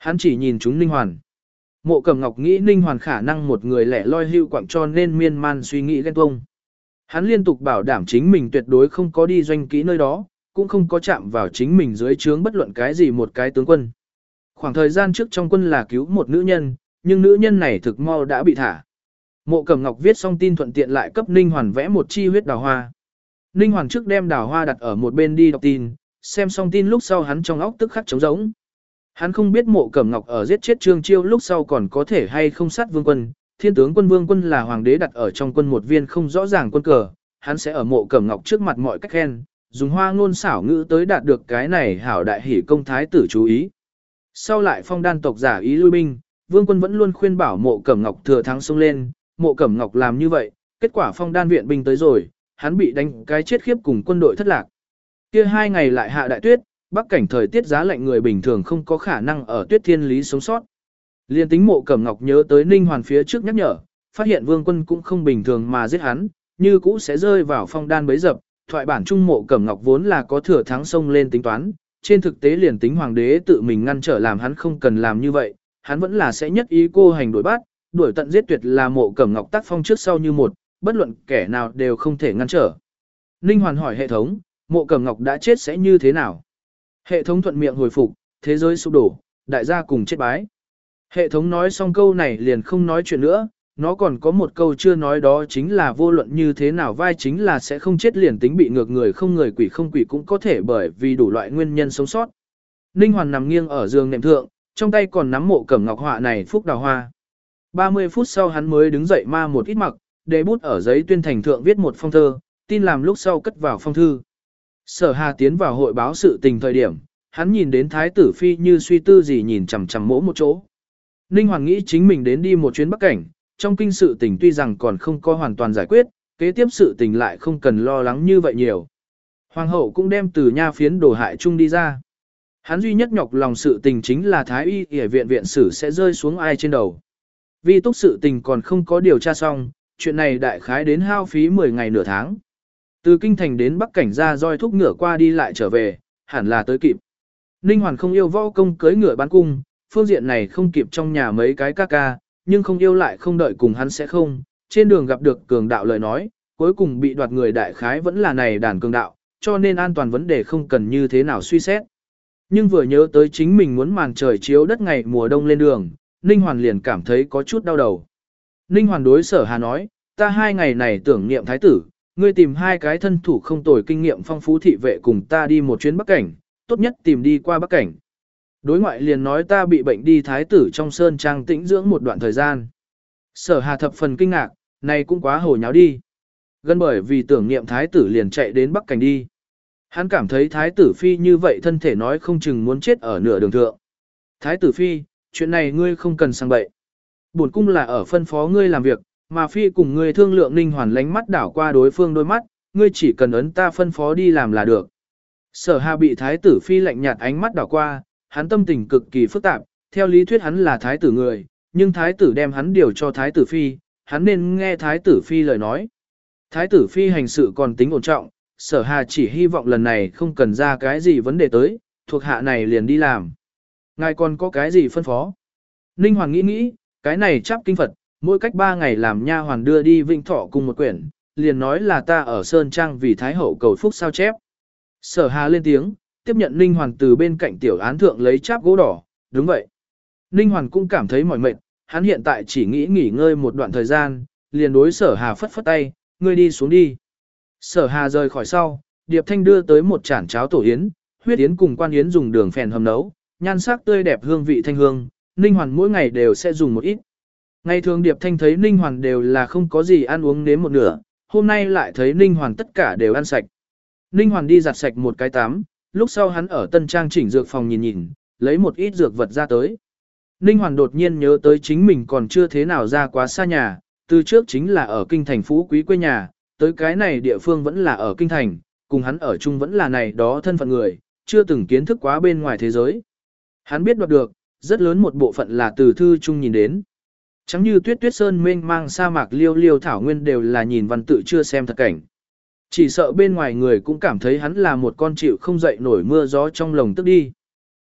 Hắn chỉ nhìn chúng Ninh Hoàn. Mộ Cẩm Ngọc nghĩ Ninh Hoàn khả năng một người lẻ loi hưu quạng cho nên miên man suy nghĩ ghen tuông. Hắn liên tục bảo đảm chính mình tuyệt đối không có đi doanh kỹ nơi đó, cũng không có chạm vào chính mình dưới trướng bất luận cái gì một cái tướng quân. Khoảng thời gian trước trong quân là cứu một nữ nhân, nhưng nữ nhân này thực mau đã bị thả. Mộ Cẩm Ngọc viết xong tin thuận tiện lại cấp Ninh Hoàn vẽ một chi huyết đào hoa. Ninh Hoàn trước đem đào hoa đặt ở một bên đi đọc tin, xem xong tin lúc sau hắn trong óc tức khắc trống rỗng. Hắn không biết Mộ Cẩm Ngọc ở giết chết Trương Chiêu lúc sau còn có thể hay không sát vương quân. Thiên tướng quân vương quân là hoàng đế đặt ở trong quân một viên không rõ ràng quân cờ, hắn sẽ ở Mộ Cẩm Ngọc trước mặt mọi cách khen, dùng hoa ngôn xảo ngữ tới đạt được cái này hảo đại hỷ công thái tử chú ý. Sau lại Phong Đan tộc giả ý lui binh, vương quân vẫn luôn khuyên bảo Mộ Cẩm Ngọc thừa thắng xông lên, Mộ Cẩm Ngọc làm như vậy, kết quả Phong Đan viện binh tới rồi, hắn bị đánh cái chết khiếp cùng quân đội thất lạc. Kia hai ngày lại hạ đại tuyết, bắc cảnh thời tiết giá lạnh người bình thường không có khả năng ở tuyết thiên lý sống sót. Liên tính Mộ Cẩm Ngọc nhớ tới Ninh Hoàn phía trước nhắc nhở, phát hiện vương quân cũng không bình thường mà giết hắn, như cũ sẽ rơi vào Phong Đan bấy dập. Thoại bản trung Mộ Cẩm Ngọc vốn là có thừa thắng xông lên tính toán, trên thực tế liền tính hoàng đế tự mình ngăn trở làm hắn không cần làm như vậy, hắn vẫn là sẽ nhất ý cô hành đuổi bắt, đuổi tận giết tuyệt là Mộ Cẩm Ngọc tác phong trước sau như một, bất luận kẻ nào đều không thể ngăn trở. Ninh Hoàn hỏi hệ thống, Mộ Cẩm Ngọc đã chết sẽ như thế nào? Hệ thống thuận miệng hồi phục, thế giới sụp đổ, đại gia cùng chết bái. Hệ thống nói xong câu này liền không nói chuyện nữa, nó còn có một câu chưa nói đó chính là vô luận như thế nào vai chính là sẽ không chết liền tính bị ngược người không người quỷ không quỷ cũng có thể bởi vì đủ loại nguyên nhân sống sót. Ninh Hoàn nằm nghiêng ở giường nệm thượng, trong tay còn nắm Mộ Cẩm Ngọc họa này phúc đào hoa. ba mươi phút sau hắn mới đứng dậy ma một ít mặc, để bút ở giấy tuyên thành thượng viết một phong thơ, tin làm lúc sau cất vào phong thư. Sở Hà tiến vào hội báo sự tình thời điểm, hắn nhìn đến Thái tử Phi như suy tư gì nhìn chằm chằm mỗ một chỗ. Ninh Hoàng nghĩ chính mình đến đi một chuyến Bắc Cảnh, trong kinh sự tình tuy rằng còn không có hoàn toàn giải quyết, kế tiếp sự tình lại không cần lo lắng như vậy nhiều. Hoàng hậu cũng đem từ nha phiến đổ hại chung đi ra. Hắn duy nhất nhọc lòng sự tình chính là Thái y y viện viện sử sẽ rơi xuống ai trên đầu. Vì túc sự tình còn không có điều tra xong, chuyện này đại khái đến hao phí mười ngày nửa tháng. Từ kinh thành đến Bắc Cảnh ra roi thúc ngựa qua đi lại trở về, hẳn là tới kịp. Ninh Hoàn không yêu võ công cưới ngựa bán cung, phương diện này không kịp trong nhà mấy cái ca ca, nhưng không yêu lại không đợi cùng hắn sẽ không. Trên đường gặp được cường đạo lời nói, cuối cùng bị đoạt người đại khái vẫn là này đàn cường đạo, cho nên an toàn vấn đề không cần như thế nào suy xét. Nhưng vừa nhớ tới chính mình muốn màn trời chiếu đất ngày mùa đông lên đường, Ninh Hoàn liền cảm thấy có chút đau đầu. Ninh Hoàn đối Sở Hà nói, ta hai ngày này tưởng niệm thái tử, ngươi tìm hai cái thân thủ không tồi kinh nghiệm phong phú thị vệ cùng ta đi một chuyến Bắc Cảnh, tốt nhất tìm đi qua Bắc Cảnh. Đối ngoại liền nói ta bị bệnh đi thái tử trong sơn trang tĩnh dưỡng một đoạn thời gian. Sở Hà thập phần kinh ngạc, này cũng quá hồ nháo đi. Gần bởi vì tưởng niệm thái tử liền chạy đến Bắc Cảnh đi. Hắn cảm thấy thái tử phi như vậy thân thể nói không chừng muốn chết ở nửa đường thượng. Thái tử phi, chuyện này ngươi không cần sang bậy. Bổn cung là ở phân phó ngươi làm việc, mà phi cùng ngươi thương lượng. Ninh Hoàn lánh mắt đảo qua đối phương đôi mắt, ngươi chỉ cần ấn ta phân phó đi làm là được. Sở Hà bị thái tử phi lạnh nhạt ánh mắt đảo qua, hắn tâm tình cực kỳ phức tạp, theo lý thuyết hắn là thái tử người, nhưng thái tử đem hắn điều cho thái tử phi, hắn nên nghe thái tử phi lời nói. Thái tử phi hành sự còn tính ổn trọng, Sở Hà chỉ hy vọng lần này không cần ra cái gì vấn đề tới, thuộc hạ này liền đi làm. Ngài còn có cái gì phân phó? Ninh Hoàn nghĩ nghĩ, cái này chắp kinh Phật, mỗi cách ba ngày làm nha hoàn đưa đi Vĩnh Thọ cùng một quyển, liền nói là ta ở Sơn Trang vì Thái Hậu cầu phúc sao chép. Sở Hà lên tiếng, tiếp nhận Ninh Hoàn từ bên cạnh tiểu án thượng lấy cháp gỗ đỏ, đúng vậy. Ninh Hoàn cũng cảm thấy mỏi mệt, hắn hiện tại chỉ nghĩ nghỉ ngơi một đoạn thời gian, liền đối Sở Hà phất phất tay, ngươi đi xuống đi. Sở Hà rời khỏi sau, Điệp Thanh đưa tới một chản cháo tổ yến, huyết yến cùng quan yến dùng đường phèn hầm nấu, nhan sắc tươi đẹp hương vị thanh hương, Ninh Hoàn mỗi ngày đều sẽ dùng một ít. Ngày thường Điệp Thanh thấy Ninh Hoàn đều là không có gì ăn uống nếm một nửa, hôm nay lại thấy Ninh Hoàn tất cả đều ăn sạch. Ninh Hoàn đi giặt sạch một cái tắm, lúc sau hắn ở tân trang chỉnh dược phòng nhìn nhìn, lấy một ít dược vật ra tới. Ninh Hoàn đột nhiên nhớ tới chính mình còn chưa thế nào ra quá xa nhà, từ trước chính là ở kinh thành phú quý quê nhà, tới cái này địa phương vẫn là ở kinh thành, cùng hắn ở chung vẫn là này đó thân phận người, chưa từng kiến thức quá bên ngoài thế giới. Hắn biết đoạt được, rất lớn một bộ phận là từ thư chung nhìn đến. Chẳng như tuyết tuyết sơn mênh mang sa mạc liêu liêu thảo nguyên đều là nhìn văn tự chưa xem thật cảnh. Chỉ sợ bên ngoài người cũng cảm thấy hắn là một con chịu không dậy nổi mưa gió trong lồng tức đi.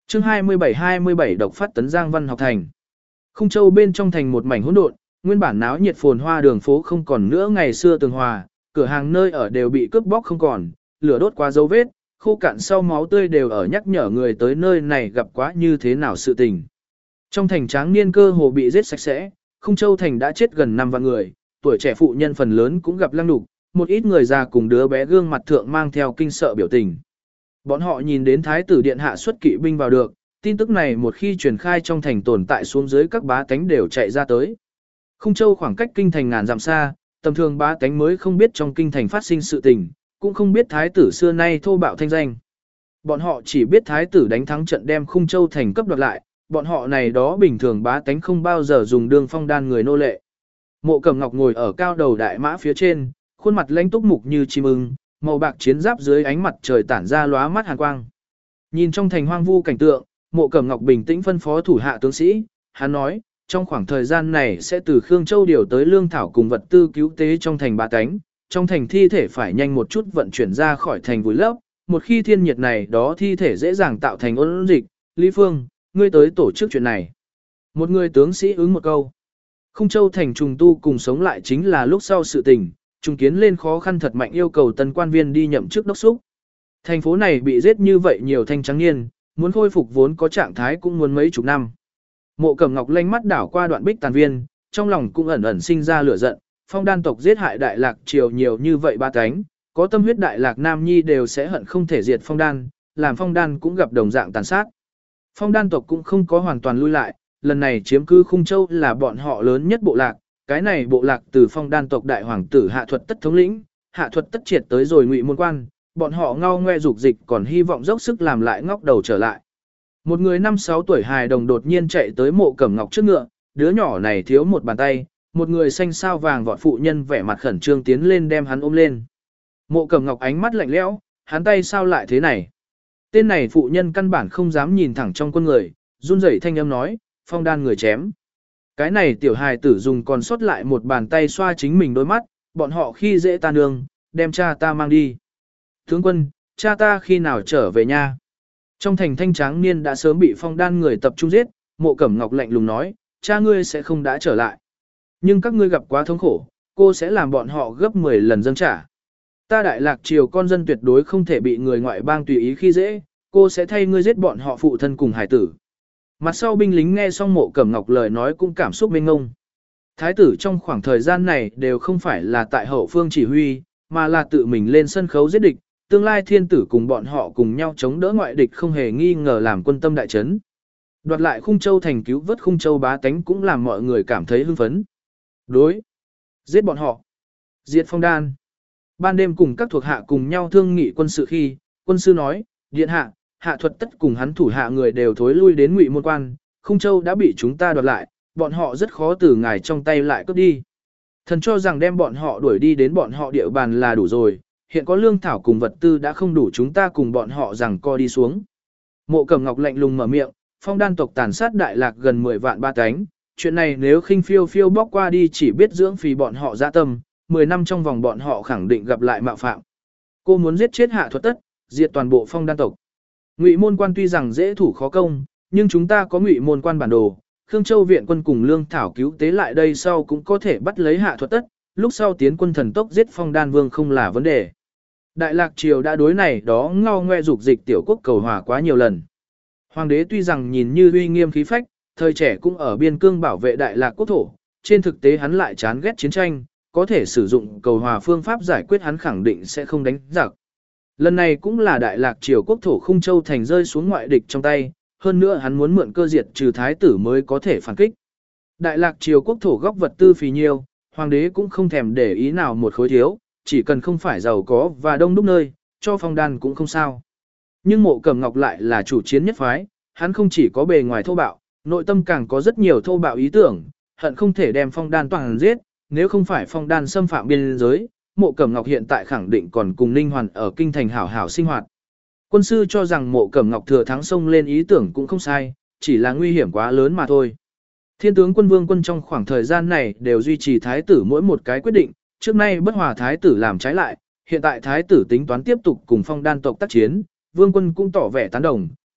Chương hai mươi bảy hai mươi bảy độc phát tấn Giang Văn học thành. Khung Châu bên trong thành một mảnh hỗn độn, nguyên bản náo nhiệt phồn hoa đường phố không còn nữa ngày xưa tường hòa, cửa hàng nơi ở đều bị cướp bóc không còn, lửa đốt qua dấu vết, khô cạn sau máu tươi đều ở nhắc nhở người tới nơi này gặp quá như thế nào sự tình. Trong thành tráng niên cơ hồ bị giết sạch sẽ, Khung Châu thành đã chết gần năm vạn người, tuổi trẻ phụ nhân phần lớn cũng gặp lăng đục, một ít người già cùng đứa bé gương mặt thượng mang theo kinh sợ biểu tình. Bọn họ nhìn đến thái tử điện hạ xuất kỵ binh vào được, tin tức này một khi truyền khai trong thành tồn tại xuống dưới các bá tánh đều chạy ra tới. Khung Châu khoảng cách kinh thành ngàn dặm xa, tầm thường bá tánh mới không biết trong kinh thành phát sinh sự tình, cũng không biết thái tử xưa nay thô bạo thanh danh. Bọn họ chỉ biết thái tử đánh thắng trận đem Khung Châu thành cấp đoạt lại, bọn họ này đó bình thường bá tánh không bao giờ dùng đương phong đan người nô lệ. Mộ Cẩm Ngọc ngồi ở cao đầu đại mã phía trên, khuôn mặt lãnh túc mục như chim ưng, màu bạc chiến giáp dưới ánh mặt trời tản ra lóa mắt hàn quang. Nhìn trong thành hoang vu cảnh tượng, Mộ Cẩm Ngọc bình tĩnh phân phó thủ hạ tướng sĩ, hắn nói, trong khoảng thời gian này sẽ từ Khương Châu điều tới lương thảo cùng vật tư cứu tế trong thành bá tánh, trong thành thi thể phải nhanh một chút vận chuyển ra khỏi thành vùi lấp, một khi thiên nhiệt này đó thi thể dễ dàng tạo thành ôn dịch. Lý Phương, ngươi tới tổ chức chuyện này. Một người tướng sĩ ứng một câu. Khung Châu thành trùng tu cùng sống lại chính là lúc sau sự tình, trùng kiến lên khó khăn thật mạnh yêu cầu tân quan viên đi nhậm chức đốc xúc. Thành phố này bị giết như vậy nhiều thanh trắng niên, muốn khôi phục vốn có trạng thái cũng muốn mấy chục năm. Mộ Cẩm Ngọc lanh mắt đảo qua đoạn bích tàn viên, trong lòng cũng ẩn ẩn sinh ra lửa giận, phong đan tộc giết hại đại lạc triều nhiều như vậy ba cánh, có tâm huyết đại lạc nam nhi đều sẽ hận không thể diệt phong đan, làm phong đan cũng gặp đồng dạng tàn sát. Phong đan tộc cũng không có hoàn toàn lui lại, lần này chiếm cứ Khung Châu là bọn họ lớn nhất bộ lạc, cái này bộ lạc từ phong đan tộc đại hoàng tử Hạ Thuật Tất thống lĩnh, Hạ Thuật Tất triệt tới rồi Ngụy Môn Quan, bọn họ ngao ngoe dục dịch còn hy vọng dốc sức làm lại ngóc đầu trở lại. Một người năm sáu tuổi hài đồng đột nhiên chạy tới Mộ Cẩm Ngọc trước ngựa, đứa nhỏ này thiếu một bàn tay, một người xanh sao vàng vọt phụ nhân vẻ mặt khẩn trương tiến lên đem hắn ôm lên. Mộ Cẩm Ngọc ánh mắt lạnh lẽo, hắn tay sao lại thế này? Tên này phụ nhân căn bản không dám nhìn thẳng trong con người, run rẩy thanh âm nói, phong đan người chém. Cái này tiểu hài tử dùng còn sót lại một bàn tay xoa chính mình đôi mắt, bọn họ khi dễ ta nương, đem cha ta mang đi. Tướng quân, cha ta khi nào trở về nha? Trong thành thanh tráng niên đã sớm bị phong đan người tập trung giết, Mộ Cẩm Ngọc lạnh lùng nói, cha ngươi sẽ không đã trở lại. Nhưng các ngươi gặp quá thống khổ, cô sẽ làm bọn họ gấp mười lần dâng trả. Ta đại lạc triều con dân tuyệt đối không thể bị người ngoại bang tùy ý khi dễ, cô sẽ thay ngươi giết bọn họ phụ thân cùng hải tử. Mặt sau binh lính nghe xong Mộ Cẩm Ngọc lời nói cũng cảm xúc mênh ngông. Thái tử trong khoảng thời gian này đều không phải là tại hậu phương chỉ huy, mà là tự mình lên sân khấu giết địch, tương lai thiên tử cùng bọn họ cùng nhau chống đỡ ngoại địch không hề nghi ngờ làm quân tâm đại chấn. Đoạt lại Khung Châu thành cứu vớt Khung Châu bá tánh cũng làm mọi người cảm thấy hưng phấn. Đối. Giết bọn họ. Diệt phong đan. Ban đêm cùng các thuộc hạ cùng nhau thương nghị quân sự khi, quân sư nói, điện hạ, Hạ Thuật Tất cùng hắn thủ hạ người đều thối lui đến Ngụy Môn Quan, Khung Châu đã bị chúng ta đoạt lại, bọn họ rất khó từ ngài trong tay lại cướp đi. Thần cho rằng đem bọn họ đuổi đi đến bọn họ địa bàn là đủ rồi, hiện có lương thảo cùng vật tư đã không đủ chúng ta cùng bọn họ rằng co đi xuống. Mộ Cẩm Ngọc lạnh lùng mở miệng, phong đan tộc tàn sát đại lạc gần mười vạn ba cánh, chuyện này nếu khinh phiêu phiêu bóc qua đi chỉ biết dưỡng phì bọn họ dạ tâm, mười năm trong vòng bọn họ khẳng định gặp lại mạo phạm. Cô muốn giết chết Hạ Thuật Tất, diệt toàn bộ phong đan tộc. Ngụy Môn Quan tuy rằng dễ thủ khó công, nhưng chúng ta có Ngụy Môn Quan bản đồ, Khương Châu viện quân cùng lương thảo cứu tế lại đây sau cũng có thể bắt lấy Hạ Thuật Tất, lúc sau tiến quân thần tốc giết phong đan vương không là vấn đề. Đại lạc triều đã đối này đó ngao ngoe dục dịch tiểu quốc cầu hòa quá nhiều lần. Hoàng đế tuy rằng nhìn như uy nghiêm khí phách, thời trẻ cũng ở biên cương bảo vệ đại lạc quốc thổ, trên thực tế hắn lại chán ghét chiến tranh, có thể sử dụng cầu hòa phương pháp giải quyết hắn khẳng định sẽ không đánh giặc. Lần này cũng là đại lạc triều quốc thổ Khung Châu thành rơi xuống ngoại địch trong tay, hơn nữa hắn muốn mượn cơ diệt trừ thái tử mới có thể phản kích. Đại lạc triều quốc thổ góc vật tư phì nhiêu, hoàng đế cũng không thèm để ý nào một khối thiếu, chỉ cần không phải giàu có và đông đúc nơi, cho phong đan cũng không sao. Nhưng Mộ Cẩm Ngọc lại là chủ chiến nhất phái, hắn không chỉ có bề ngoài thô bạo, nội tâm càng có rất nhiều thô bạo ý tưởng, hận không thể đem phong đan toàn giết, nếu không phải phong đan xâm phạm biên giới, Mộ Cẩm Ngọc hiện tại khẳng định còn cùng Ninh Hoàn ở kinh thành hảo hảo sinh hoạt. Quân sư cho rằng Mộ Cẩm Ngọc thừa thắng xông lên ý tưởng cũng không sai, chỉ là nguy hiểm quá lớn mà thôi. Thiên tướng quân vương quân trong khoảng thời gian này đều duy trì thái tử mỗi một cái quyết định, trước nay bất hòa thái tử làm trái lại, hiện tại thái tử tính toán tiếp tục cùng phong đan tộc tác chiến, vương quân cũng tỏ vẻ tán đồng,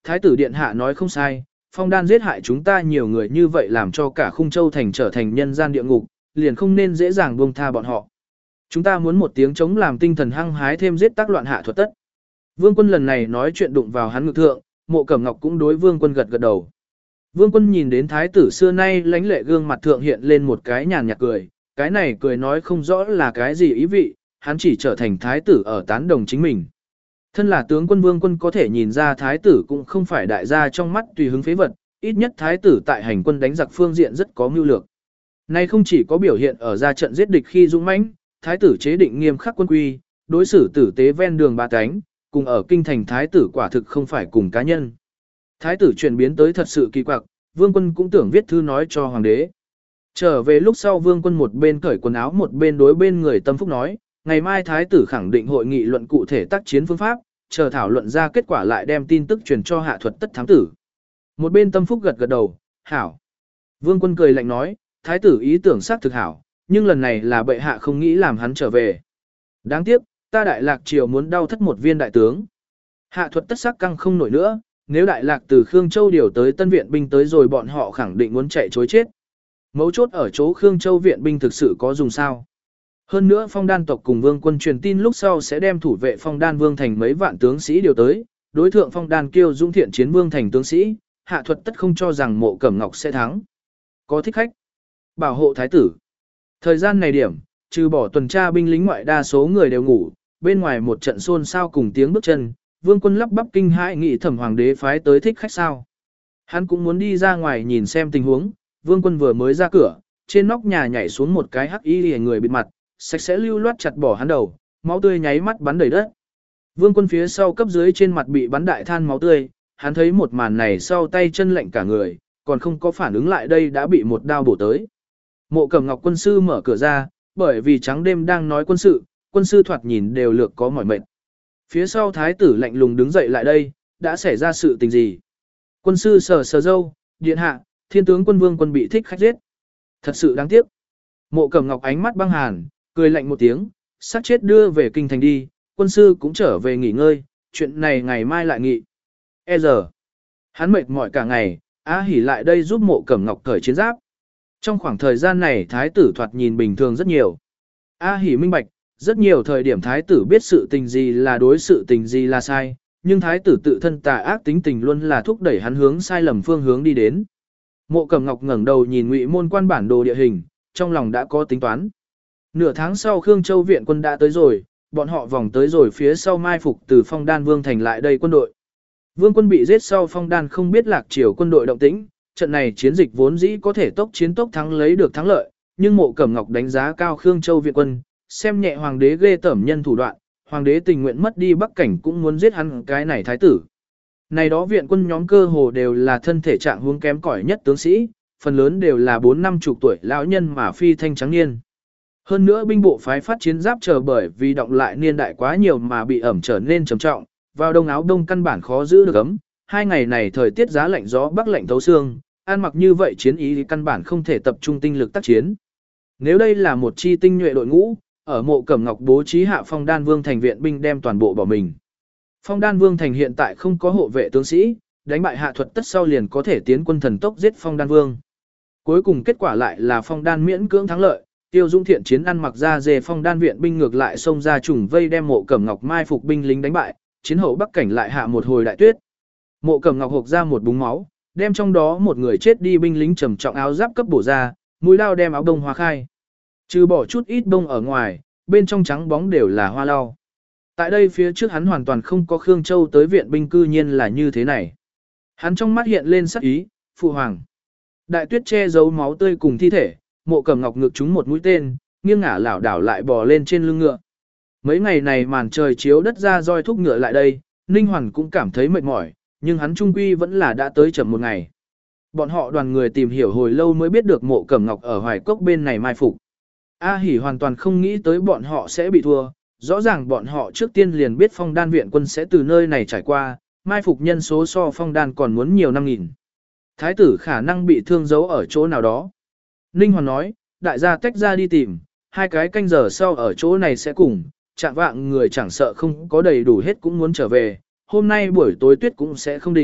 Thái tử điện hạ nói không sai, phong đan giết hại chúng ta nhiều người như vậy làm cho cả khung châu thành trở thành nhân gian địa ngục, liền không nên dễ dàng buông tha bọn họ. Chúng ta muốn một tiếng chống làm tinh thần hăng hái thêm giết tác loạn hạ thuật tất. Vương Quân lần này nói chuyện đụng vào hắn ngực thượng, Mộ Cẩm Ngọc cũng đối Vương Quân gật gật đầu. Vương Quân nhìn đến thái tử xưa nay lãnh lệ gương mặt thượng hiện lên một cái nhàn nhạt cười, cái này cười nói không rõ là cái gì ý vị, hắn chỉ trở thành thái tử ở tán đồng chính mình. Thân là tướng quân Vương Quân có thể nhìn ra thái tử cũng không phải đại gia trong mắt tùy hứng phế vật, ít nhất thái tử tại hành quân đánh giặc phương diện rất có mưu lược. Này không chỉ có biểu hiện ở ra trận giết địch khi dũng mãnh, thái tử chế định nghiêm khắc quân quy, đối xử tử tế ven đường ba cánh, cùng ở kinh thành thái tử quả thực không phải cùng cá nhân. Thái tử chuyển biến tới thật sự kỳ quặc, Vương Quân cũng tưởng viết thư nói cho hoàng đế. Trở về lúc sau Vương Quân một bên cởi quần áo một bên đối bên người tâm phúc nói, ngày mai thái tử khẳng định hội nghị luận cụ thể tác chiến phương pháp, chờ thảo luận ra kết quả lại đem tin tức truyền cho hạ thuật tất thám tử. Một bên tâm phúc gật gật đầu, hảo. Vương Quân cười lạnh nói, thái tử ý tưởng xác thực hảo, nhưng lần này là bệ hạ không nghĩ làm hắn trở về. Đáng tiếc, ta đại lạc triều muốn đau thất một viên đại tướng. Hạ thuật tất sắc căng không nổi nữa, nếu đại lạc từ Khương Châu điều tới tân viện binh tới rồi bọn họ khẳng định muốn chạy chối chết. Mấu chốt ở chỗ Khương Châu viện binh thực sự có dùng sao. Hơn nữa Phong Đan tộc cùng Vương Quân truyền tin lúc sau sẽ đem thủ vệ Phong Đan Vương thành mấy vạn tướng sĩ điều tới, đối thượng Phong Đan kiêu dũng thiện chiến Vương thành tướng sĩ, hạ thuật tất không cho rằng Mộ Cẩm Ngọc sẽ thắng. Có thích khách, bảo hộ thái tử. Thời gian này điểm, trừ bỏ tuần tra binh lính ngoại đa số người đều ngủ, bên ngoài một trận xôn xao cùng tiếng bước chân, Vương Quân lắp bắp kinh hãi nghĩ thẩm hoàng đế phái tới thích khách sao. Hắn cũng muốn đi ra ngoài nhìn xem tình huống, Vương Quân vừa mới ra cửa, trên nóc nhà nhảy xuống một cái hắc y liễu người bịt mặt, sạch sẽ lưu loát chặt bỏ hắn đầu, máu tươi nháy mắt bắn đầy đất. Vương Quân phía sau cấp dưới trên mặt bị bắn đại than máu tươi, hắn thấy một màn này sau tay chân lạnh cả người, còn không có phản ứng lại đây đã bị một đao bổ tới. Mộ Cẩm Ngọc quân sư mở cửa ra, bởi vì trắng đêm đang nói quân sự, quân sư thoạt nhìn đều lược có mỏi mệt. Phía sau thái tử lạnh lùng đứng dậy lại đây, đã xảy ra sự tình gì? Quân sư sờ sờ râu, điện hạ, thiên tướng quân Vương Quân bị thích khách giết. Thật sự đáng tiếc. Mộ Cẩm Ngọc ánh mắt băng hàn, cười lạnh một tiếng, sát chết đưa về kinh thành đi, quân sư cũng trở về nghỉ ngơi, chuyện này ngày mai lại nghị. E giờ, hắn mệt mỏi cả ngày, Á Hỉ lại đây giúp Mộ Cẩm Ngọc cởi chiến giáp. Trong khoảng thời gian này thái tử thoạt nhìn bình thường rất nhiều. A Hỉ minh bạch, rất nhiều thời điểm thái tử biết sự tình gì là đối sự tình gì là sai, nhưng thái tử tự thân tà ác tính tình luôn là thúc đẩy hắn hướng sai lầm phương hướng đi đến. Mộ Cẩm Ngọc ngẩng đầu nhìn Ngụy Môn Quan bản đồ địa hình, trong lòng đã có tính toán. Nửa tháng sau Khương Châu viện quân đã tới rồi, bọn họ vòng tới rồi phía sau mai phục từ Phong Đan Vương thành lại đây quân đội. Vương Quân bị giết sau Phong Đan không biết lạc triều quân đội động tĩnh, trận này chiến dịch vốn dĩ có thể tốc chiến tốc thắng lấy được thắng lợi, nhưng Mộ Cẩm Ngọc đánh giá cao Khương Châu viện quân, xem nhẹ hoàng đế ghê tởm nhân thủ đoạn, hoàng đế tình nguyện mất đi Bắc cảnh cũng muốn giết hắn cái này thái tử. Này đó viện quân nhóm cơ hồ đều là thân thể trạng huống kém cỏi nhất tướng sĩ, phần lớn đều là bốn năm chục tuổi lão nhân mà phi thanh trắng niên. Hơn nữa binh bộ phái phát chiến giáp chờ bởi vì động lại niên đại quá nhiều mà bị ẩm trở nên trầm trọng, vào đông áo đông căn bản khó giữ được ấm. Hai ngày này thời tiết giá lạnh gió bắc lạnh thấu xương, ăn mặc như vậy chiến ý thì căn bản không thể tập trung tinh lực tác chiến. Nếu đây là một chi tinh nhuệ đội ngũ, ở Mộ Cẩm Ngọc bố trí hạ Phong Đan Vương thành viện binh đem toàn bộ bỏ mình. Phong Đan Vương thành hiện tại không có hộ vệ tướng sĩ, đánh bại hạ thuật tất sau liền có thể tiến quân thần tốc giết Phong Đan Vương. Cuối cùng kết quả lại là Phong Đan miễn cưỡng thắng lợi, Tiêu Dung thiện chiến ăn mặc ra dề Phong Đan viện binh ngược lại xông ra trùng vây đem Mộ Cẩm Ngọc mai phục binh lính đánh bại, chiến hậu Bắc cảnh lại hạ một hồi đại tuyết. Mộ Cẩm Ngọc hộc ra một búng máu, đem trong đó một người chết đi binh lính trầm trọng áo giáp cấp bổ ra, mũi lao đem áo đông hoa khai. Trừ bỏ chút ít đông ở ngoài, bên trong trắng bóng đều là hoa lau. Tại đây phía trước hắn hoàn toàn không có Khương Châu tới viện binh cư nhiên là như thế này. Hắn trong mắt hiện lên sắc ý, phụ hoàng. Đại tuyết che giấu máu tươi cùng thi thể, Mộ Cẩm Ngọc ngực trúng một mũi tên, nghiêng ngả lảo đảo lại bò lên trên lưng ngựa. Mấy ngày này màn trời chiếu đất ra roi thúc ngựa lại đây, Ninh Hoàn cũng cảm thấy mệt mỏi, nhưng hắn trung quy vẫn là đã tới chậm một ngày. Bọn họ đoàn người tìm hiểu hồi lâu mới biết được Mộ Cẩm Ngọc ở Hoài Cốc bên này mai phục. A Hỉ hoàn toàn không nghĩ tới bọn họ sẽ bị thua, rõ ràng bọn họ trước tiên liền biết Phong Đan viện quân sẽ từ nơi này trải qua, mai phục nhân số so Phong Đan còn muốn nhiều năm nghìn. Thái tử khả năng bị thương giấu ở chỗ nào đó. Ninh Hoàn nói, đại gia tách ra đi tìm, hai cái canh giờ sau ở chỗ này sẽ cùng, chạm vạng người chẳng sợ không có đầy đủ hết cũng muốn trở về, hôm nay buổi tối tuyết cũng sẽ không đình,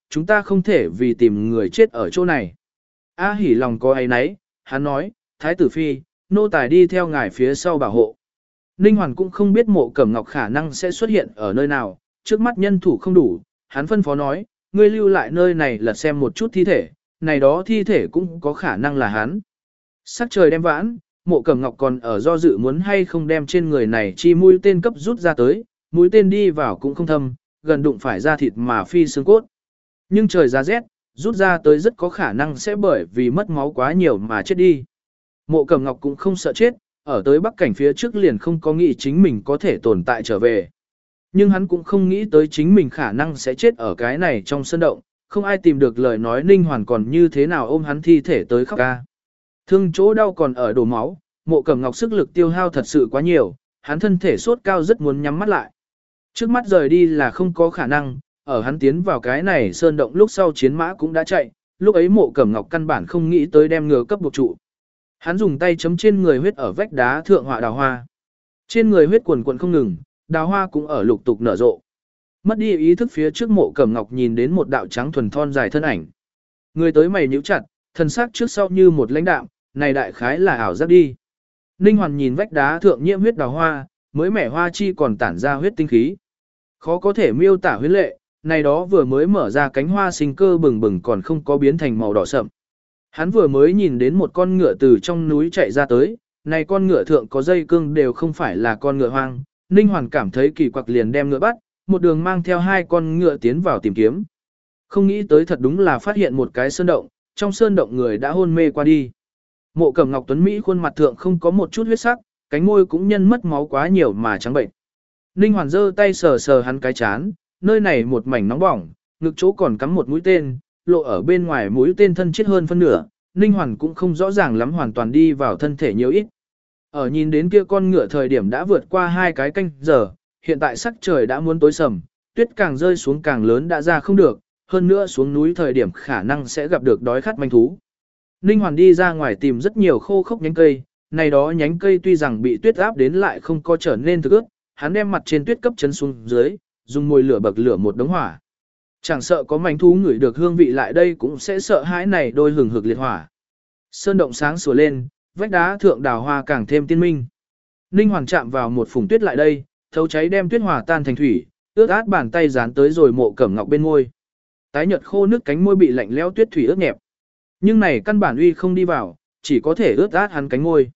chúng ta không thể vì tìm người chết ở chỗ này. A Hỉ lòng có ấy nấy, hắn nói, Thái tử Phi, nô tài đi theo ngài phía sau bảo hộ. Ninh Hoàn cũng không biết Mộ Cẩm Ngọc khả năng sẽ xuất hiện ở nơi nào, trước mắt nhân thủ không đủ, hắn phân phó nói, ngươi lưu lại nơi này lật xem một chút thi thể, này đó thi thể cũng có khả năng là hắn. Sắc trời đem vãn, Mộ Cẩm Ngọc còn ở do dự muốn hay không đem trên người này chi mũi tên cấp rút ra tới, mũi tên đi vào cũng không thâm, gần đụng phải da thịt mà phi xương cốt. Nhưng trời giá rét, rút ra tới rất có khả năng sẽ bởi vì mất máu quá nhiều mà chết đi. Mộ Cẩm Ngọc cũng không sợ chết, ở tới bắc cảnh phía trước liền không có nghĩ chính mình có thể tồn tại trở về. Nhưng hắn cũng không nghĩ tới chính mình khả năng sẽ chết ở cái này trong sân động, không ai tìm được lời nói Ninh Hoàn còn như thế nào ôm hắn thi thể tới khóc ca. Thương chỗ đau còn ở đổ máu, Mộ Cẩm Ngọc sức lực tiêu hao thật sự quá nhiều, hắn thân thể sốt cao rất muốn nhắm mắt lại. Trước mắt rời đi là không có khả năng, ở hắn tiến vào cái này sơn động lúc sau chiến mã cũng đã chạy, lúc ấy Mộ Cẩm Ngọc căn bản không nghĩ tới đem ngựa cấp buộc trụ. Hắn dùng tay chấm trên người huyết ở vách đá thượng họa đào hoa. Trên người huyết quần quần không ngừng, đào hoa cũng ở lục tục nở rộ. Mất đi ý thức phía trước Mộ Cẩm Ngọc nhìn đến một đạo trắng thuần thon dài thân ảnh. Người tới mày nhíu chặt, thân xác trước sau như một lãnh đạm, này đại khái là ảo giác đi. Ninh Hoàn nhìn vách đá thượng nhiễm huyết đào hoa, mới mẻ hoa chi còn tản ra huyết tinh khí. Khó có thể miêu tả huyết lệ, này đó vừa mới mở ra cánh hoa sinh cơ bừng bừng còn không có biến thành màu đỏ sậm. Hắn vừa mới nhìn đến một con ngựa từ trong núi chạy ra tới, này con ngựa thượng có dây cương đều không phải là con ngựa hoang. Ninh Hoàn cảm thấy kỳ quặc liền đem ngựa bắt, một đường mang theo hai con ngựa tiến vào tìm kiếm. Không nghĩ tới thật đúng là phát hiện một cái sơn động, trong sơn động người đã hôn mê qua đi. Mộ Cẩm Ngọc tuấn Mỹ khuôn mặt thượng không có một chút huyết sắc, cánh môi cũng nhân mất máu quá nhiều mà trắng bệnh. Ninh Hoàn giơ tay sờ sờ hắn cái chán, nơi này một mảnh nóng bỏng, ngực chỗ còn cắm một mũi tên, lộ ở bên ngoài mũi tên thân chết hơn phân nửa, Ninh Hoàn cũng không rõ ràng lắm hoàn toàn đi vào thân thể nhiều ít. Ở nhìn đến kia con ngựa thời điểm đã vượt qua hai cái canh giờ, hiện tại sắc trời đã muốn tối sầm, tuyết càng rơi xuống càng lớn đã ra không được, hơn nữa xuống núi thời điểm khả năng sẽ gặp được đói khát manh thú. Ninh Hoàn đi ra ngoài tìm rất nhiều khô khốc nhánh cây, này đó nhánh cây tuy rằng bị tuyết áp đến lại không có trở nên thực ướt, hắn đem mặt trên tuyết cấp chấn xuống dưới, dùng mồi lửa bậc lửa một đống hỏa. Chẳng sợ có manh thú ngửi được hương vị lại đây cũng sẽ sợ hãi này đôi hừng hực liệt hỏa. Sơn động sáng sủa lên, vách đá thượng đào hoa càng thêm tiên minh. Ninh Hoàn chạm vào một phùng tuyết lại đây, thấu cháy đem tuyết hòa tan thành thủy, ướt át bàn tay dán tới rồi Mộ Cẩm Ngọc bên môi. Tái nhợt khô nước cánh môi bị lạnh lẽo tuyết thủy ướt nhẹp. Nhưng này căn bản uy không đi vào, chỉ có thể ướt át hắn cánh môi.